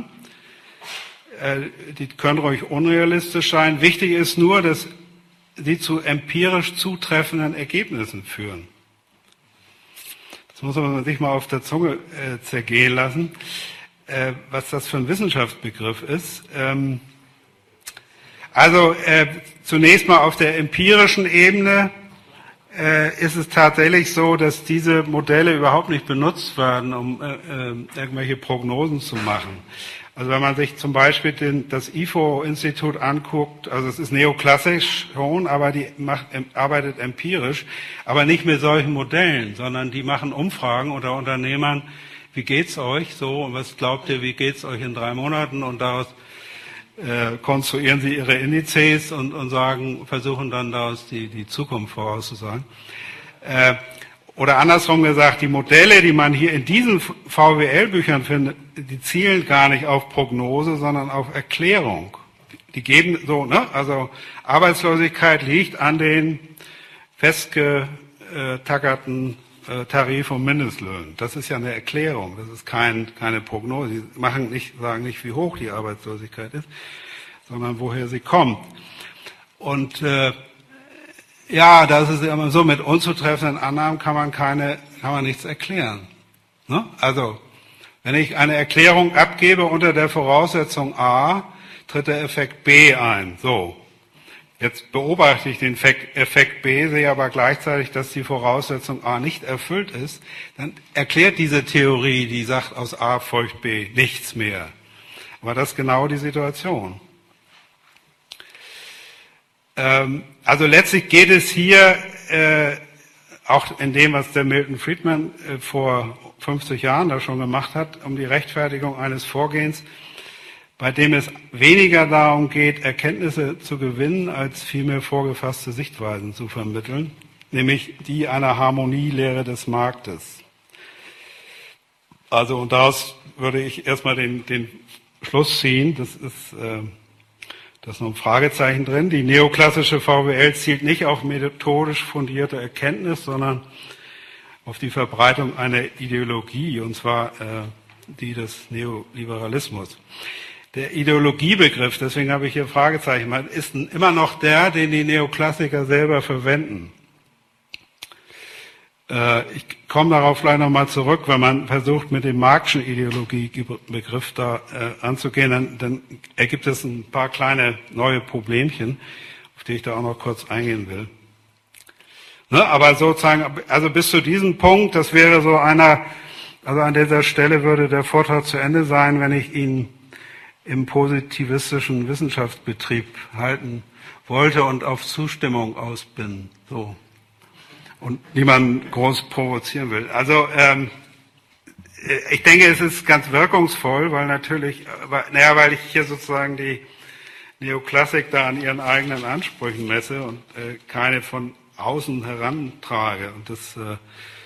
Die können ruhig unrealistisch sein. Wichtig ist nur, dass sie zu empirisch zutreffenden Ergebnissen führen. Das muss man sich mal auf der Zunge äh, zergehen lassen, äh, was das für ein Wissenschaftsbegriff ist. Ähm, also äh, zunächst mal auf der empirischen Ebene äh, ist es tatsächlich so, dass diese Modelle überhaupt nicht benutzt werden, um äh, äh, irgendwelche Prognosen zu machen. Also wenn man sich zum Beispiel den, das I F O-Institut anguckt, also es ist neoklassisch schon, aber die macht, arbeitet empirisch, aber nicht mit solchen Modellen, sondern die machen Umfragen unter Unternehmern, wie geht's euch so, und was glaubt ihr, wie geht's euch in drei Monaten, und daraus äh, konstruieren sie ihre Indizes und, und sagen, versuchen dann daraus die, die Zukunft vorauszusagen. Äh, Oder andersrum gesagt, die Modelle, die man hier in diesen V W L-Büchern findet, die zielen gar nicht auf Prognose, sondern auf Erklärung. Die geben so, ne, also Arbeitslosigkeit liegt an den festgetackerten Tarif- und Mindestlöhnen. Das ist ja eine Erklärung, das ist kein, keine Prognose. Sie machen nicht, sagen nicht, wie hoch die Arbeitslosigkeit ist, sondern woher sie kommt. Und äh, ja, das ist immer so, mit unzutreffenden Annahmen kann man keine, kann man nichts erklären. Ne? Also, wenn ich eine Erklärung abgebe unter der Voraussetzung A, tritt der Effekt B ein. So. Jetzt beobachte ich den Effekt B, sehe aber gleichzeitig, dass die Voraussetzung A nicht erfüllt ist. Dann erklärt diese Theorie, die sagt, aus A folgt B, nichts mehr. Aber das ist genau die Situation. Also letztlich geht es hier, äh, auch in dem, was der Milton Friedman äh, vor fünfzig Jahren da schon gemacht hat, um die Rechtfertigung eines Vorgehens, bei dem es weniger darum geht, Erkenntnisse zu gewinnen, als vielmehr vorgefasste Sichtweisen zu vermitteln, nämlich die einer Harmonielehre des Marktes. Also, und daraus würde ich erstmal den, den Schluss ziehen, das ist... Äh, Da ist noch ein Fragezeichen drin. Die neoklassische V W L zielt nicht auf methodisch fundierte Erkenntnis, sondern auf die Verbreitung einer Ideologie, und zwar äh, die des Neoliberalismus. Der Ideologiebegriff, deswegen habe ich hier Fragezeichen, ist immer noch der, den die Neoklassiker selber verwenden. Ich komme darauf vielleicht nochmal zurück, wenn man versucht, mit dem Marxischen Ideologiebegriff da äh, anzugehen, dann, dann ergibt es ein paar kleine neue Problemchen, auf die ich da auch noch kurz eingehen will. Ne, aber sozusagen, also bis zu diesem Punkt, das wäre so einer, Also an dieser Stelle würde der Vortrag zu Ende sein, wenn ich ihn im positivistischen Wissenschaftsbetrieb halten wollte und auf Zustimmung aus bin, so. Und niemanden groß provozieren will. Also, ähm, ich denke, es ist ganz wirkungsvoll, weil natürlich, naja, weil ich hier sozusagen die Neoklassik da an ihren eigenen Ansprüchen messe und äh, keine von außen herantrage. Und das, äh,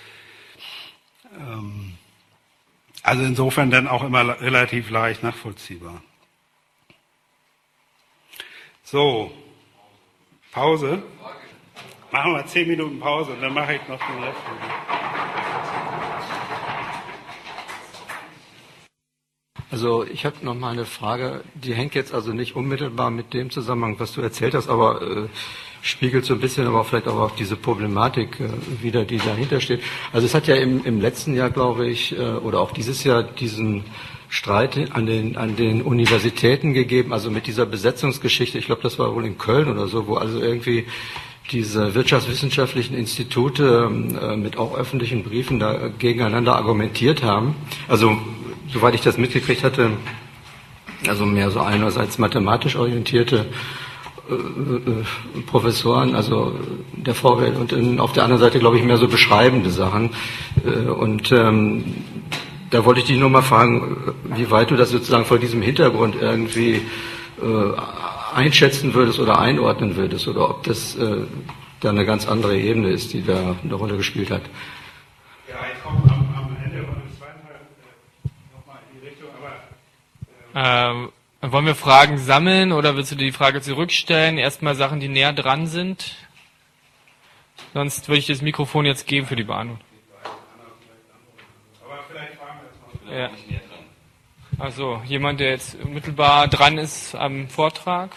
ähm, also insofern dann auch immer relativ leicht nachvollziehbar. So, Pause. Machen wir zehn Minuten Pause und dann mache ich noch den Rest. Also ich habe noch mal eine Frage, die hängt jetzt also nicht unmittelbar mit dem Zusammenhang, was du erzählt hast, aber äh, spiegelt so ein bisschen, aber vielleicht auch auf diese Problematik äh, wieder, die dahinter steht. Also es hat ja im, im letzten Jahr, glaube ich, äh, oder auch dieses Jahr diesen Streit an den, an den Universitäten gegeben, also mit dieser Besetzungsgeschichte, ich glaube, das war wohl in Köln oder so, wo also irgendwie diese wirtschaftswissenschaftlichen Institute äh, mit auch öffentlichen Briefen da gegeneinander argumentiert haben. Also soweit ich das mitgekriegt hatte, also mehr so einerseits mathematisch orientierte äh, äh, Professoren, also der Vorwelt, und in, auf der anderen Seite, glaube ich, mehr so beschreibende Sachen. Äh, und ähm, da wollte ich dich nur mal fragen, wie weit du das sozusagen vor diesem Hintergrund irgendwie äh, einschätzen würdest oder einordnen würdest, oder ob das äh, da eine ganz andere Ebene ist, die da eine Rolle gespielt hat. Ja, ich komme am, am Ende von dem zweiten Teil äh, nochmal in die Richtung, aber... Äh, wollen wir Fragen sammeln oder willst du die Frage zurückstellen? Erstmal Sachen, die näher dran sind. Sonst würde ich das Mikrofon jetzt geben für die Beantwortung. Aber vielleicht fragen wir Ja. Also jemand, der jetzt mittelbar dran ist am Vortrag.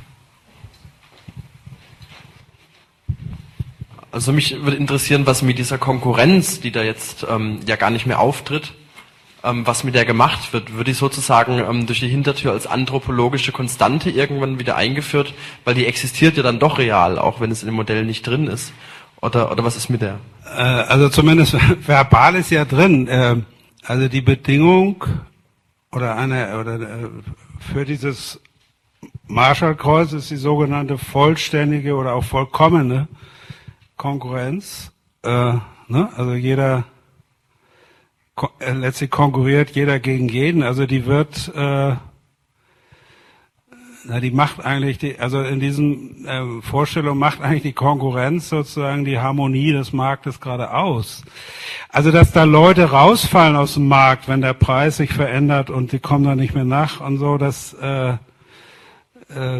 Also mich würde interessieren, was mit dieser Konkurrenz, die da jetzt ähm, ja gar nicht mehr auftritt, ähm, was mit der gemacht wird. Wird die sozusagen ähm, durch die Hintertür als anthropologische Konstante irgendwann wieder eingeführt, weil die existiert ja dann doch real, auch wenn es in dem Modell nicht drin ist? Oder, oder was ist mit der? Äh, also zumindest verbal ist ja drin. Äh, also die Bedingung oder eine oder äh, für dieses Marshallkreuz ist die sogenannte vollständige oder auch vollkommene Konkurrenz. Äh, ne? Also jeder ko äh, letztlich konkurriert jeder gegen jeden. Also die wird, äh, na, die macht eigentlich die, also in diesen äh, Vorstellungen macht eigentlich die Konkurrenz sozusagen die Harmonie des Marktes gerade aus. Also dass da Leute rausfallen aus dem Markt, wenn der Preis sich verändert und die kommen da nicht mehr nach und so, das äh, äh,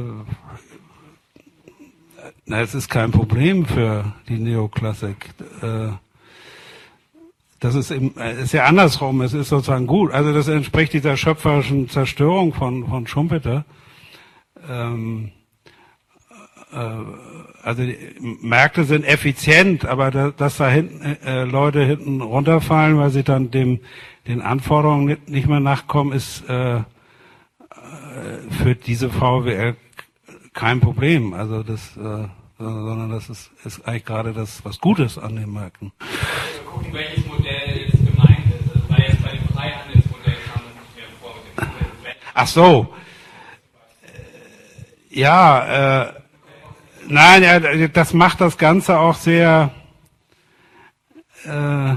na, es ist kein Problem für die Neoklassik. Äh, das ist, im, ist ja andersrum, es ist sozusagen gut. Also das entspricht dieser schöpferischen Zerstörung von, von Schumpeter. Ähm, äh, also die Märkte sind effizient, aber da, dass da hinten äh, Leute hinten runterfallen, weil sie dann dem den Anforderungen nicht, nicht mehr nachkommen, ist äh, äh, für diese V W L kein Problem. Also das, äh, sondern das ist, ist eigentlich gerade das was Gutes an den Märkten. Wir gucken, welches Modell jetzt gemeint ist. Das war jetzt bei dem Freihandelsmodell kam das nicht mehr vor. Ach so. Ja, äh, nein, ja, das macht das Ganze auch sehr, äh,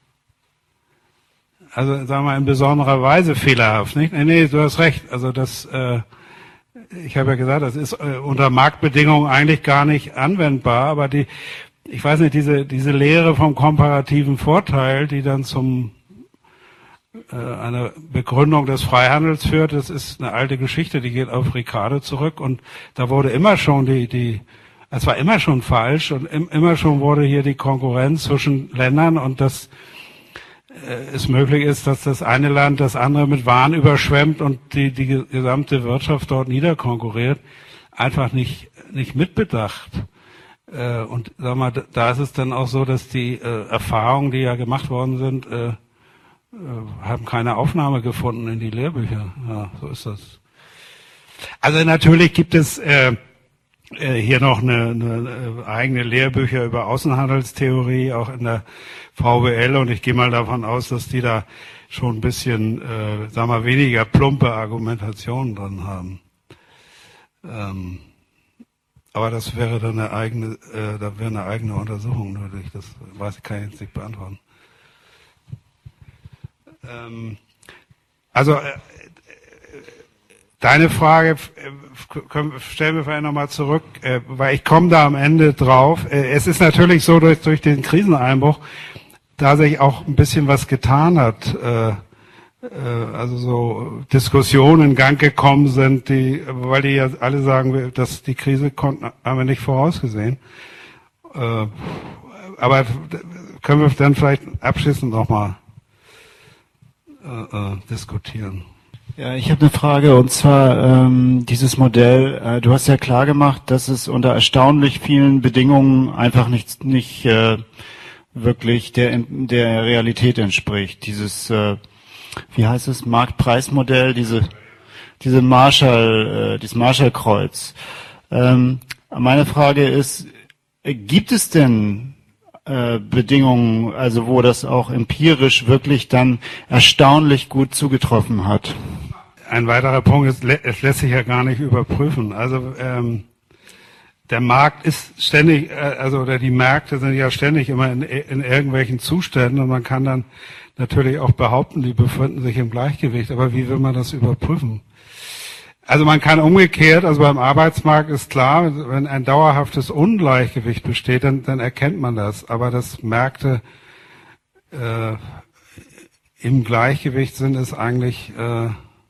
also sagen wir mal in besonderer Weise fehlerhaft, nicht? Nee, nee, du hast recht. Also das, äh, ich habe ja gesagt, das ist äh, unter Marktbedingungen eigentlich gar nicht anwendbar, aber die, ich weiß nicht, diese diese Lehre vom komparativen Vorteil, die dann zum äh, eine Begründung des Freihandels führt, das ist eine alte Geschichte, die geht auf Ricardo zurück und da wurde immer schon die die es war immer schon falsch und im, immer schon wurde hier die Konkurrenz zwischen Ländern und das es möglich ist, dass das eine Land das andere mit Waren überschwemmt und die, die gesamte Wirtschaft dort niederkonkurriert, einfach nicht, nicht mitbedacht. Und sag mal, da ist es dann auch so, dass die Erfahrungen, die ja gemacht worden sind, haben keine Aufnahme gefunden in die Lehrbücher. Ja, so ist das. Also natürlich gibt es äh, hier noch eine, eine eigene Lehrbücher über Außenhandelstheorie, auch in der V W L, und ich gehe mal davon aus, dass die da schon ein bisschen, äh, sagen wir, weniger plumpe Argumentationen drin haben. Ähm, aber das wäre dann eine eigene, äh, da wäre eine eigene Untersuchung nötig. Das weiß ich, kann ich jetzt nicht beantworten. Ähm, also äh, deine Frage äh, können, stellen wir vielleicht nochmal zurück, äh, weil ich komme da am Ende drauf. Äh, es ist natürlich so, durch, durch den Kriseneinbruch, da sich auch ein bisschen was getan hat, äh, äh, also so Diskussionen in Gang gekommen sind, die, weil die ja alle sagen, dass die Krise konnten, haben wir nicht vorausgesehen. Äh, aber können wir dann vielleicht abschließend nochmal äh, äh, diskutieren. Ja, ich habe eine Frage, und zwar ähm, dieses Modell, äh, du hast ja klar gemacht, dass es unter erstaunlich vielen Bedingungen einfach nicht, nicht äh, wirklich der, der Realität entspricht. Dieses, äh, wie heißt es, Marktpreismodell, diese, diese Marshall, äh, dieses Marshallkreuz. Ähm, meine Frage ist, äh, gibt es denn äh, Bedingungen, also wo das auch empirisch wirklich dann erstaunlich gut zugetroffen hat? Ein weiterer Punkt ist, es lässt sich ja gar nicht überprüfen. Also ähm, der Markt ist ständig, also oder die Märkte sind ja ständig immer in, in irgendwelchen Zuständen, und man kann dann natürlich auch behaupten, die befinden sich im Gleichgewicht. Aber wie will man das überprüfen? Also man kann umgekehrt, also beim Arbeitsmarkt ist klar, wenn ein dauerhaftes Ungleichgewicht besteht, dann, dann erkennt man das. Aber dass Märkte äh, im Gleichgewicht sind, ist eigentlich äh,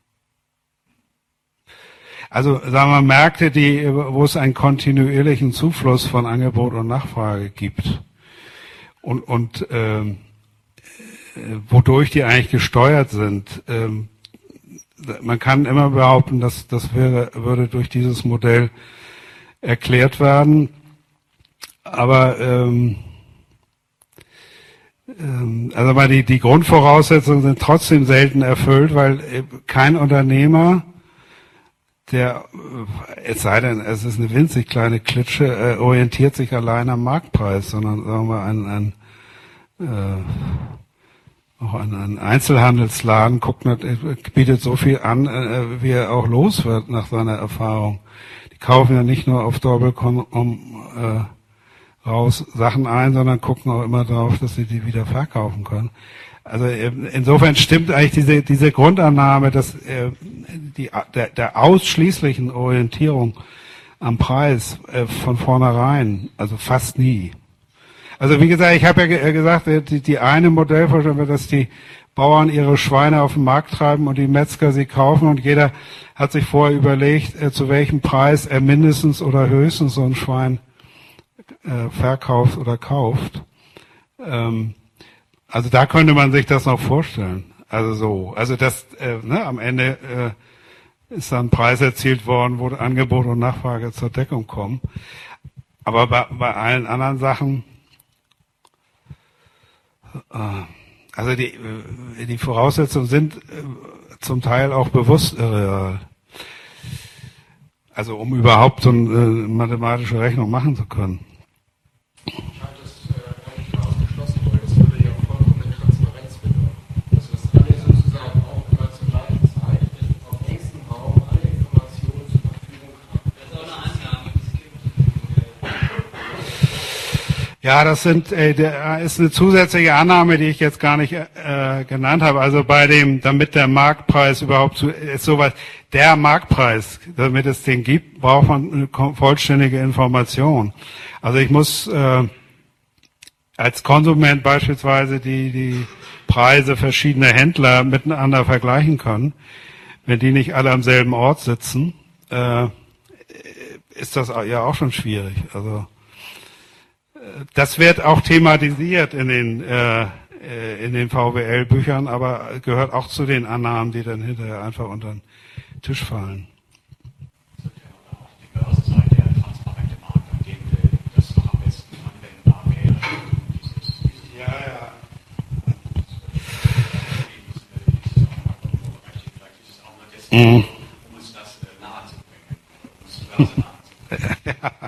Also sagen wir Märkte, die, wo es einen kontinuierlichen Zufluss von Angebot und Nachfrage gibt und, und ähm, wodurch die eigentlich gesteuert sind. Ähm, man kann immer behaupten, dass das wäre, würde durch dieses Modell erklärt werden, aber ähm, ähm, also mal die, die Grundvoraussetzungen sind trotzdem selten erfüllt, weil kein Unternehmer, der, es sei denn, es ist eine winzig kleine Klitsche, äh, orientiert sich allein am Marktpreis, sondern sagen wir ein, ein äh, auch ein, ein Einzelhandelsladen guckt, bietet so viel an, äh, wie er auch los wird nach seiner Erfahrung. Die kaufen ja nicht nur auf Doppel um äh, raus Sachen ein, sondern gucken auch immer darauf, dass sie die wieder verkaufen können. Also insofern stimmt eigentlich diese diese Grundannahme, dass äh, die der, der ausschließlichen Orientierung am Preis äh, von vornherein, also fast nie. Also wie gesagt, ich habe ja ge gesagt, die, die eine Modellvorstellung, dass die Bauern ihre Schweine auf den Markt treiben und die Metzger sie kaufen, und jeder hat sich vorher überlegt, äh, zu welchem Preis er mindestens oder höchstens so ein Schwein äh, verkauft oder kauft. Ähm, Also da könnte man sich das noch vorstellen. Also so, also das, äh, ne, am Ende äh, ist dann ein Preis erzielt worden, wo Angebot und Nachfrage zur Deckung kommen. Aber bei, bei allen anderen Sachen, äh, also die, äh, die Voraussetzungen sind äh, zum Teil auch bewusst irreal. Also um überhaupt so eine äh, mathematische Rechnung machen zu können. Ja, das sind, äh, der ist eine zusätzliche Annahme, die ich jetzt gar nicht äh, genannt habe. Also bei dem, damit der Marktpreis überhaupt zu, ist sowas, der Marktpreis, damit es den gibt, braucht man eine vollständige Information. Also ich muss äh, als Konsument beispielsweise die die Preise verschiedener Händler miteinander vergleichen können. Wenn die nicht alle am selben Ort sitzen, äh, ist das ja auch schon schwierig. Also das wird auch thematisiert in den äh, in den V W L-Büchern, aber gehört auch zu den Annahmen, die dann hinterher einfach unter den Tisch fallen. Die Börsenseite der transparente Markt, an dem das noch am besten anwendbar wäre. Ja, ja. Vielleicht ist es auch nur deswegen, Mhm. um uns das nahe zu bringen, um uns Börse nahe zu bringen. Ja.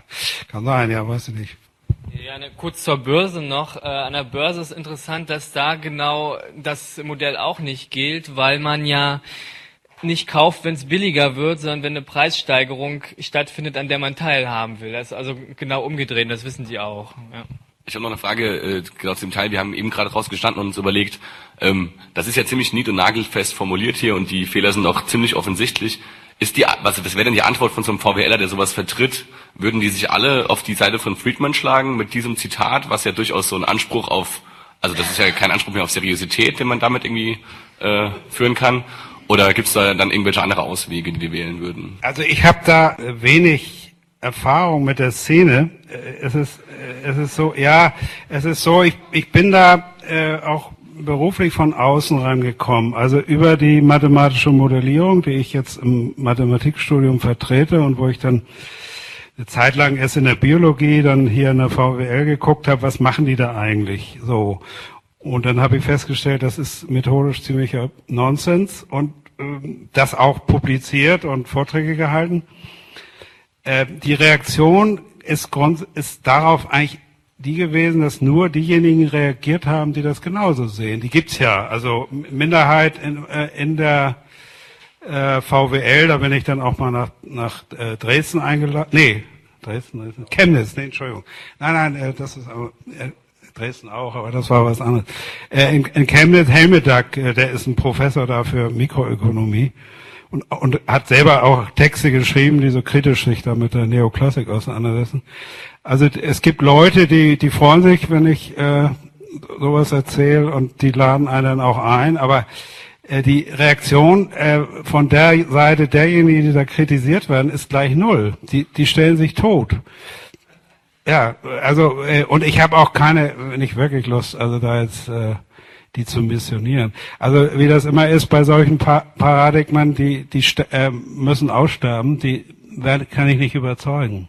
sein, ja, weiß ich nicht. Ja, ne, kurz zur Börse noch. Äh, an der Börse ist interessant, dass da genau das Modell auch nicht gilt, weil man ja nicht kauft, wenn es billiger wird, sondern wenn eine Preissteigerung stattfindet, an der man teilhaben will. Das ist also genau umgedreht, das wissen Sie auch. Ja. Ich habe noch eine Frage äh, genau zu dem Teil. Wir haben eben gerade rausgestanden und uns überlegt, ähm, das ist ja ziemlich nied- und nagelfest formuliert hier und die Fehler sind auch ziemlich offensichtlich. Ist die, was, was wäre denn die Antwort von so einem VWLer, der sowas vertritt? Würden die sich alle auf die Seite von Friedman schlagen mit diesem Zitat, was ja durchaus so ein Anspruch auf, also das ist ja kein Anspruch mehr auf Seriosität, den man damit irgendwie äh, führen kann? Oder gibt es da dann irgendwelche andere Auswege, die die wählen würden? Also ich habe da wenig Erfahrung mit der Szene. Es ist, es ist so, ja, es ist so, ich, ich bin da äh, auch beruflich von außen rangekommen, also über die mathematische Modellierung, die ich jetzt im Mathematikstudium vertrete und wo ich dann eine Zeit lang erst in der Biologie, dann hier in der V W L geguckt habe, was machen die da eigentlich so. Und dann habe ich festgestellt, das ist methodisch ziemlicher Nonsens und äh, das auch publiziert und Vorträge gehalten. Äh, die Reaktion ist, grund, ist darauf eigentlich die gewesen, dass nur diejenigen reagiert haben, die das genauso sehen. Die gibt's ja. Also Minderheit in, äh, in der äh, V W L, da bin ich dann auch mal nach, nach äh, Dresden eingeladen. Nee, Dresden, Dresden, Chemnitz, nee, Entschuldigung. Nein, nein, äh, das ist aber, äh, Dresden auch, aber das war was anderes. Äh, in, in Chemnitz, Helmedak, äh, der ist ein Professor da für Mikroökonomie und, und hat selber auch Texte geschrieben, die so kritisch sich da mit der Neoklassik auseinandersetzen. Also es gibt Leute, die die freuen sich, wenn ich äh, sowas erzähle und die laden einen dann auch ein, aber äh, die Reaktion äh, von der Seite derjenigen, die da kritisiert werden, ist gleich null. Die die stellen sich tot. Ja, also äh, und ich habe auch keine, nicht wirklich Lust, also da jetzt äh, die zu missionieren. Also wie das immer ist bei solchen pa- Paradigmen, die die st- äh, müssen aussterben, die werden, kann ich nicht überzeugen.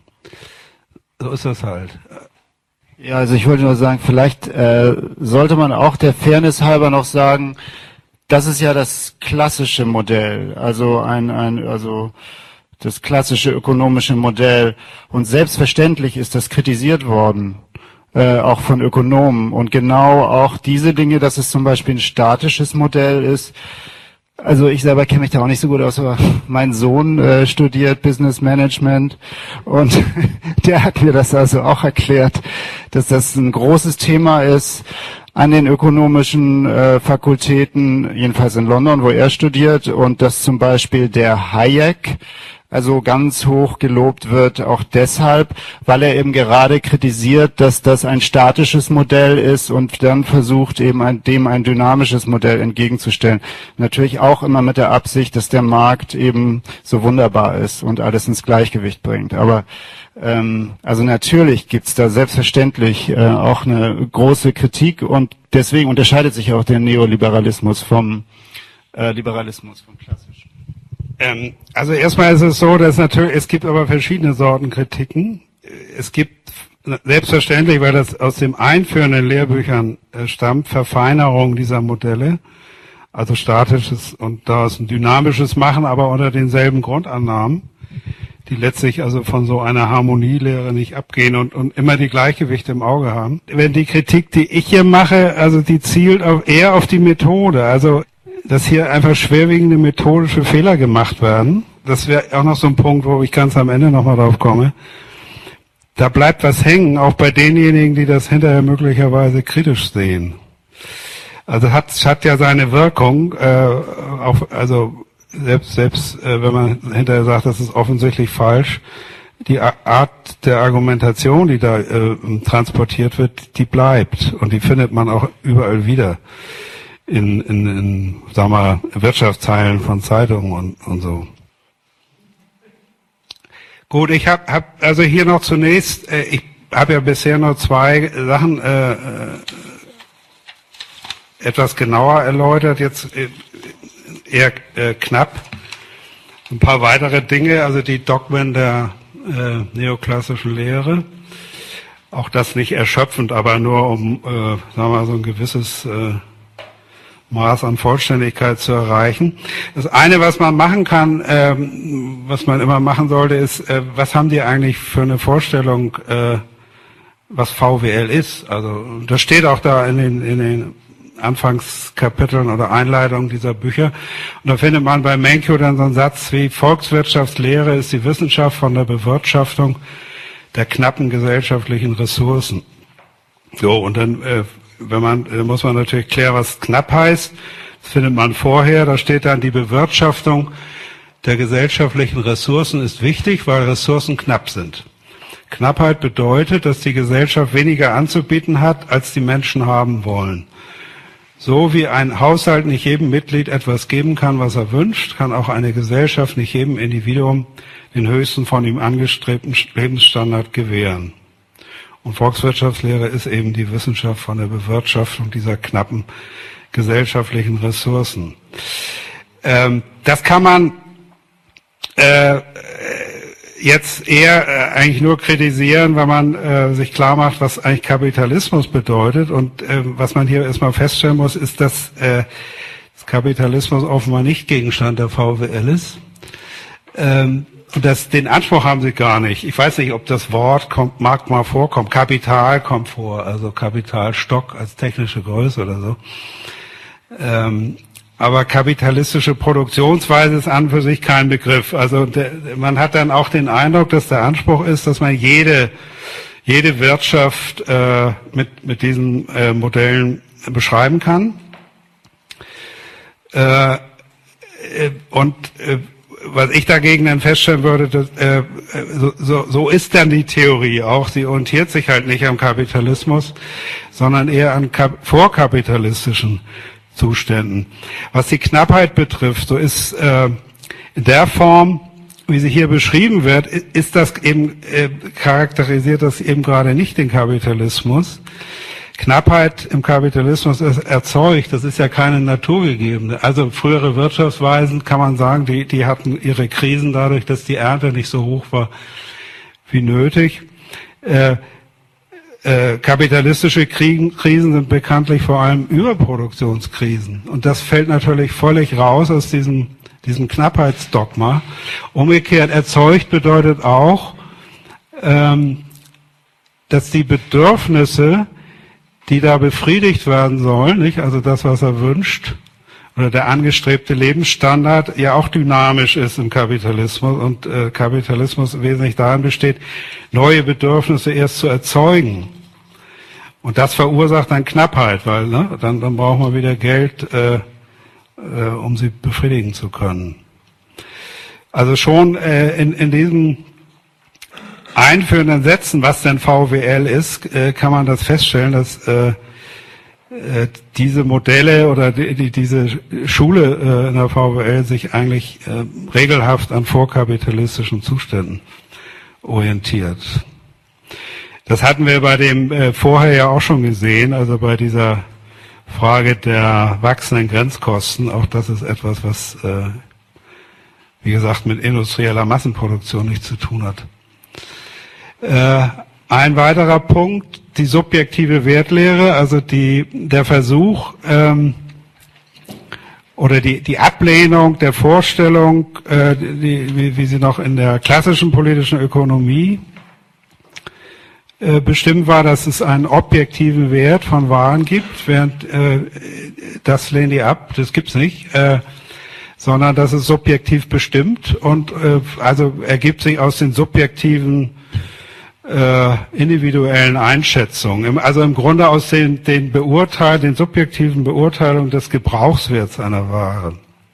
So ist das halt. Ja, also ich wollte nur sagen, vielleicht äh, sollte man auch der Fairness halber noch sagen, das ist ja das klassische Modell, also ein, ein, also das klassische ökonomische Modell. Und selbstverständlich ist das kritisiert worden, äh, auch von Ökonomen. Und genau auch diese Dinge, dass es zum Beispiel ein statisches Modell ist. Also ich selber kenne mich da auch nicht so gut aus, aber mein Sohn äh, studiert Business Management und der hat mir das also auch erklärt, dass das ein großes Thema ist an den ökonomischen äh, Fakultäten, jedenfalls in London, wo er studiert, und dass zum Beispiel der Hayek also ganz hoch gelobt wird, auch deshalb, weil er eben gerade kritisiert, dass das ein statisches Modell ist und dann versucht eben ein, dem ein dynamisches Modell entgegenzustellen. Natürlich auch immer mit der Absicht, dass der Markt eben so wunderbar ist und alles ins Gleichgewicht bringt. Aber ähm, also natürlich gibt's da selbstverständlich äh, auch eine große Kritik und deswegen unterscheidet sich auch der Neoliberalismus vom äh, Liberalismus, vom klassischen. Ähm, also erstmal ist es so, dass natürlich, es gibt aber verschiedene Sorten Kritiken. Es gibt selbstverständlich, weil das aus dem Einführen in Lehrbüchern äh, stammt, Verfeinerung dieser Modelle, also statisches und daraus ein dynamisches machen, aber unter denselben Grundannahmen, die letztlich also von so einer Harmonielehre nicht abgehen und, und immer die Gleichgewichte im Auge haben. Wenn die Kritik, die ich hier mache, also die zielt auf, eher auf die Methode, also dass hier einfach schwerwiegende methodische Fehler gemacht werden. Das wäre auch noch so ein Punkt, wo ich ganz am Ende nochmal drauf komme. Da bleibt was hängen, auch bei denjenigen, die das hinterher möglicherweise kritisch sehen. Also hat hat ja seine Wirkung, äh, auch, also selbst selbst äh, wenn man hinterher sagt, das ist offensichtlich falsch, die Art der Argumentation, die da äh, transportiert wird, die bleibt und die findet man auch überall wieder. In, in, in, sagen wir mal, Wirtschaftsteilen von Zeitungen und, und so. Gut, ich habe hab also hier noch zunächst, äh, ich habe ja bisher nur zwei Sachen äh, äh, etwas genauer erläutert, jetzt äh, eher äh, knapp. Ein paar weitere Dinge, also die Dogmen der äh, neoklassischen Lehre. Auch das nicht erschöpfend, aber nur um, äh, sagen wir mal, so ein gewisses äh, Maß an Vollständigkeit zu erreichen. Das eine, was man machen kann, ähm, was man immer machen sollte, ist, äh, was haben die eigentlich für eine Vorstellung, äh, was V W L ist? Also das steht auch da in den, in den Anfangskapiteln oder Einleitungen dieser Bücher. Und da findet man bei Menkyo dann so einen Satz wie: Volkswirtschaftslehre ist die Wissenschaft von der Bewirtschaftung der knappen gesellschaftlichen Ressourcen. So, und dann, äh, wenn man, äh, muss man natürlich klären, was knapp heißt. Das findet man vorher. Da steht dann: Die Bewirtschaftung der gesellschaftlichen Ressourcen ist wichtig, weil Ressourcen knapp sind. Knappheit bedeutet, dass die Gesellschaft weniger anzubieten hat, als die Menschen haben wollen. So wie ein Haushalt nicht jedem Mitglied etwas geben kann, was er wünscht, kann auch eine Gesellschaft nicht jedem Individuum den höchsten von ihm angestrebten Lebensstandard gewähren. Und Volkswirtschaftslehre ist eben die Wissenschaft von der Bewirtschaftung dieser knappen gesellschaftlichen Ressourcen. Ähm, das kann man äh, jetzt eher äh, eigentlich nur kritisieren, wenn man äh, sich klar macht, was eigentlich Kapitalismus bedeutet. Und äh, was man hier erstmal feststellen muss, ist, dass äh, das Kapitalismus offenbar nicht Gegenstand der V W L ist. Ähm, und das, den Anspruch haben sie gar nicht. Ich weiß nicht, ob das Wort kommt, mag mal vorkommen. Kapital kommt vor, also Kapitalstock als technische Größe oder so. Ähm, Aber kapitalistische Produktionsweise ist an für sich kein Begriff. Also der, man hat dann auch den Eindruck, dass der Anspruch ist, dass man jede jede Wirtschaft äh, mit mit diesen äh, Modellen beschreiben kann. Äh, und äh, was ich dagegen dann feststellen würde, dass, äh, so, so, so ist dann die Theorie auch. Sie orientiert sich halt nicht am Kapitalismus, sondern eher an kap- vorkapitalistischen Zuständen. Was die Knappheit betrifft, so ist äh, in der Form, wie sie hier beschrieben wird, ist das eben, äh, charakterisiert das eben gerade nicht den Kapitalismus. Knappheit im Kapitalismus ist erzeugt, das ist ja keine naturgegebene. Also frühere Wirtschaftsweisen, kann man sagen, die, die hatten ihre Krisen dadurch, dass die Ernte nicht so hoch war wie nötig. Äh, Äh, kapitalistische Kriegen, Krisen sind bekanntlich vor allem Überproduktionskrisen. Und das fällt natürlich völlig raus aus diesem, diesem Knappheitsdogma. Umgekehrt, erzeugt bedeutet auch, ähm, dass die Bedürfnisse, die da befriedigt werden sollen, nicht, also das, was er wünscht, oder der angestrebte Lebensstandard, ja auch dynamisch ist im Kapitalismus. Und äh, Kapitalismus wesentlich darin besteht, neue Bedürfnisse erst zu erzeugen. Und das verursacht dann Knappheit, weil ne, dann, dann braucht man wieder Geld, äh, äh, um sie befriedigen zu können. Also schon äh, in, in diesen einführenden Sätzen, was denn V W L ist, äh, kann man das feststellen, dass äh, äh, diese Modelle oder die, die, diese Schule äh, in der V W L sich eigentlich äh, regelhaft an vorkapitalistischen Zuständen orientiert. Das hatten wir bei dem äh, vorher ja auch schon gesehen, also bei dieser Frage der wachsenden Grenzkosten. Auch das ist etwas, was, äh, wie gesagt, mit industrieller Massenproduktion nichts zu tun hat. Äh, ein weiterer Punkt, die subjektive Wertlehre, also die, der Versuch ähm, oder die, die Ablehnung der Vorstellung, äh, die, wie, wie sie noch in der klassischen politischen Ökonomie bestimmt war, dass es einen objektiven Wert von Waren gibt, während äh, das lehnen die ab, das gibt's nicht, äh, sondern dass es subjektiv bestimmt und äh, also ergibt sich aus den subjektiven äh, individuellen Einschätzungen, also im Grunde aus den, den Beurteil, den subjektiven Beurteilungen des Gebrauchswerts einer Ware.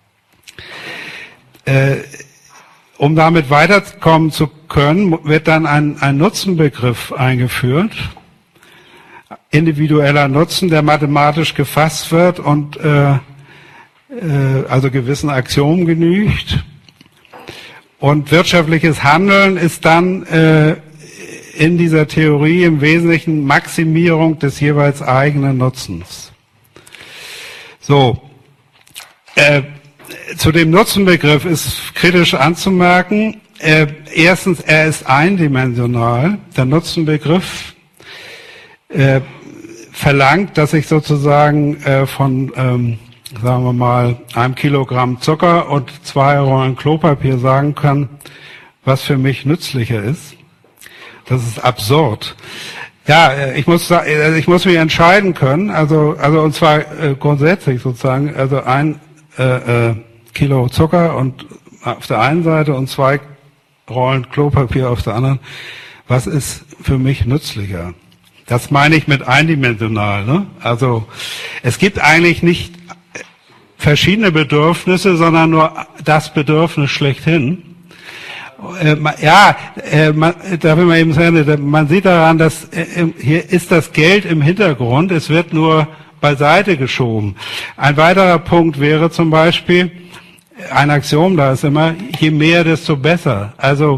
Äh, Um damit weiterkommen zu können, wird dann ein, ein Nutzenbegriff eingeführt, individueller Nutzen, der mathematisch gefasst wird und äh, äh, also gewissen Axiomen genügt. Und wirtschaftliches Handeln ist dann äh, in dieser Theorie im Wesentlichen Maximierung des jeweils eigenen Nutzens. So, äh, zu dem Nutzenbegriff ist kritisch anzumerken. Äh, erstens, er ist eindimensional. Der Nutzenbegriff äh, verlangt, dass ich sozusagen äh, von ähm, sagen wir mal, einem Kilogramm Zucker und zwei Rollen Klopapier sagen kann, was für mich nützlicher ist. Das ist absurd. Ja, ich muss ich muss mich entscheiden können, also also und zwar äh, grundsätzlich sozusagen, also ein äh, äh, Kilo Zucker und auf der einen Seite und zwei Rollen Klopapier auf der anderen. Was ist für mich nützlicher? Das meine ich mit eindimensional. Ne? Also es gibt eigentlich nicht verschiedene Bedürfnisse, sondern nur das Bedürfnis schlechthin. Äh, ja, äh, man, darf ich mal eben sagen, man sieht daran, dass äh, hier ist das Geld im Hintergrund, es wird nur beiseite geschoben. Ein weiterer Punkt wäre zum Beispiel, ein Axiom da ist immer, je mehr, desto besser. Also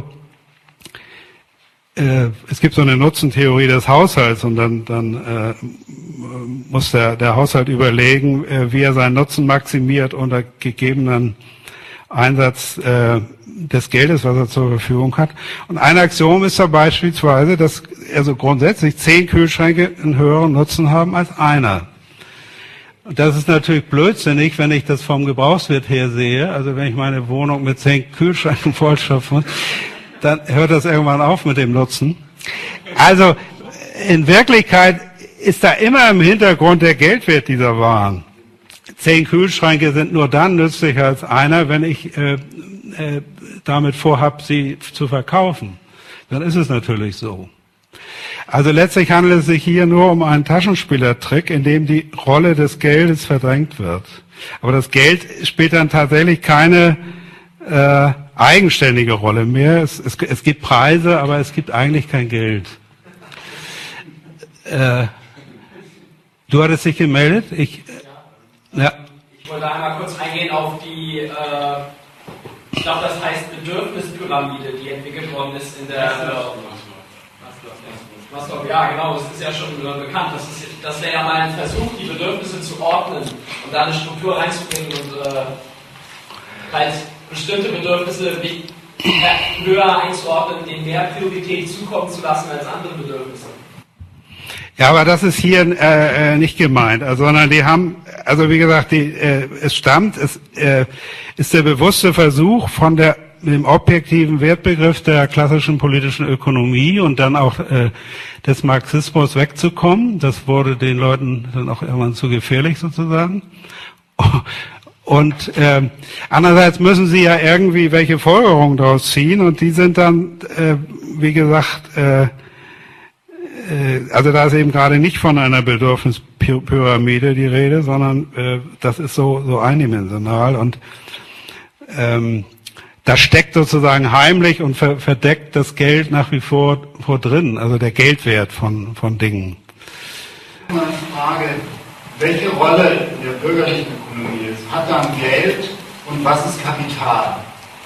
äh, es gibt so eine Nutzentheorie des Haushalts und dann, dann äh, muss der, der Haushalt überlegen, äh, wie er seinen Nutzen maximiert unter gegebenen Einsatz äh, des Geldes, was er zur Verfügung hat. Und ein Axiom ist da beispielsweise, dass also grundsätzlich zehn Kühlschränke einen höheren Nutzen haben als einer. Und das ist natürlich blödsinnig, wenn ich das vom Gebrauchswert her sehe. Also wenn ich meine Wohnung mit zehn Kühlschränken vollstopfen muss, dann hört das irgendwann auf mit dem Nutzen. Also in Wirklichkeit ist da immer im Hintergrund der Geldwert dieser Waren. Zehn Kühlschränke sind nur dann nützlicher als einer, wenn ich äh, äh, damit vorhabe, sie zu verkaufen. Dann ist es natürlich so. Also letztlich handelt es sich hier nur um einen Taschenspielertrick, in dem die Rolle des Geldes verdrängt wird. Aber das Geld spielt dann tatsächlich keine äh, eigenständige Rolle mehr. Es, es, es gibt Preise, aber es gibt eigentlich kein Geld. Äh, du hattest dich gemeldet? Ich, äh, ja. Ich wollte einmal kurz eingehen auf die, äh, ich glaube, das heißt Bedürfnispyramide, die entwickelt worden ist in der... Maslow, ja, genau, das ist ja schon bekannt. Das, ist, das wäre ja mal ein Versuch, die Bedürfnisse zu ordnen und da eine Struktur reinzubringen und äh, halt bestimmte Bedürfnisse wie, äh, höher einzuordnen, denen mehr Priorität zukommen zu lassen als andere Bedürfnisse. Ja, aber das ist hier äh, nicht gemeint, also, sondern die haben, also wie gesagt, die, äh, es stammt, es äh, ist der bewusste Versuch von der dem objektiven Wertbegriff der klassischen politischen Ökonomie und dann auch äh, des Marxismus wegzukommen. Das wurde den Leuten dann auch irgendwann zu gefährlich sozusagen. Und äh, andererseits müssen sie ja irgendwie welche Folgerungen daraus ziehen und die sind dann, äh, wie gesagt, äh, äh, also da ist eben gerade nicht von einer Bedürfnispyramide die Rede, sondern äh, das ist so so eindimensional und ähm, da steckt sozusagen heimlich und ver verdeckt das Geld nach wie vor, vor drin, also der Geldwert von, von Dingen. Eine Frage, welche Rolle in der bürgerlichen Ökonomie ist, hat dann Geld und was ist Kapital?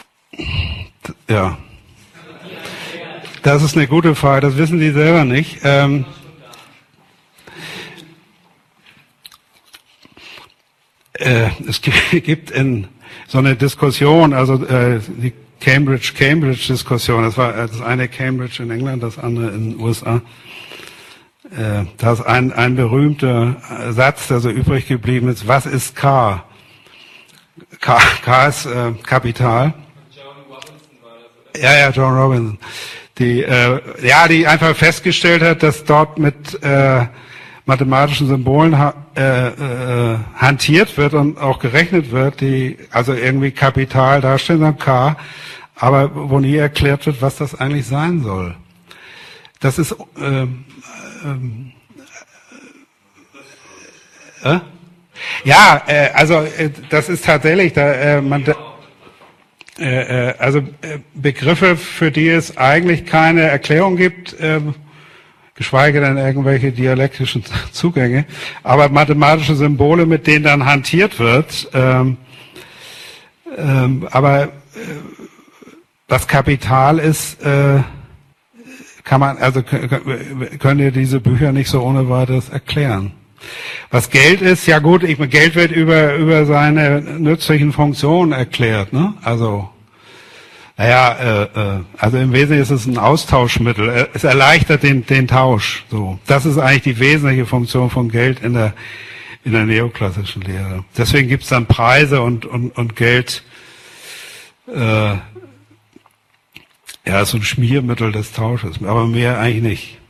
Ja, das ist eine gute Frage, das wissen Sie selber nicht. Ähm, äh, es gibt in so eine Diskussion, also äh, die Cambridge-Cambridge-Diskussion, das war das eine Cambridge in England, das andere in den U S A. Äh, da ist ein, ein berühmter Satz, der so übrig geblieben ist, was ist K? K, K ist äh, Kapital. Ja, ja, John Robinson. Die, äh, ja, die einfach festgestellt hat, dass dort mit äh, mathematischen Symbolen ha äh, äh, hantiert wird und auch gerechnet wird, die also irgendwie Kapital darstellen, dann K, aber wo nie erklärt wird, was das eigentlich sein soll. Das ist ähm, ähm, äh, ja, äh, also äh, das ist tatsächlich, da äh, man äh, äh, also äh, Begriffe, für die es eigentlich keine Erklärung gibt. Äh, geschweige denn irgendwelche dialektischen Zugänge, aber mathematische Symbole, mit denen dann hantiert wird. Ähm, ähm, aber äh, was Kapital ist, äh, kann man, also können dir diese Bücher nicht so ohne weiteres erklären. Was Geld ist, ja gut, ich, Geld wird über über seine nützlichen Funktionen erklärt, ne? Also Naja, äh, äh, also im Wesentlichen ist es ein Austauschmittel. Es erleichtert den, den Tausch. So, das ist eigentlich die wesentliche Funktion von Geld in der in der neoklassischen Lehre. Deswegen gibt es dann Preise und, und, und Geld, äh, ja, so ein Schmiermittel des Tausches, aber mehr eigentlich nicht.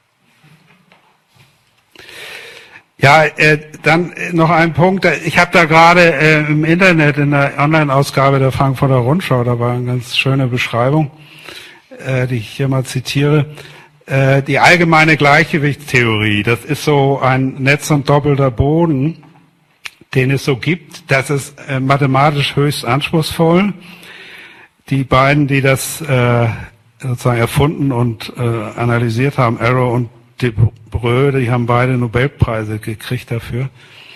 Ja, äh, dann noch ein Punkt. Ich habe da gerade äh, im Internet in der Online-Ausgabe der Frankfurter Rundschau, da war eine ganz schöne Beschreibung, äh, die ich hier mal zitiere. Äh, die allgemeine Gleichgewichtstheorie, das ist so ein Netz und doppelter Boden, den es so gibt. Das ist äh, mathematisch höchst anspruchsvoll. Die beiden, die das äh, sozusagen erfunden und äh, analysiert haben, Arrow und Debreu, die haben beide Nobelpreise gekriegt dafür.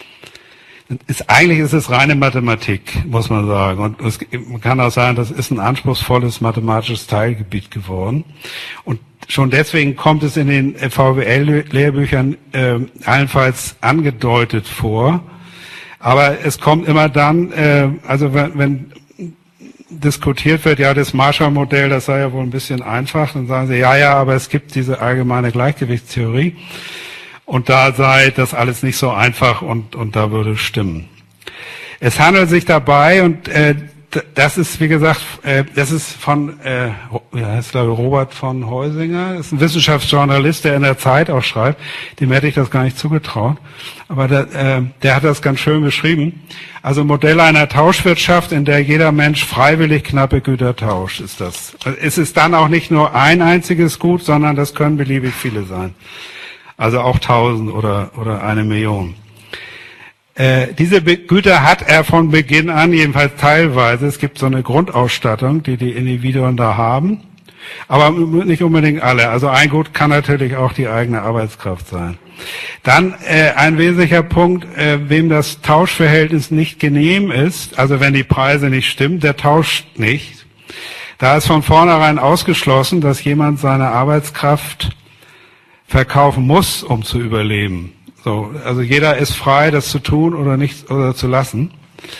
Ist, eigentlich ist es reine Mathematik, muss man sagen. Und es, man kann auch sagen, das ist ein anspruchsvolles mathematisches Teilgebiet geworden. Und schon deswegen kommt es in den V W L-Lehrbüchern äh, allenfalls angedeutet vor. Aber es kommt immer dann, äh, also wenn, wenn diskutiert wird, ja, das Marshall-Modell, das sei ja wohl ein bisschen einfach, dann sagen sie, ja, ja, aber es gibt diese allgemeine Gleichgewichtstheorie und da sei das alles nicht so einfach und, und da würde es stimmen. Es handelt sich dabei, und äh, das ist, wie gesagt, äh, das ist von, äh, wie heißt der, Robert von Heusinger, das ist ein Wissenschaftsjournalist, der in der Zeit auch schreibt, dem hätte ich das gar nicht zugetraut, aber der, äh, der hat das ganz schön beschrieben. Also Modell einer Tauschwirtschaft, in der jeder Mensch freiwillig knappe Güter tauscht, ist das. Es ist dann auch nicht nur ein einziges Gut, sondern das können beliebig viele sein. Also auch tausend oder, oder eine Million. Äh, diese Be- Güter hat er von Beginn an, jedenfalls teilweise. Es gibt so eine Grundausstattung, die die Individuen da haben. Aber nicht unbedingt alle. Also ein Gut kann natürlich auch die eigene Arbeitskraft sein. Dann äh, ein wesentlicher Punkt, äh, wem das Tauschverhältnis nicht genehm ist, also wenn die Preise nicht stimmen, der tauscht nicht. Da ist von vornherein ausgeschlossen, dass jemand seine Arbeitskraft verkaufen muss, um zu überleben. So, also jeder ist frei, das zu tun oder nicht oder zu lassen.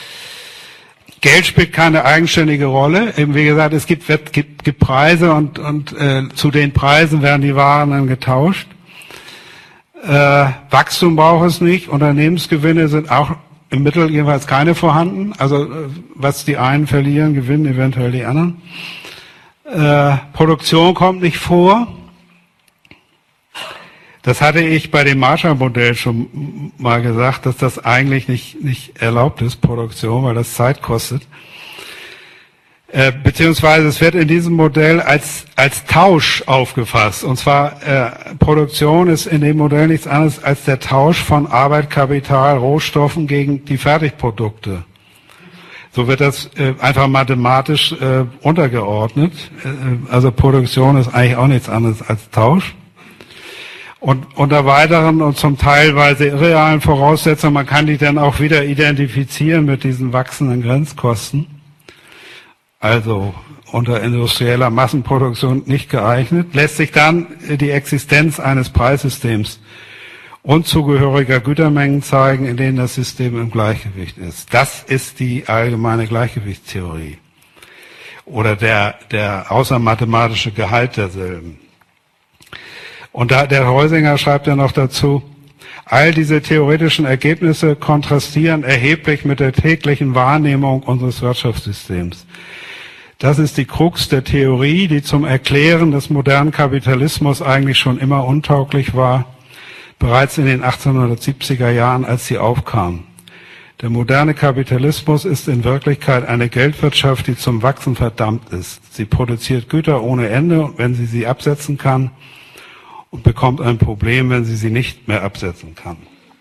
Geld spielt keine eigenständige Rolle. Eben wie gesagt, es gibt, gibt, gibt Preise und, und äh, zu den Preisen werden die Waren dann getauscht. Äh, Wachstum braucht es nicht. Unternehmensgewinne sind auch im Mittel jeweils keine vorhanden. Also äh, was die einen verlieren, gewinnen eventuell die anderen. Äh, Produktion kommt nicht vor. Das hatte ich bei dem Marshall-Modell schon mal gesagt, dass das eigentlich nicht, nicht erlaubt ist, Produktion, weil das Zeit kostet. Äh, beziehungsweise es wird in diesem Modell als, als Tausch aufgefasst. Und zwar, äh, Produktion ist in dem Modell nichts anderes als der Tausch von Arbeit, Kapital, Rohstoffen gegen die Fertigprodukte. So wird das äh, einfach mathematisch äh, untergeordnet. Äh, also Produktion ist eigentlich auch nichts anderes als Tausch. Und unter weiteren und zum teilweise irrealen Voraussetzungen, man kann die dann auch wieder identifizieren mit diesen wachsenden Grenzkosten. Also unter industrieller Massenproduktion nicht geeignet, lässt sich dann die Existenz eines Preissystems und zugehöriger Gütermengen zeigen, in denen das System im Gleichgewicht ist. Das ist die allgemeine Gleichgewichtstheorie oder der, der außermathematische Gehalt derselben. Und da, der Heusinger schreibt ja noch dazu, all diese theoretischen Ergebnisse kontrastieren erheblich mit der täglichen Wahrnehmung unseres Wirtschaftssystems. Das ist die Krux der Theorie, die zum Erklären des modernen Kapitalismus eigentlich schon immer untauglich war, bereits in den achtzehnhundertsiebziger Jahren, als sie aufkam. Der moderne Kapitalismus ist in Wirklichkeit eine Geldwirtschaft, die zum Wachsen verdammt ist. Sie produziert Güter ohne Ende, wenn sie sie absetzen kann, und bekommt ein Problem, wenn sie sie nicht mehr absetzen kann.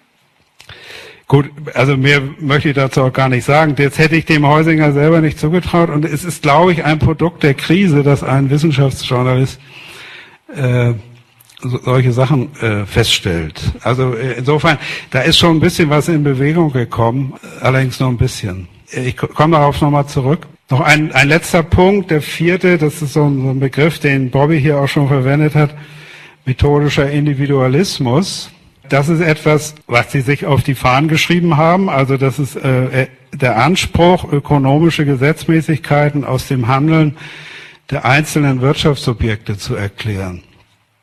Gut, also mehr möchte ich dazu auch gar nicht sagen. Jetzt hätte ich dem Heusinger selber nicht zugetraut. Und es ist, glaube ich, ein Produkt der Krise, dass ein Wissenschaftsjournalist äh, so, solche Sachen äh, feststellt. Also äh, insofern, da ist schon ein bisschen was in Bewegung gekommen, allerdings nur ein bisschen. Ich komme darauf nochmal zurück. Noch ein, ein letzter Punkt, der vierte, das ist so ein, so ein Begriff, den Bobby hier auch schon verwendet hat. Methodischer Individualismus, das ist etwas, was Sie sich auf die Fahnen geschrieben haben. Also das ist äh, der Anspruch, ökonomische Gesetzmäßigkeiten aus dem Handeln der einzelnen Wirtschaftsobjekte zu erklären.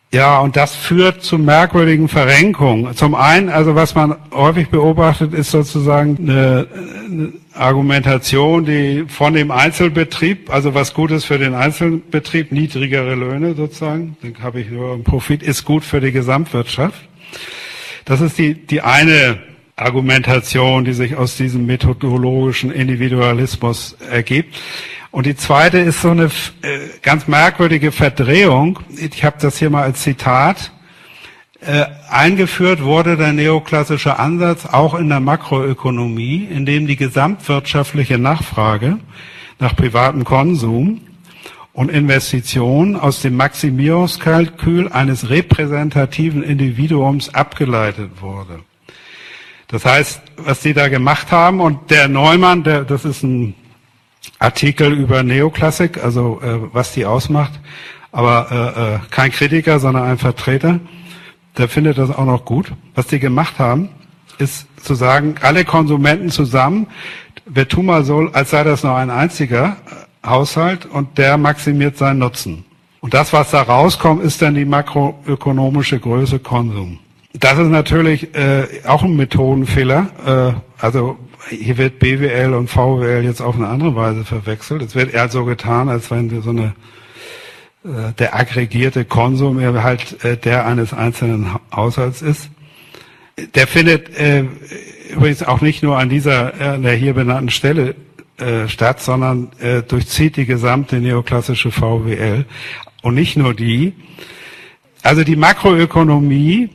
Ja, und das führt zu merkwürdigen Verrenkungen. Zum einen, also was man häufig beobachtet, ist sozusagen eine, eine Argumentation, die von dem Einzelbetrieb, also was gut ist für den Einzelbetrieb, niedrigere Löhne sozusagen, dann habe ich nur einen Profit, ist gut für die Gesamtwirtschaft. Das ist die, die eine Argumentation, die sich aus diesem methodologischen Individualismus ergibt. Und die zweite ist so eine äh, ganz merkwürdige Verdrehung. Ich habe das hier mal als Zitat. Äh, eingeführt wurde der neoklassische Ansatz auch in der Makroökonomie, in dem die gesamtwirtschaftliche Nachfrage nach privatem Konsum und Investitionen aus dem Maximierungskalkül eines repräsentativen Individuums abgeleitet wurde. Das heißt, was die da gemacht haben, und der Neumann, der, das ist ein Artikel über Neoklassik, also äh, was die ausmacht, aber äh, äh, kein Kritiker, sondern ein Vertreter, der findet das auch noch gut. Was die gemacht haben, ist zu sagen, alle Konsumenten zusammen, wir tun mal so, als sei das nur ein einziger Haushalt und der maximiert seinen Nutzen. Und das, was da rauskommt, ist dann die makroökonomische Größe Konsum. Das ist natürlich äh, auch ein Methodenfehler, äh, also hier wird B W L und V W L jetzt auf eine andere Weise verwechselt. Es wird eher so getan, als wenn wir so eine äh, der aggregierte Konsum halt äh, der eines einzelnen Haushalts ist. Der findet äh, übrigens auch nicht nur an dieser äh, an der hier benannten Stelle äh, statt, sondern äh, durchzieht die gesamte neoklassische V W L und nicht nur die. Also die Makroökonomie,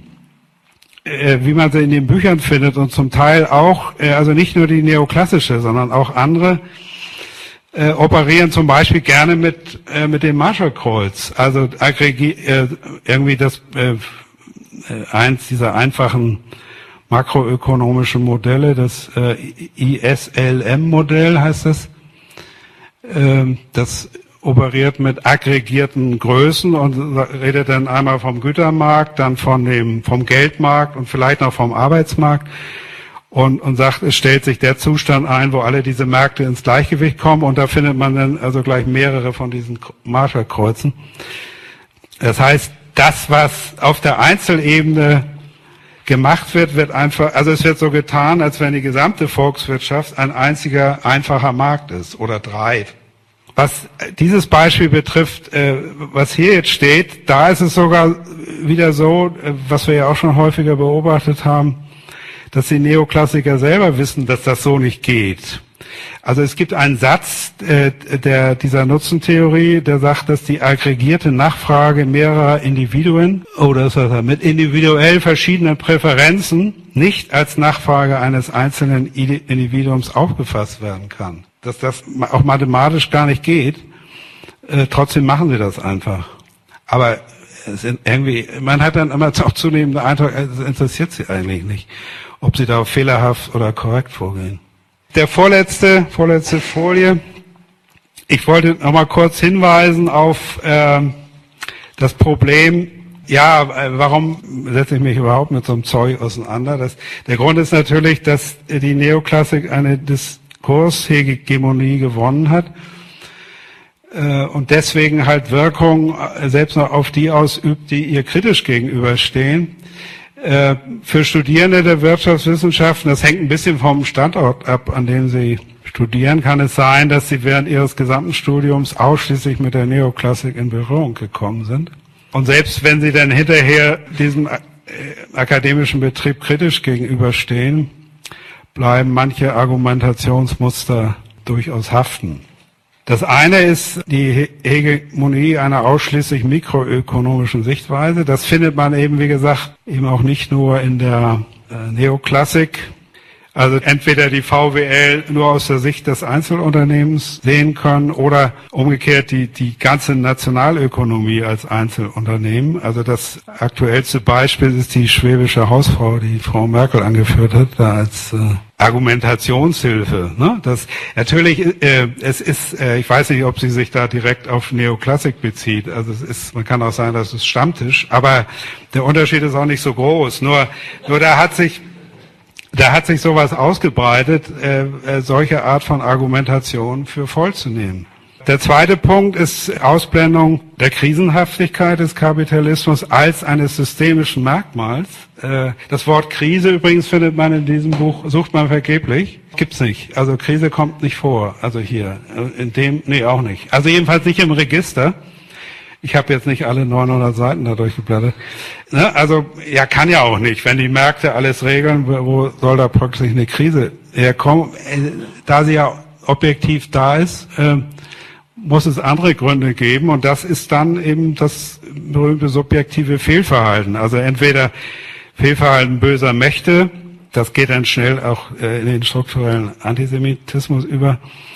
wie man sie in den Büchern findet und zum Teil auch, also nicht nur die neoklassische, sondern auch andere, äh, operieren zum Beispiel gerne mit äh, mit dem Marshallkreuz. Also aggregi äh, irgendwie das äh, eins dieser einfachen makroökonomischen Modelle, das äh, I S L M-Modell heißt das. Äh, das operiert mit aggregierten Größen und redet dann einmal vom Gütermarkt, dann von dem vom Geldmarkt und vielleicht noch vom Arbeitsmarkt und und sagt, es stellt sich der Zustand ein, wo alle diese Märkte ins Gleichgewicht kommen, und da findet man dann also gleich mehrere von diesen Marshallkreuzen. Das heißt, das, was auf der Einzelebene gemacht wird, wird einfach, also es wird so getan, als wenn die gesamte Volkswirtschaft ein einziger einfacher Markt ist oder drei. Was dieses Beispiel betrifft, äh, was hier jetzt steht, da ist es sogar wieder so, äh, was wir ja auch schon häufiger beobachtet haben, dass die Neoklassiker selber wissen, dass das so nicht geht. Also es gibt einen Satz äh, der dieser Nutzentheorie, der sagt, dass die aggregierte Nachfrage mehrerer Individuen oder ist das mit individuell verschiedenen Präferenzen nicht als Nachfrage eines einzelnen Individuums aufgefasst werden kann. Dass das auch mathematisch gar nicht geht, äh, trotzdem machen sie das einfach. Aber es sind irgendwie, man hat dann immer auch zunehmend den Eindruck, es interessiert sie eigentlich nicht, ob sie da fehlerhaft oder korrekt vorgehen. Der vorletzte, vorletzte Folie. Ich wollte noch mal kurz hinweisen auf äh, das Problem. Ja, äh, warum setze ich mich überhaupt mit so einem Zeug auseinander? Das, der Grund ist natürlich, dass die Neoklassik eine Diskurshegemonie gewonnen hat äh, und deswegen halt Wirkung äh, selbst noch auf die ausübt, die ihr kritisch gegenüberstehen. Äh, für Studierende der Wirtschaftswissenschaften, das hängt ein bisschen vom Standort ab, an dem sie studieren, kann es sein, dass sie während ihres gesamten Studiums ausschließlich mit der Neoklassik in Berührung gekommen sind. Und selbst wenn sie dann hinterher diesem äh, akademischen Betrieb kritisch gegenüberstehen, bleiben manche Argumentationsmuster durchaus haften. Das eine ist die Hegemonie einer ausschließlich mikroökonomischen Sichtweise. Das findet man eben, wie gesagt, eben auch nicht nur in der äh, Neoklassik. Also entweder die V W L nur aus der Sicht des Einzelunternehmens sehen können oder umgekehrt die, die ganze Nationalökonomie als Einzelunternehmen. Also das aktuellste Beispiel ist die schwäbische Hausfrau, die Frau Merkel angeführt hat, da als äh, Argumentationshilfe. Ne? Das natürlich, äh, es ist, äh, ich weiß nicht, ob sie sich da direkt auf Neoklassik bezieht. Also es ist, man kann auch sagen, das ist Stammtisch, aber der Unterschied ist auch nicht so groß. Nur, nur da hat sich Da hat sich sowas ausgebreitet, äh, äh, solche Art von Argumentation für voll zu nehmen. der zweite Punkt ist Ausblendung der Krisenhaftigkeit des Kapitalismus als eines systemischen Merkmals. Äh, das Wort Krise übrigens findet man in diesem Buch, sucht man vergeblich. Gibt's nicht. Also Krise kommt nicht vor. Also hier, in dem, nee, auch nicht. Also jedenfalls nicht im Register. Ich habe jetzt nicht alle neunhundert Seiten da durchgeblättert. Ne? Also, ja, kann ja auch nicht. Wenn die Märkte alles regeln, wo soll da plötzlich eine Krise herkommen? Da sie ja objektiv da ist, äh, muss es andere Gründe geben. Und das ist dann eben das berühmte subjektive Fehlverhalten. Also entweder Fehlverhalten böser Mächte, das geht dann schnell auch äh, in den strukturellen Antisemitismus über,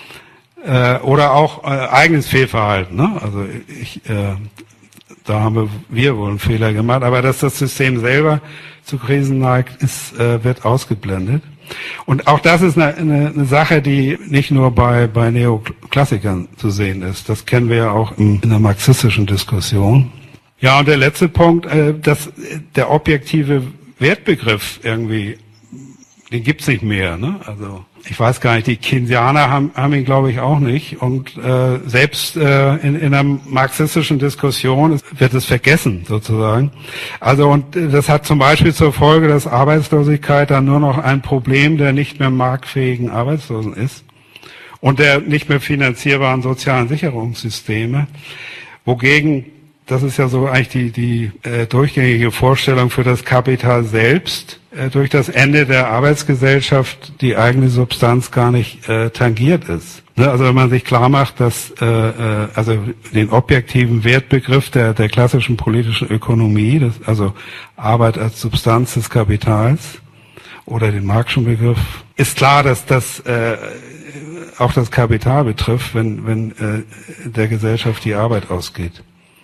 oder auch äh, eigenes Fehlverhalten. Ne? Also ich, äh, da haben wir, wir wohl einen Fehler gemacht, aber dass das System selber zu Krisen neigt, ist, äh, wird ausgeblendet. Und auch das ist eine, eine, eine Sache, die nicht nur bei, bei Neoklassikern zu sehen ist. Das kennen wir ja auch in, in der marxistischen Diskussion. Ja, und der letzte Punkt, äh, dass der objektive Wertbegriff irgendwie, den gibt's nicht mehr. Ne? Also ich weiß gar nicht, die Keynesianer haben, haben ihn, glaube ich, auch nicht. Und äh, selbst äh, in, in einer marxistischen Diskussion wird es vergessen, sozusagen. Also und äh, das hat zum Beispiel zur Folge, dass Arbeitslosigkeit dann nur noch ein Problem der nicht mehr marktfähigen Arbeitslosen ist und der nicht mehr finanzierbaren sozialen Sicherungssysteme, wogegen, das ist ja so eigentlich die, die äh, durchgängige Vorstellung für das Kapital selbst, äh, durch das Ende der Arbeitsgesellschaft die eigene Substanz gar nicht äh, tangiert ist. Ne? Also wenn man sich klar macht, dass äh, äh, also den objektiven Wertbegriff der, der klassischen politischen Ökonomie, das, also Arbeit als Substanz des Kapitals oder den Marxischen Begriff, ist klar, dass das äh, auch das Kapital betrifft, wenn, wenn äh, der Gesellschaft die Arbeit ausgeht.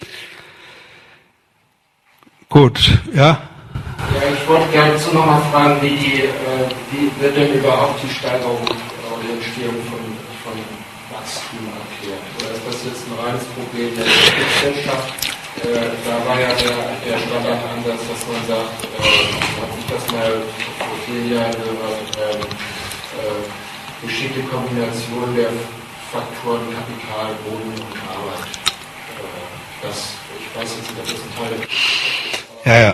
Gut, ja? Ja, ich wollte gerne dazu nochmal fragen, wie, die, äh, wie wird denn überhaupt die Steigerung oder die Entstehung von, von Wachstum erklärt? Oder ist das jetzt ein reines Problem der Gesellschaft? Äh, da war ja der, der Standardansatz, dass man sagt, äh, hat sich das mal vor vielen Jahren gehört, äh, äh, geschickte Kombination der Faktoren Kapital, Boden und Arbeit. Äh, das, ich weiß jetzt nicht, ob das ein Teil ist. Ja, ja.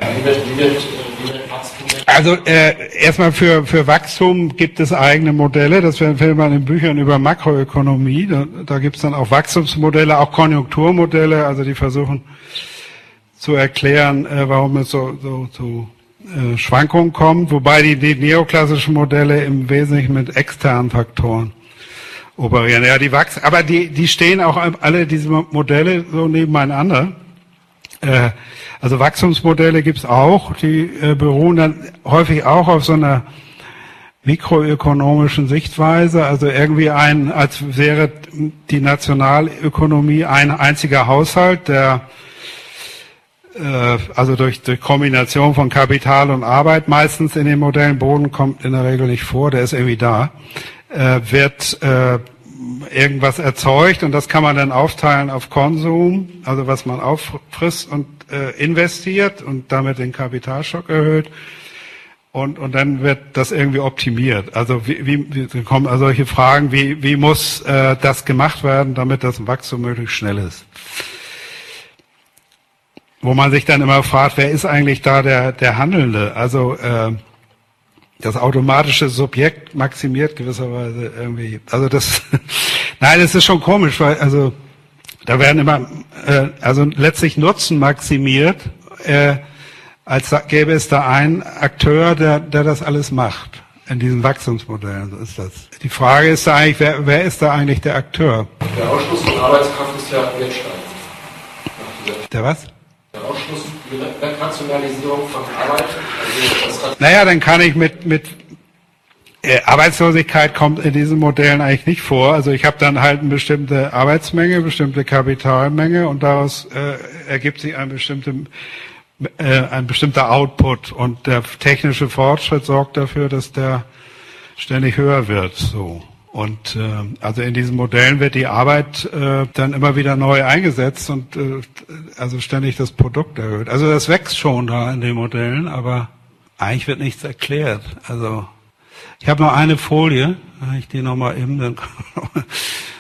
Also äh, erstmal für für Wachstum gibt es eigene Modelle, das findet man in Büchern über Makroökonomie, da, da gibt es dann auch Wachstumsmodelle, auch Konjunkturmodelle, also die versuchen zu erklären, äh, warum es so so zu äh, Schwankungen kommt, wobei die, die neoklassischen Modelle im Wesentlichen mit externen Faktoren operieren. Ja, die wachsen, aber die die stehen auch alle diese Modelle so nebeneinander. Äh, Also Wachstumsmodelle gibt's auch, die äh, beruhen dann häufig auch auf so einer mikroökonomischen Sichtweise, also irgendwie ein, als wäre die Nationalökonomie ein einziger Haushalt, der äh, also durch, durch Kombination von Kapital und Arbeit meistens in den Modellen, Boden kommt in der Regel nicht vor, der ist irgendwie da, äh, wird äh, irgendwas erzeugt und das kann man dann aufteilen auf Konsum, also was man auffrisst und äh, investiert und damit den Kapitalstock erhöht und und dann wird das irgendwie optimiert. Also wie, wie, wie kommen also solche Fragen, wie wie muss äh, das gemacht werden, damit das Wachstum möglichst schnell ist? Wo man sich dann immer fragt, wer ist eigentlich da der der Handelnde? Also äh, das automatische Subjekt maximiert gewisserweise irgendwie, also das, nein, das ist schon komisch, weil, also, da werden immer, äh, also letztlich Nutzen maximiert, äh, als gäbe es da einen Akteur, der, der das alles macht, in diesen Wachstumsmodellen, so ist das. Die Frage ist da eigentlich, wer, wer ist da eigentlich der Akteur? Der Ausschluss von Arbeitskraft ist ja wertsteigend. Der was? Der Ausschluss, die Wegrationalisierung von Arbeit. Also das naja, dann kann ich mit, mit äh, Arbeitslosigkeit kommt in diesen Modellen eigentlich nicht vor. Also ich habe dann halt eine bestimmte Arbeitsmenge, bestimmte Kapitalmenge und daraus äh, ergibt sich ein, bestimmte, äh, ein bestimmter Output. Und der technische Fortschritt sorgt dafür, dass der ständig höher wird. So. Und äh, also in diesen Modellen wird die Arbeit äh, dann immer wieder neu eingesetzt und äh, also ständig das Produkt erhöht. Also das wächst schon da in den Modellen, aber eigentlich wird nichts erklärt. Also ich habe noch eine Folie, wenn ich die nochmal eben, dann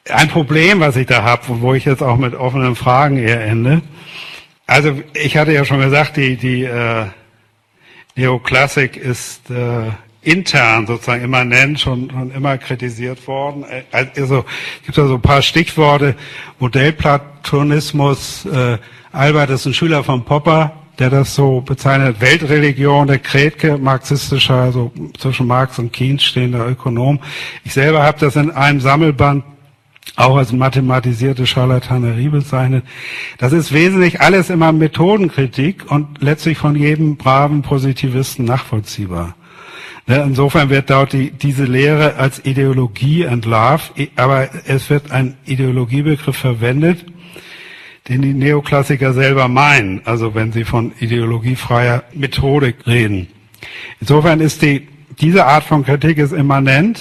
ein Problem, was ich da habe, wo ich jetzt auch mit offenen Fragen eher ende. Also ich hatte ja schon gesagt, die, die äh, Neoklassik ist äh, intern sozusagen immanent schon, schon immer kritisiert worden. Also es gibt da so ein paar Stichworte: Modellplatonismus. Äh, Albert ist ein Schüler von Popper, der das so bezeichnet. Weltreligion, der Kretke, marxistischer, also zwischen Marx und Keynes stehender Ökonom. Ich selber habe das in einem Sammelband auch als mathematisierte Charlatanerie bezeichnet. Das ist wesentlich alles immer Methodenkritik und letztlich von jedem braven Positivisten nachvollziehbar. Insofern wird dort die, diese Lehre als Ideologie entlarvt, aber es wird ein Ideologiebegriff verwendet, den die Neoklassiker selber meinen, also wenn sie von ideologiefreier Methodik reden. Insofern ist die, diese Art von Kritik ist immanent,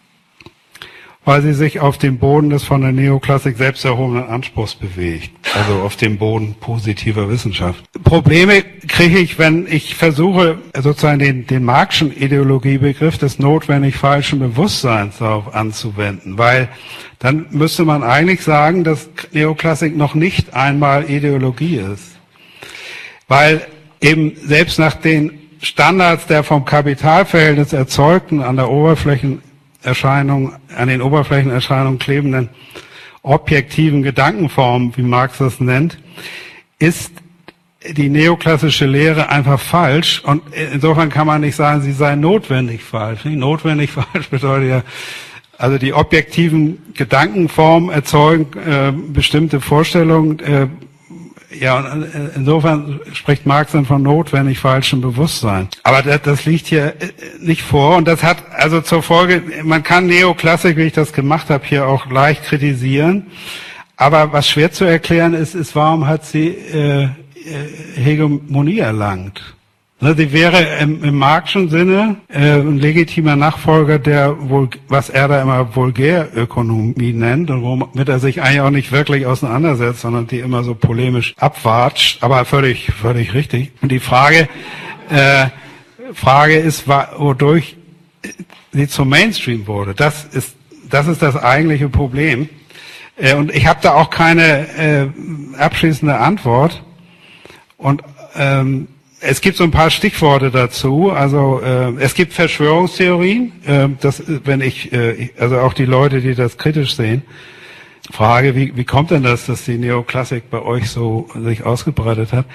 weil sie sich auf dem Boden des von der Neoklassik selbst erhobenen Anspruchs bewegt, also auf dem Boden positiver Wissenschaft. Probleme kriege ich, wenn ich versuche, sozusagen den, den Marxischen Ideologiebegriff des notwendig falschen Bewusstseins darauf anzuwenden, weil dann müsste man eigentlich sagen, dass Neoklassik noch nicht einmal Ideologie ist. Weil eben selbst nach den Standards der vom Kapitalverhältnis erzeugten, an der Oberflächenerscheinung, an den Oberflächenerscheinungen klebenden objektiven Gedankenformen, wie Marx das nennt, ist die neoklassische Lehre einfach falsch, und insofern kann man nicht sagen, sie sei notwendig falsch. Notwendig falsch bedeutet ja, also die objektiven Gedankenformen erzeugen äh, bestimmte Vorstellungen. Äh, ja, und äh, insofern spricht Marx dann von notwendig falschem Bewusstsein. Aber das, das liegt hier äh, nicht vor, und das hat also zur Folge, man kann Neoklassik, wie ich das gemacht habe, hier auch leicht kritisieren. Aber was schwer zu erklären ist, ist, warum hat sie äh, Hegemonie erlangt? Sie wäre im, im Marxischen Sinne äh, ein legitimer Nachfolger der, was er da immer Vulgärökonomie nennt, und womit er sich eigentlich auch nicht wirklich auseinandersetzt, sondern die immer so polemisch abwatscht, aber völlig, völlig richtig. Und die Frage, äh, Frage ist, wodurch sie zum Mainstream wurde. Das ist, das ist das eigentliche Problem. Äh, und ich habe da auch keine äh, abschließende Antwort. Und ähm, es gibt so ein paar Stichworte dazu. Also äh, es gibt Verschwörungstheorien. Äh, das, wenn ich, äh, also auch die Leute, die das kritisch sehen, frage, wie, wie kommt denn das, dass die Neoklassik bei euch so sich ausgebreitet hat,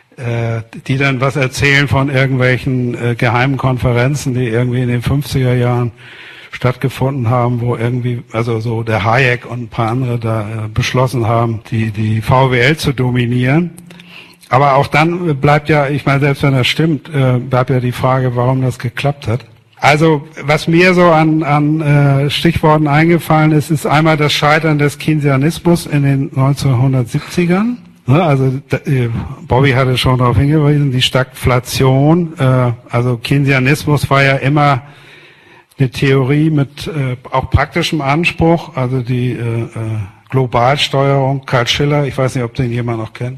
äh, die dann was erzählen von irgendwelchen äh, geheimen Konferenzen, die irgendwie in den fünfziger Jahren stattgefunden haben, wo irgendwie, also so der Hayek und ein paar andere da äh, beschlossen haben, die die V W L zu dominieren. Aber auch dann bleibt ja, ich meine, selbst wenn das stimmt, äh, bleibt ja die Frage, warum das geklappt hat. Also was mir so an, an äh, Stichworten eingefallen ist, ist einmal das Scheitern des Keynesianismus in den neunzehnhundertsiebzigern. Ne, also äh, Bobby hatte schon darauf hingewiesen, die Stagflation. Äh, also Keynesianismus war ja immer eine Theorie mit äh, auch praktischem Anspruch, also die äh, äh, Globalsteuerung. Karl Schiller, ich weiß nicht, ob den jemand noch kennt.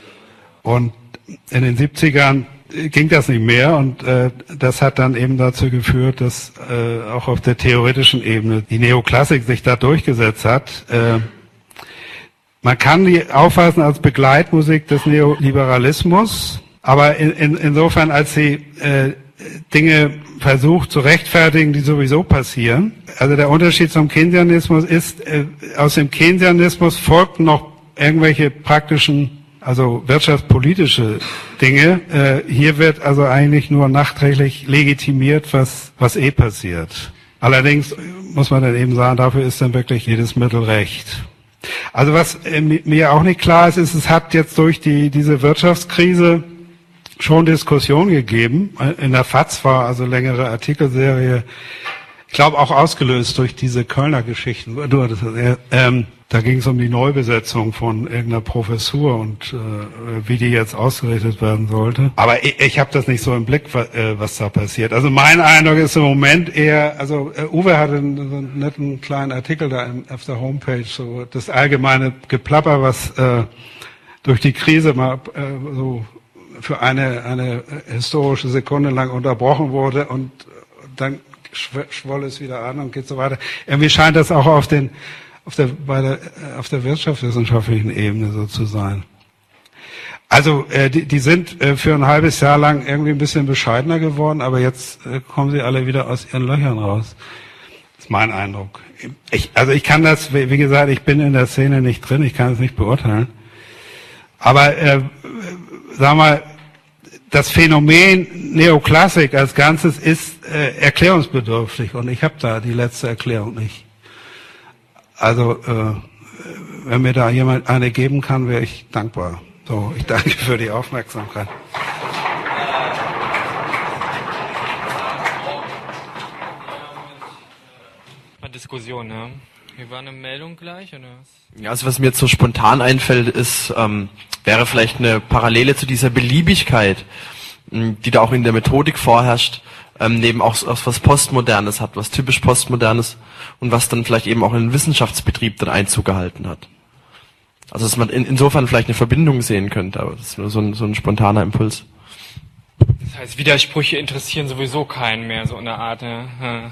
Und in den siebzigern ging das nicht mehr, und äh, das hat dann eben dazu geführt, dass äh, auch auf der theoretischen Ebene die Neoklassik sich da durchgesetzt hat. Äh, man kann die auffassen als Begleitmusik des Neoliberalismus, aber in, in, insofern, als sie äh, Dinge versucht zu rechtfertigen, die sowieso passieren. Also der Unterschied zum Keynesianismus ist, äh, aus dem Keynesianismus folgten noch irgendwelche praktischen, also wirtschaftspolitische Dinge. Äh, hier wird also eigentlich nur nachträglich legitimiert, was, was eh passiert. Allerdings muss man dann eben sagen, dafür ist dann wirklich jedes Mittel recht. Also was äh, mir auch nicht klar ist, ist, es hat jetzt durch die, diese Wirtschaftskrise schon Diskussion gegeben. In der F A Z war also längere Artikelserie, ich glaube auch ausgelöst durch diese Kölner Geschichten. Du hattest das, äh, ähm, Da ging es um die Neubesetzung von irgendeiner Professur und äh, wie die jetzt ausgerichtet werden sollte. Aber ich, ich habe das nicht so im Blick, was, äh, was da passiert. Also mein Eindruck ist im Moment eher, also äh, Uwe hatte einen, so einen netten kleinen Artikel da im, auf der Homepage, so das allgemeine Geplapper, was äh, durch die Krise mal äh, so für eine, eine historische Sekunde lang unterbrochen wurde, und dann schwoll es wieder an und geht so weiter. Irgendwie scheint das auch auf den auf der, bei der, auf der wirtschaftswissenschaftlichen Ebene so zu sein. Also äh, die, die sind äh, für ein halbes Jahr lang irgendwie ein bisschen bescheidener geworden, aber jetzt äh, kommen sie alle wieder aus ihren Löchern raus. Das ist mein Eindruck. Ich, also ich kann das, wie gesagt, ich bin in der Szene nicht drin, ich kann es nicht beurteilen. Aber äh, sag mal, das Phänomen Neoklassik als Ganzes ist äh, erklärungsbedürftig und ich habe da die letzte Erklärung nicht. Also äh, wenn mir da jemand eine geben kann, wäre ich dankbar. So, ich danke für die Aufmerksamkeit. Diskussion, ne? Hier war eine Meldung gleich, oder was? Ja, also was mir jetzt so spontan einfällt, ist, ähm, wäre vielleicht eine Parallele zu dieser Beliebigkeit, mh, die da auch in der Methodik vorherrscht, ähm, neben auch, auch was Postmodernes hat, was typisch Postmodernes und was dann vielleicht eben auch in den Wissenschaftsbetrieb dann Einzug gehalten hat. Also dass man in, insofern vielleicht eine Verbindung sehen könnte, aber das ist nur so ein, so ein spontaner Impuls. Das heißt, Widersprüche interessieren sowieso keinen mehr, so in der Art, ne? Ja.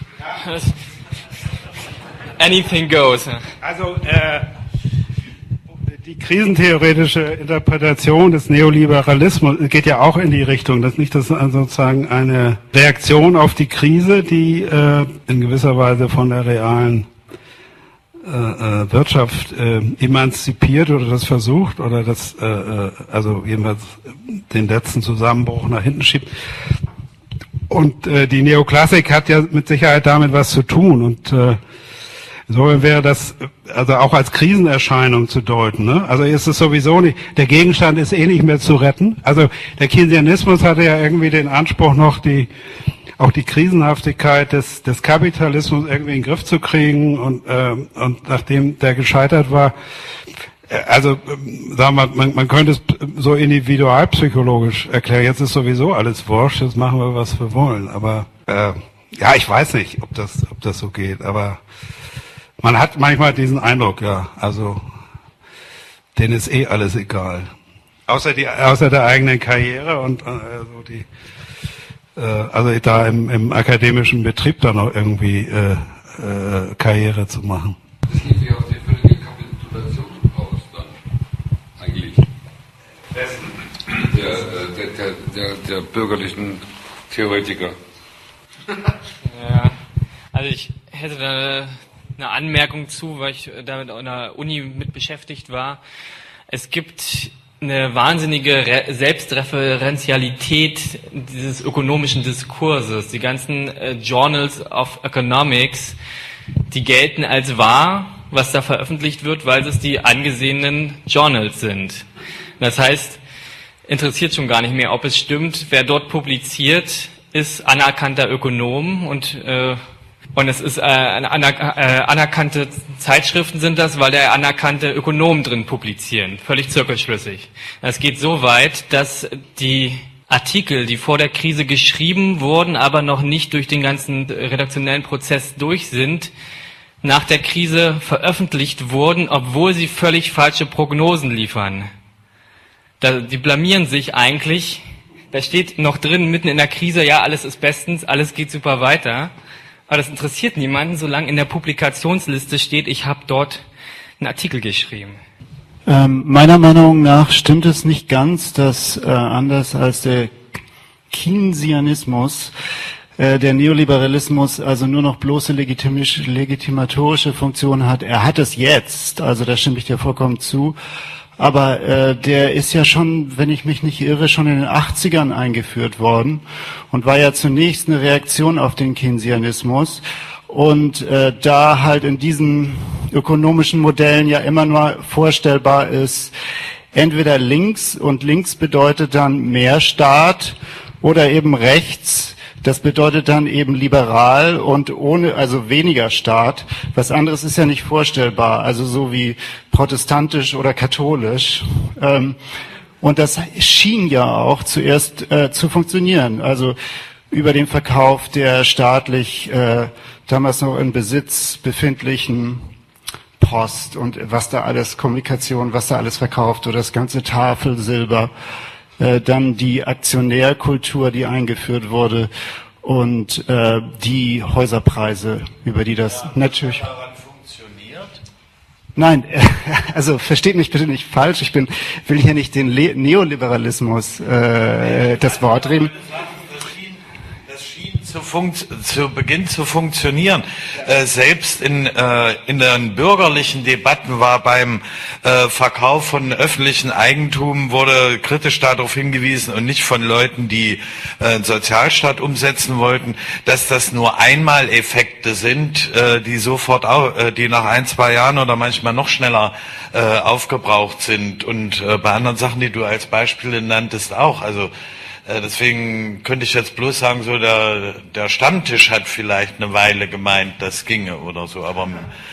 Anything goes. Also äh, die krisentheoretische Interpretation des Neoliberalismus geht ja auch in die Richtung, dass nicht das sozusagen eine Reaktion auf die Krise, die äh, in gewisser Weise von der realen äh, äh, Wirtschaft äh, emanzipiert oder das versucht oder das äh, also jedenfalls den letzten Zusammenbruch nach hinten schiebt. Und äh, die Neoklassik hat ja mit Sicherheit damit was zu tun und äh, so wäre das also auch als Krisenerscheinung zu deuten. Ne? Also ist es sowieso nicht, der Gegenstand ist eh nicht mehr zu retten. Also der Keynesianismus hatte ja irgendwie den Anspruch noch, die auch die Krisenhaftigkeit des, des Kapitalismus irgendwie in den Griff zu kriegen und, äh, und nachdem der gescheitert war, äh, also äh, sagen wir, man, man könnte es so individualpsychologisch erklären, jetzt ist sowieso alles wurscht, jetzt machen wir, was wir wollen. Aber äh, ja, ich weiß nicht, ob das, ob das so geht, aber man hat manchmal diesen Eindruck, ja, also denen ist eh alles egal. Außer die, außer der eigenen Karriere und äh, so die, äh, also da im, im akademischen Betrieb dann noch irgendwie äh, äh, Karriere zu machen. Das ist nicht wie auf die völlige Kapitulation raus dann, eigentlich. Der, der, der, der, der bürgerlichen Theoretiker. Ja, also ich hätte da eine Anmerkung zu, weil ich damit an der Uni mit beschäftigt war. Es gibt eine wahnsinnige Re- Selbstreferenzialität dieses ökonomischen Diskurses. Die ganzen äh, Journals of Economics, die gelten als wahr, was da veröffentlicht wird, weil es die angesehenen Journals sind. Das heißt, interessiert schon gar nicht mehr, ob es stimmt. Wer dort publiziert, ist anerkannter Ökonom und äh, Und es ist äh, aner- äh, anerkannte Zeitschriften sind das, weil da anerkannte Ökonomen drin publizieren. Völlig zirkelschlüssig. Das geht so weit, dass die Artikel, die vor der Krise geschrieben wurden, aber noch nicht durch den ganzen redaktionellen Prozess durch sind, nach der Krise veröffentlicht wurden, obwohl sie völlig falsche Prognosen liefern. Da, die blamieren sich eigentlich. Da steht noch drin, mitten in der Krise, ja, alles ist bestens, alles geht super weiter. Aber das interessiert niemanden, solange in der Publikationsliste steht, ich habe dort einen Artikel geschrieben. Ähm, meiner Meinung nach stimmt es nicht ganz, dass äh, anders als der Keynesianismus äh, der Neoliberalismus also nur noch bloße legitimisch, legitimatorische Funktion hat. Er hat es jetzt, also da stimme ich dir vollkommen zu. Aber äh, der ist ja schon, wenn ich mich nicht irre, schon in den achtzigern eingeführt worden und war ja zunächst eine Reaktion auf den Keynesianismus. Und äh, da halt in diesen ökonomischen Modellen ja immer nur vorstellbar ist, entweder links, und links bedeutet dann mehr Staat, oder eben rechts, das bedeutet dann eben liberal und ohne, also weniger Staat. Was anderes ist ja nicht vorstellbar, also so wie protestantisch oder katholisch. Ähm, und das schien ja auch zuerst äh, zu funktionieren, also über den Verkauf der staatlich äh, damals noch in Besitz befindlichen Post und was da alles, Kommunikation, was da alles verkauft oder das ganze Tafelsilber. Äh, dann die Aktionärkultur, die eingeführt wurde und äh, die Häuserpreise, über die das ja, natürlich... daran funktioniert, Nein, also versteht mich bitte nicht falsch. Ich bin, will hier nicht den Le- Neoliberalismus äh, das Wort reden. Zu, funkt, zu Beginn zu funktionieren. Äh, selbst in, äh, in den bürgerlichen Debatten war beim äh, Verkauf von öffentlichem Eigentum wurde kritisch darauf hingewiesen und nicht von Leuten, die äh, einen Sozialstaat umsetzen wollten, dass das nur Einmaleffekte sind, äh, die sofort, au- äh, die nach ein, zwei Jahren oder manchmal noch schneller äh, aufgebraucht sind und äh, bei anderen Sachen, die du als Beispiele nanntest, auch. Also deswegen könnte ich jetzt bloß sagen, so der, der Stammtisch hat vielleicht eine Weile gemeint, das ginge oder so, aber, aber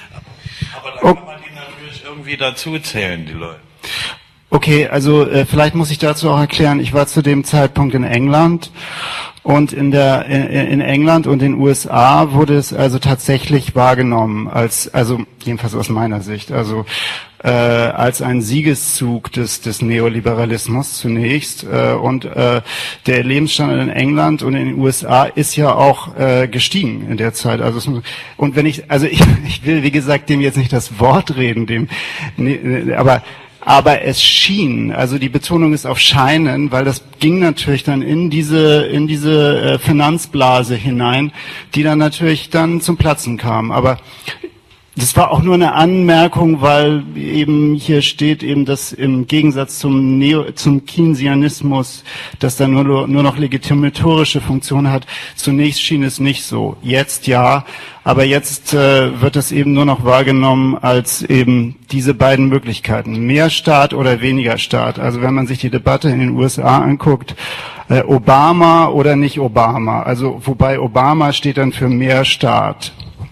da kann man die natürlich irgendwie dazu zählen, die Leute. Okay, also äh, vielleicht muss ich dazu auch erklären, ich war zu dem Zeitpunkt in England und in der in, in England und in den U S A wurde es also tatsächlich wahrgenommen als, also jedenfalls aus meiner Sicht, also äh, als ein Siegeszug des des Neoliberalismus zunächst äh, und äh, der Lebensstandard in England und in den U S A ist ja auch äh, gestiegen in der Zeit. Also es, und wenn ich, also ich, ich will wie gesagt dem jetzt nicht das Wort reden, dem, ne, aber Aber es schien, also die Betonung ist auf scheinen, weil das ging natürlich dann in diese in diese äh, Finanzblase hinein, die dann natürlich dann zum Platzen kam. Aber das war auch nur eine Anmerkung, weil eben hier steht eben, dass im Gegensatz zum Neo, zum Keynesianismus, dass da nur, nur noch legitimatorische Funktion hat. Zunächst schien es nicht so. Jetzt ja, aber jetzt äh, wird es eben nur noch wahrgenommen als eben diese beiden Möglichkeiten. Mehr Staat oder weniger Staat. Also wenn man sich die Debatte in den U S A anguckt, äh, Obama oder nicht Obama. Also wobei Obama steht dann für mehr Staat.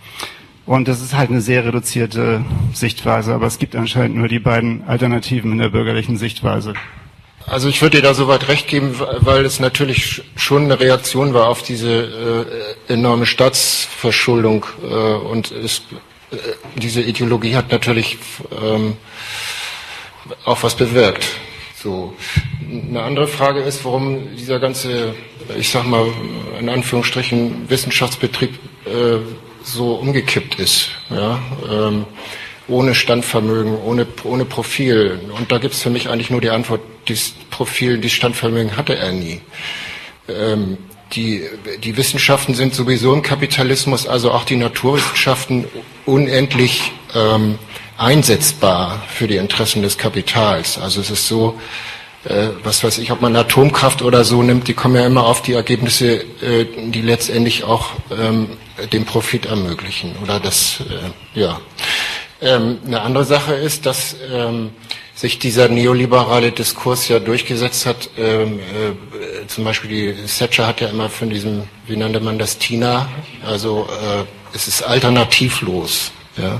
Und das ist halt eine sehr reduzierte Sichtweise, aber es gibt anscheinend nur die beiden Alternativen in der bürgerlichen Sichtweise. Also ich würde dir da soweit recht geben, weil es natürlich schon eine Reaktion war auf diese äh, enorme Staatsverschuldung äh, und es, äh, diese Ideologie hat natürlich ähm, auch was bewirkt. So. Eine andere Frage ist, warum dieser ganze, ich sag mal, in Anführungsstrichen Wissenschaftsbetrieb äh, so umgekippt ist, ja, ähm, ohne Standvermögen, ohne, ohne Profil. Und da gibt es für mich eigentlich nur die Antwort, dieses Profil, dieses Standvermögen hatte er nie. Ähm, die, die Wissenschaften sind sowieso im Kapitalismus, also auch die Naturwissenschaften, unendlich ähm, einsetzbar für die Interessen des Kapitals. Also es ist so, äh, was weiß ich, ob man Atomkraft oder so nimmt, die kommen ja immer auf die Ergebnisse, äh, die letztendlich auch ähm, den Profit ermöglichen. Oder das, äh, ja. Ähm, eine andere Sache ist, dass ähm, sich dieser neoliberale Diskurs ja durchgesetzt hat. Ähm, äh, zum Beispiel die Thatcher hat ja immer von diesem, wie nannte man das, Tina, also äh, es ist alternativlos. Ja.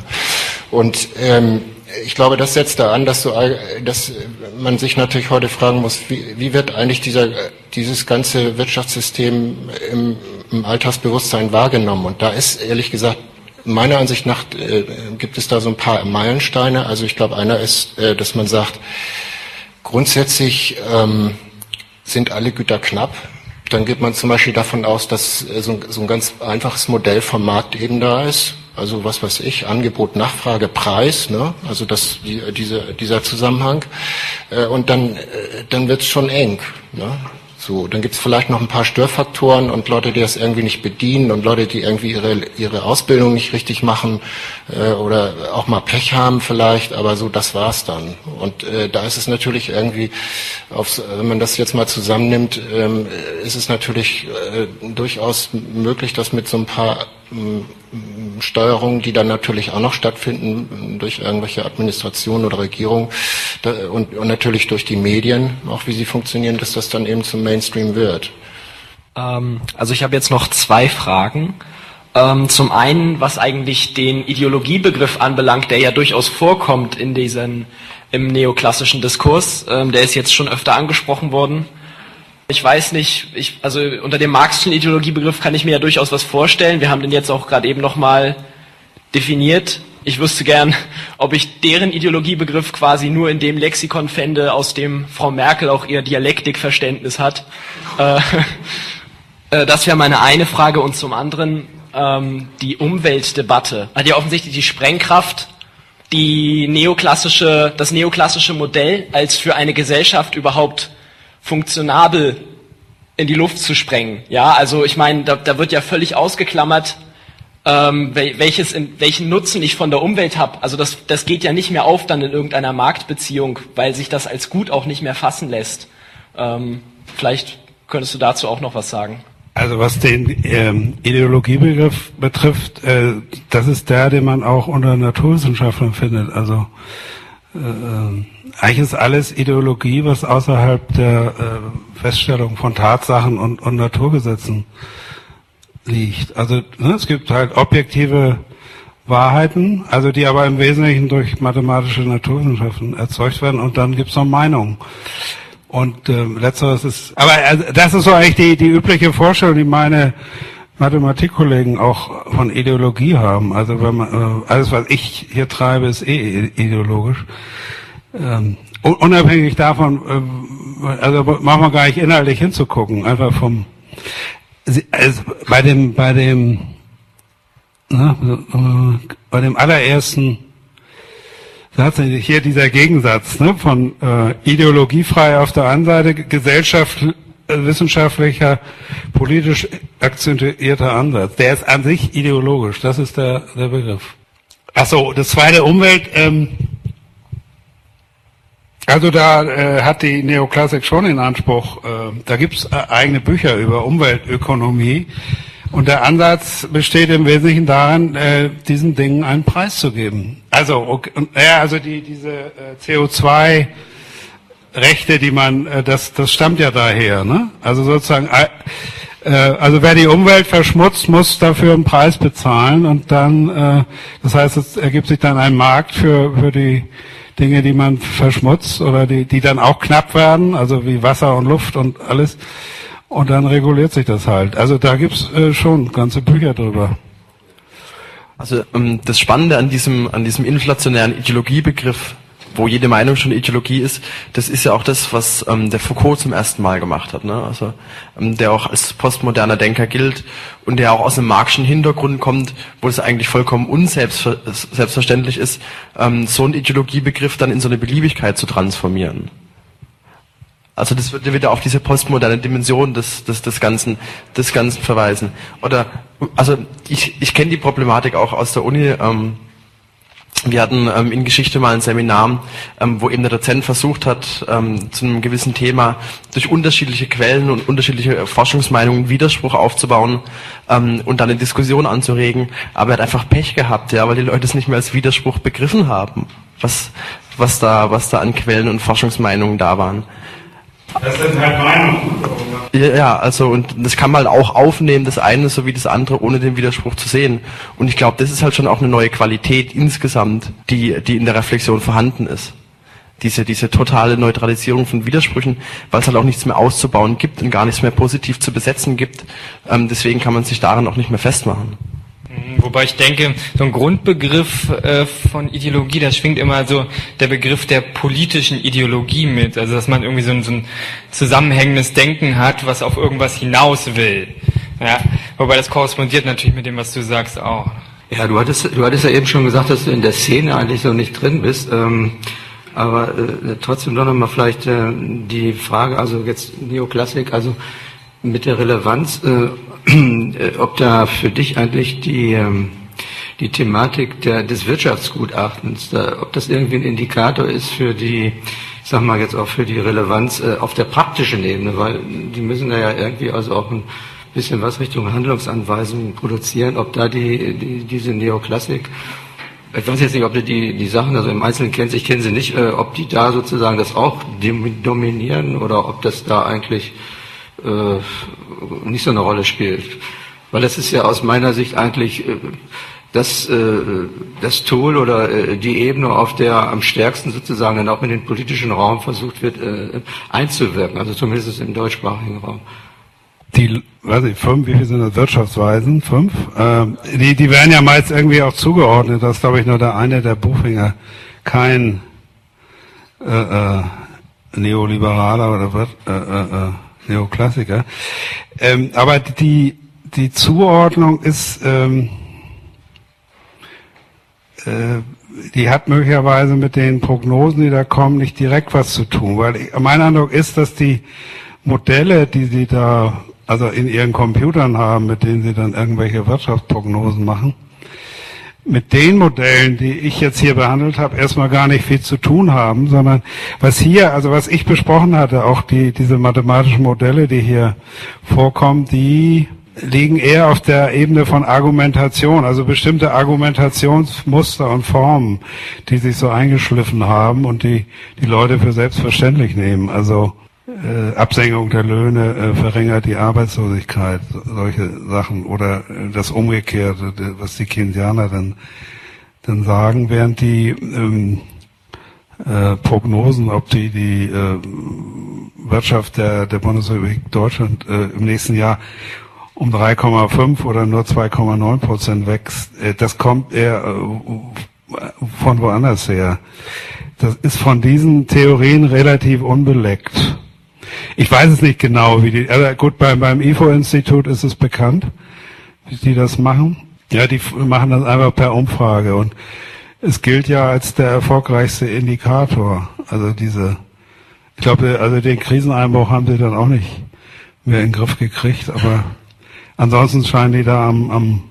Und ähm, ich glaube, das setzt da an, dass, so, dass man sich natürlich heute fragen muss, wie, wie wird eigentlich dieser, dieses ganze Wirtschaftssystem im, im Alltagsbewusstsein wahrgenommen? Und da ist ehrlich gesagt, meiner Ansicht nach äh, gibt es da so ein paar Meilensteine. Also ich glaube, einer ist, äh, dass man sagt, grundsätzlich ähm, sind alle Güter knapp. Dann geht man zum Beispiel davon aus, dass äh, so, so ein ganz einfaches Modell vom Markt eben da ist. Also was weiß ich, Angebot, Nachfrage, Preis, ne? Also das, die, diese, dieser Zusammenhang. Äh, und dann, äh, dann wird's schon eng, ne? So, dann gibt's vielleicht noch ein paar Störfaktoren und Leute, die das irgendwie nicht bedienen und Leute, die irgendwie ihre ihre Ausbildung nicht richtig machen äh, oder auch mal Pech haben vielleicht, aber so, das war's dann. Und äh, da ist es natürlich irgendwie, aufs, wenn man das jetzt mal zusammennimmt, ähm, ist es natürlich äh, durchaus möglich, dass mit so ein paar ähm, Steuerungen, die dann natürlich auch noch stattfinden durch irgendwelche Administration oder Regierung da, und, und natürlich durch die Medien, auch wie sie funktionieren, dass das dann eben zum Mainstream wird. Ähm, also ich habe jetzt noch zwei Fragen. Ähm, zum einen, was eigentlich den Ideologiebegriff anbelangt, der ja durchaus vorkommt in diesen, im neoklassischen Diskurs, ähm, der ist jetzt schon öfter angesprochen worden. Ich weiß nicht, ich, also unter dem marxischen Ideologiebegriff kann ich mir ja durchaus was vorstellen. Wir haben den jetzt auch gerade eben nochmal definiert. Ich wüsste gern, ob ich deren Ideologiebegriff quasi nur in dem Lexikon fände, aus dem Frau Merkel auch ihr Dialektikverständnis hat. Äh, äh, das wäre meine eine Frage. Und zum anderen ähm, die Umweltdebatte. Hat ja offensichtlich die Sprengkraft, die neoklassische, das neoklassische Modell als für eine Gesellschaft überhaupt funktionabel in die Luft zu sprengen. Ja, also ich meine, da, da wird ja völlig ausgeklammert, ähm, welches, in, welchen Nutzen ich von der Umwelt habe. Also das, das geht ja nicht mehr auf dann in irgendeiner Marktbeziehung, weil sich das als Gut auch nicht mehr fassen lässt. Ähm, vielleicht könntest du dazu auch noch was sagen. Also was den ähm, Ideologiebegriff betrifft, äh, das ist der, den man auch unter Naturwissenschaftlern findet. Also äh, äh, eigentlich ist alles Ideologie, was außerhalb der äh, Feststellung von Tatsachen und, und Naturgesetzen liegt. Also ne, es gibt halt objektive Wahrheiten, also die aber im Wesentlichen durch mathematische Naturwissenschaften erzeugt werden, und dann gibt's noch Meinungen. Und äh, letzteres ist, aber also, das ist so eigentlich die die übliche Vorstellung, die meine Mathematikkollegen auch von Ideologie haben. Also wenn man äh, alles, was ich hier treibe, ist eh ideologisch. Ähm, unabhängig davon, äh, also machen wir gar nicht inhaltlich hinzugucken, einfach vom also bei dem bei dem na, äh, bei dem allerersten Satz, hier dieser Gegensatz ne, von äh, ideologiefrei auf der einen Seite, Gesellschaft, äh, wissenschaftlicher, politisch akzentuierter Ansatz. Der ist an sich ideologisch, das ist der, der Begriff. Ach so, das zweite Umwelt, ähm, also da äh, hat die Neoklassik schon den Anspruch, äh, da gibt's äh, eigene Bücher über Umweltökonomie. Und der Ansatz besteht im Wesentlichen darin, äh, diesen Dingen einen Preis zu geben. Also, okay, ja, also die diese äh, C O zwei Rechte, die man, äh, das das stammt ja daher, ne? Also sozusagen, äh, also wer die Umwelt verschmutzt, muss dafür einen Preis bezahlen, und dann, äh, das heißt, es ergibt sich dann ein Markt für für die Dinge, die man verschmutzt oder die die dann auch knapp werden, also wie Wasser und Luft und alles. Und dann reguliert sich das halt. Also da gibt's äh, schon ganze Bücher drüber. Also ähm, das Spannende an diesem an diesem inflationären Ideologiebegriff, wo jede Meinung schon Ideologie ist, das ist ja auch das, was ähm, der Foucault zum ersten Mal gemacht hat, ne? Also ähm, der auch als postmoderner Denker gilt und der auch aus einem marxischen Hintergrund kommt, wo es eigentlich vollkommen unselbstverständlich ist, ähm, so einen Ideologiebegriff dann in so eine Beliebigkeit zu transformieren. Also das würde wieder auf diese postmoderne Dimension des, des, des Ganzen, des Ganzen verweisen. Oder, also ich, ich kenne die Problematik auch aus der Uni. Ähm, wir hatten ähm, in Geschichte mal ein Seminar, ähm, wo eben der Dozent versucht hat, ähm, zu einem gewissen Thema durch unterschiedliche Quellen und unterschiedliche Forschungsmeinungen Widerspruch aufzubauen ähm, und dann eine Diskussion anzuregen. Aber er hat einfach Pech gehabt, ja, weil die Leute es nicht mehr als Widerspruch begriffen haben, was, was da, was da an Quellen und Forschungsmeinungen da waren. Das sind halt Meinungen. Ja, ja, also und das kann man halt auch aufnehmen, das eine sowie das andere, ohne den Widerspruch zu sehen. Und ich glaube, das ist halt schon auch eine neue Qualität insgesamt, die die in der Reflexion vorhanden ist. Diese diese totale Neutralisierung von Widersprüchen, weil es halt auch nichts mehr auszubauen gibt und gar nichts mehr positiv zu besetzen gibt. Ähm, deswegen kann man sich daran auch nicht mehr festmachen. Wobei ich denke, so ein Grundbegriff äh, von Ideologie, da schwingt immer so der Begriff der politischen Ideologie mit. Also dass man irgendwie so ein, so ein zusammenhängendes Denken hat, was auf irgendwas hinaus will. Ja, wobei das korrespondiert natürlich mit dem, was du sagst, auch. Ja, du hattest, du hattest ja eben schon gesagt, dass du in der Szene eigentlich so nicht drin bist. Ähm, aber äh, trotzdem doch nochmal vielleicht äh, die Frage, also jetzt Neoklassik, also mit der Relevanz, äh, ob da für dich eigentlich die ähm, die Thematik der, des Wirtschaftsgutachtens, da, ob das irgendwie ein Indikator ist für die, ich sag mal jetzt auch für die Relevanz äh, auf der praktischen Ebene, weil die müssen da ja irgendwie also auch ein bisschen was Richtung Handlungsanweisungen produzieren, ob da die, die diese Neoklassik, ich weiß jetzt nicht, ob du die die Sachen also im Einzelnen kennst, ich kenne sie nicht, äh, ob die da sozusagen das auch dominieren oder ob das da eigentlich äh, nicht so eine Rolle spielt. Weil das ist ja aus meiner Sicht eigentlich äh, das, äh, das Tool oder äh, die Ebene, auf der am stärksten sozusagen dann auch in den politischen Raum versucht wird äh, einzuwirken, also zumindest im deutschsprachigen Raum. Die, weiß ich, fünf, wie viele sind das, Wirtschaftsweisen? Fünf? Ähm, die, die werden ja meist irgendwie auch zugeordnet, das ist glaube ich nur der eine, der Buchinger, kein äh, äh, Neoliberaler oder was, äh, äh, äh, Neoklassiker. Ähm, aber die, die Zuordnung ist, ähm, äh, die hat möglicherweise mit den Prognosen, die da kommen, nicht direkt was zu tun, weil ich, mein Eindruck ist, dass die Modelle, die sie da also in ihren Computern haben, mit denen sie dann irgendwelche Wirtschaftsprognosen machen, mit den Modellen, die ich jetzt hier behandelt habe, erstmal gar nicht viel zu tun haben, sondern was hier, also was ich besprochen hatte, auch die diese mathematischen Modelle, die hier vorkommen, die liegen eher auf der Ebene von Argumentation, also bestimmte Argumentationsmuster und Formen, die sich so eingeschliffen haben und die die Leute für selbstverständlich nehmen. Also äh, Absenkung der Löhne äh, verringert die Arbeitslosigkeit, solche Sachen, oder äh, das Umgekehrte, was die Keynesianer dann dann sagen, während die ähm, äh, Prognosen, ob die die äh, Wirtschaft der der Bundesrepublik Deutschland äh, im nächsten Jahr um drei Komma fünf oder nur zwei Komma neun Prozent wächst, äh, das kommt eher äh, von woanders her. Das ist von diesen Theorien relativ unbeleckt. Ich weiß es nicht genau, wie die, also gut, beim, beim I F O-Institut ist es bekannt, wie die das machen. Ja, die machen das einfach per Umfrage und es gilt ja als der erfolgreichste Indikator. Also diese, ich glaube, also den Kriseneinbruch haben sie dann auch nicht mehr in den Griff gekriegt, aber ansonsten scheinen die da am, am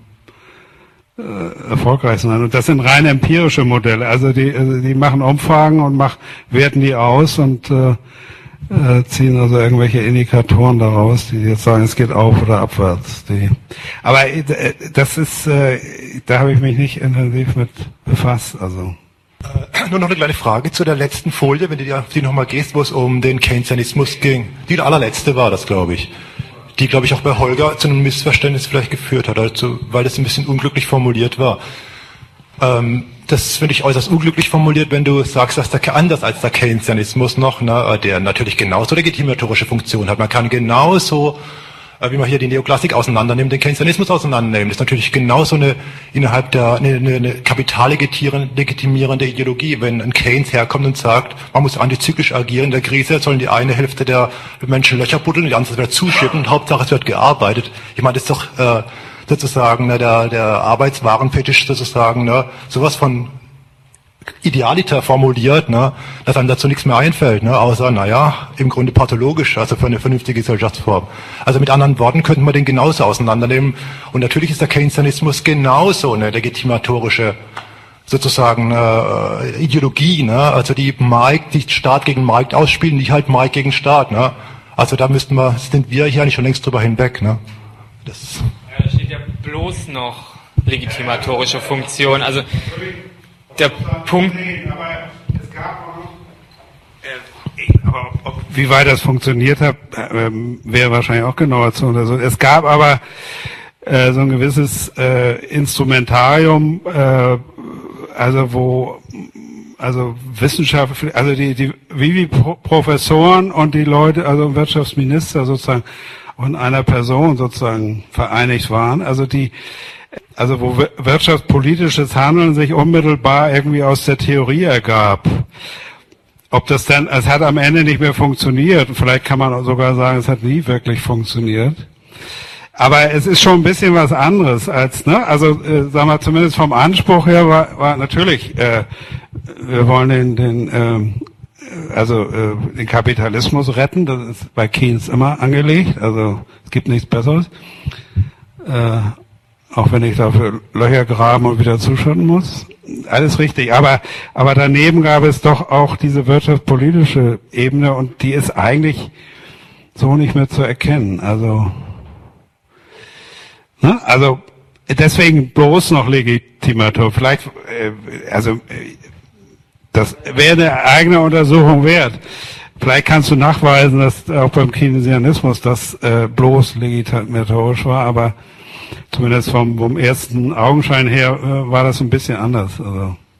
äh, erfolgreich zu sein. Und das sind rein empirische Modelle. Also die, also die machen Umfragen und mach, werten die aus und äh, äh, ziehen also irgendwelche Indikatoren daraus, die jetzt sagen, es geht auf oder abwärts. Die, aber äh, das ist, äh, da habe ich mich nicht intensiv mit befasst. Also Äh, nur noch eine kleine Frage zu der letzten Folie, wenn du die, auf die nochmal gehst, wo es um den Keynesianismus ging. Die allerletzte war das, glaube ich. Die, glaube ich, auch bei Holger zu einem Missverständnis vielleicht geführt hat, also, weil das ein bisschen unglücklich formuliert war. Ähm, das finde ich äußerst unglücklich formuliert, wenn du sagst, dass der anders als der Keynesianismus noch, ne, der natürlich genauso legitimatorische Funktion hat. Man kann genauso, äh, wie man hier die Neoklassik auseinandernimmt, den Keynesianismus auseinandernehmen. Das ist natürlich genauso eine innerhalb der eine, eine, eine kapitallegitimierende Ideologie, wenn ein Keynes herkommt und sagt, man muss antizyklisch agieren in der Krise, sollen die eine Hälfte der Menschen Löcher buddeln, die andere wieder zuschippen und Hauptsache es wird gearbeitet. Ich meine, das ist doch äh, sozusagen ne, der, der Arbeitswarenfetisch sozusagen, ne, sowas von idealiter formuliert, ne, dass einem dazu nichts mehr einfällt, ne, außer, naja, im Grunde pathologisch, also für eine vernünftige Gesellschaftsform. Also mit anderen Worten könnten wir den genauso auseinandernehmen. Und natürlich ist der Keynesianismus genauso eine legitimatorische sozusagen äh, Ideologie, ne, also die Markt, die Staat gegen Markt ausspielen, nicht halt Markt gegen Staat, ne. Also da müssten wir, sind wir hier eigentlich schon längst drüber hinweg, ne. Das ja, da steht ja bloß noch legitimatorische Funktion. Also der Punkt. Aber ob, wie weit das funktioniert hat, äh, wäre wahrscheinlich auch genauer zu untersuchen. Es gab aber äh, so ein gewisses äh, Instrumentarium, äh, also wo also Wissenschaft, also die die wie wie Professoren und die Leute, also Wirtschaftsminister sozusagen und einer Person sozusagen vereinigt waren, also die also wo wirtschaftspolitisches Handeln sich unmittelbar irgendwie aus der Theorie ergab. Ob das dann, es hat am Ende nicht mehr funktioniert, und vielleicht kann man sogar sagen, es hat nie wirklich funktioniert. Aber es ist schon ein bisschen was anderes als, ne, also äh, sagen wir zumindest vom Anspruch her war, war natürlich, äh, wir wollen den, den ähm, also äh, den Kapitalismus retten, das ist bei Keynes immer angelegt, also es gibt nichts Besseres. Äh, auch wenn ich dafür Löcher graben und wieder zuschütten muss. Alles richtig. Aber, aber daneben gab es doch auch diese wirtschaftspolitische Ebene und die ist eigentlich so nicht mehr zu erkennen. Also, ne? Also, deswegen bloß noch Legitimator. Vielleicht, äh, also, das wäre eine eigene Untersuchung wert. Vielleicht kannst du nachweisen, dass auch beim Keynesianismus das äh, bloß legitimatorisch war, aber zumindest vom, vom ersten Augenschein her äh, war das ein bisschen anders. Also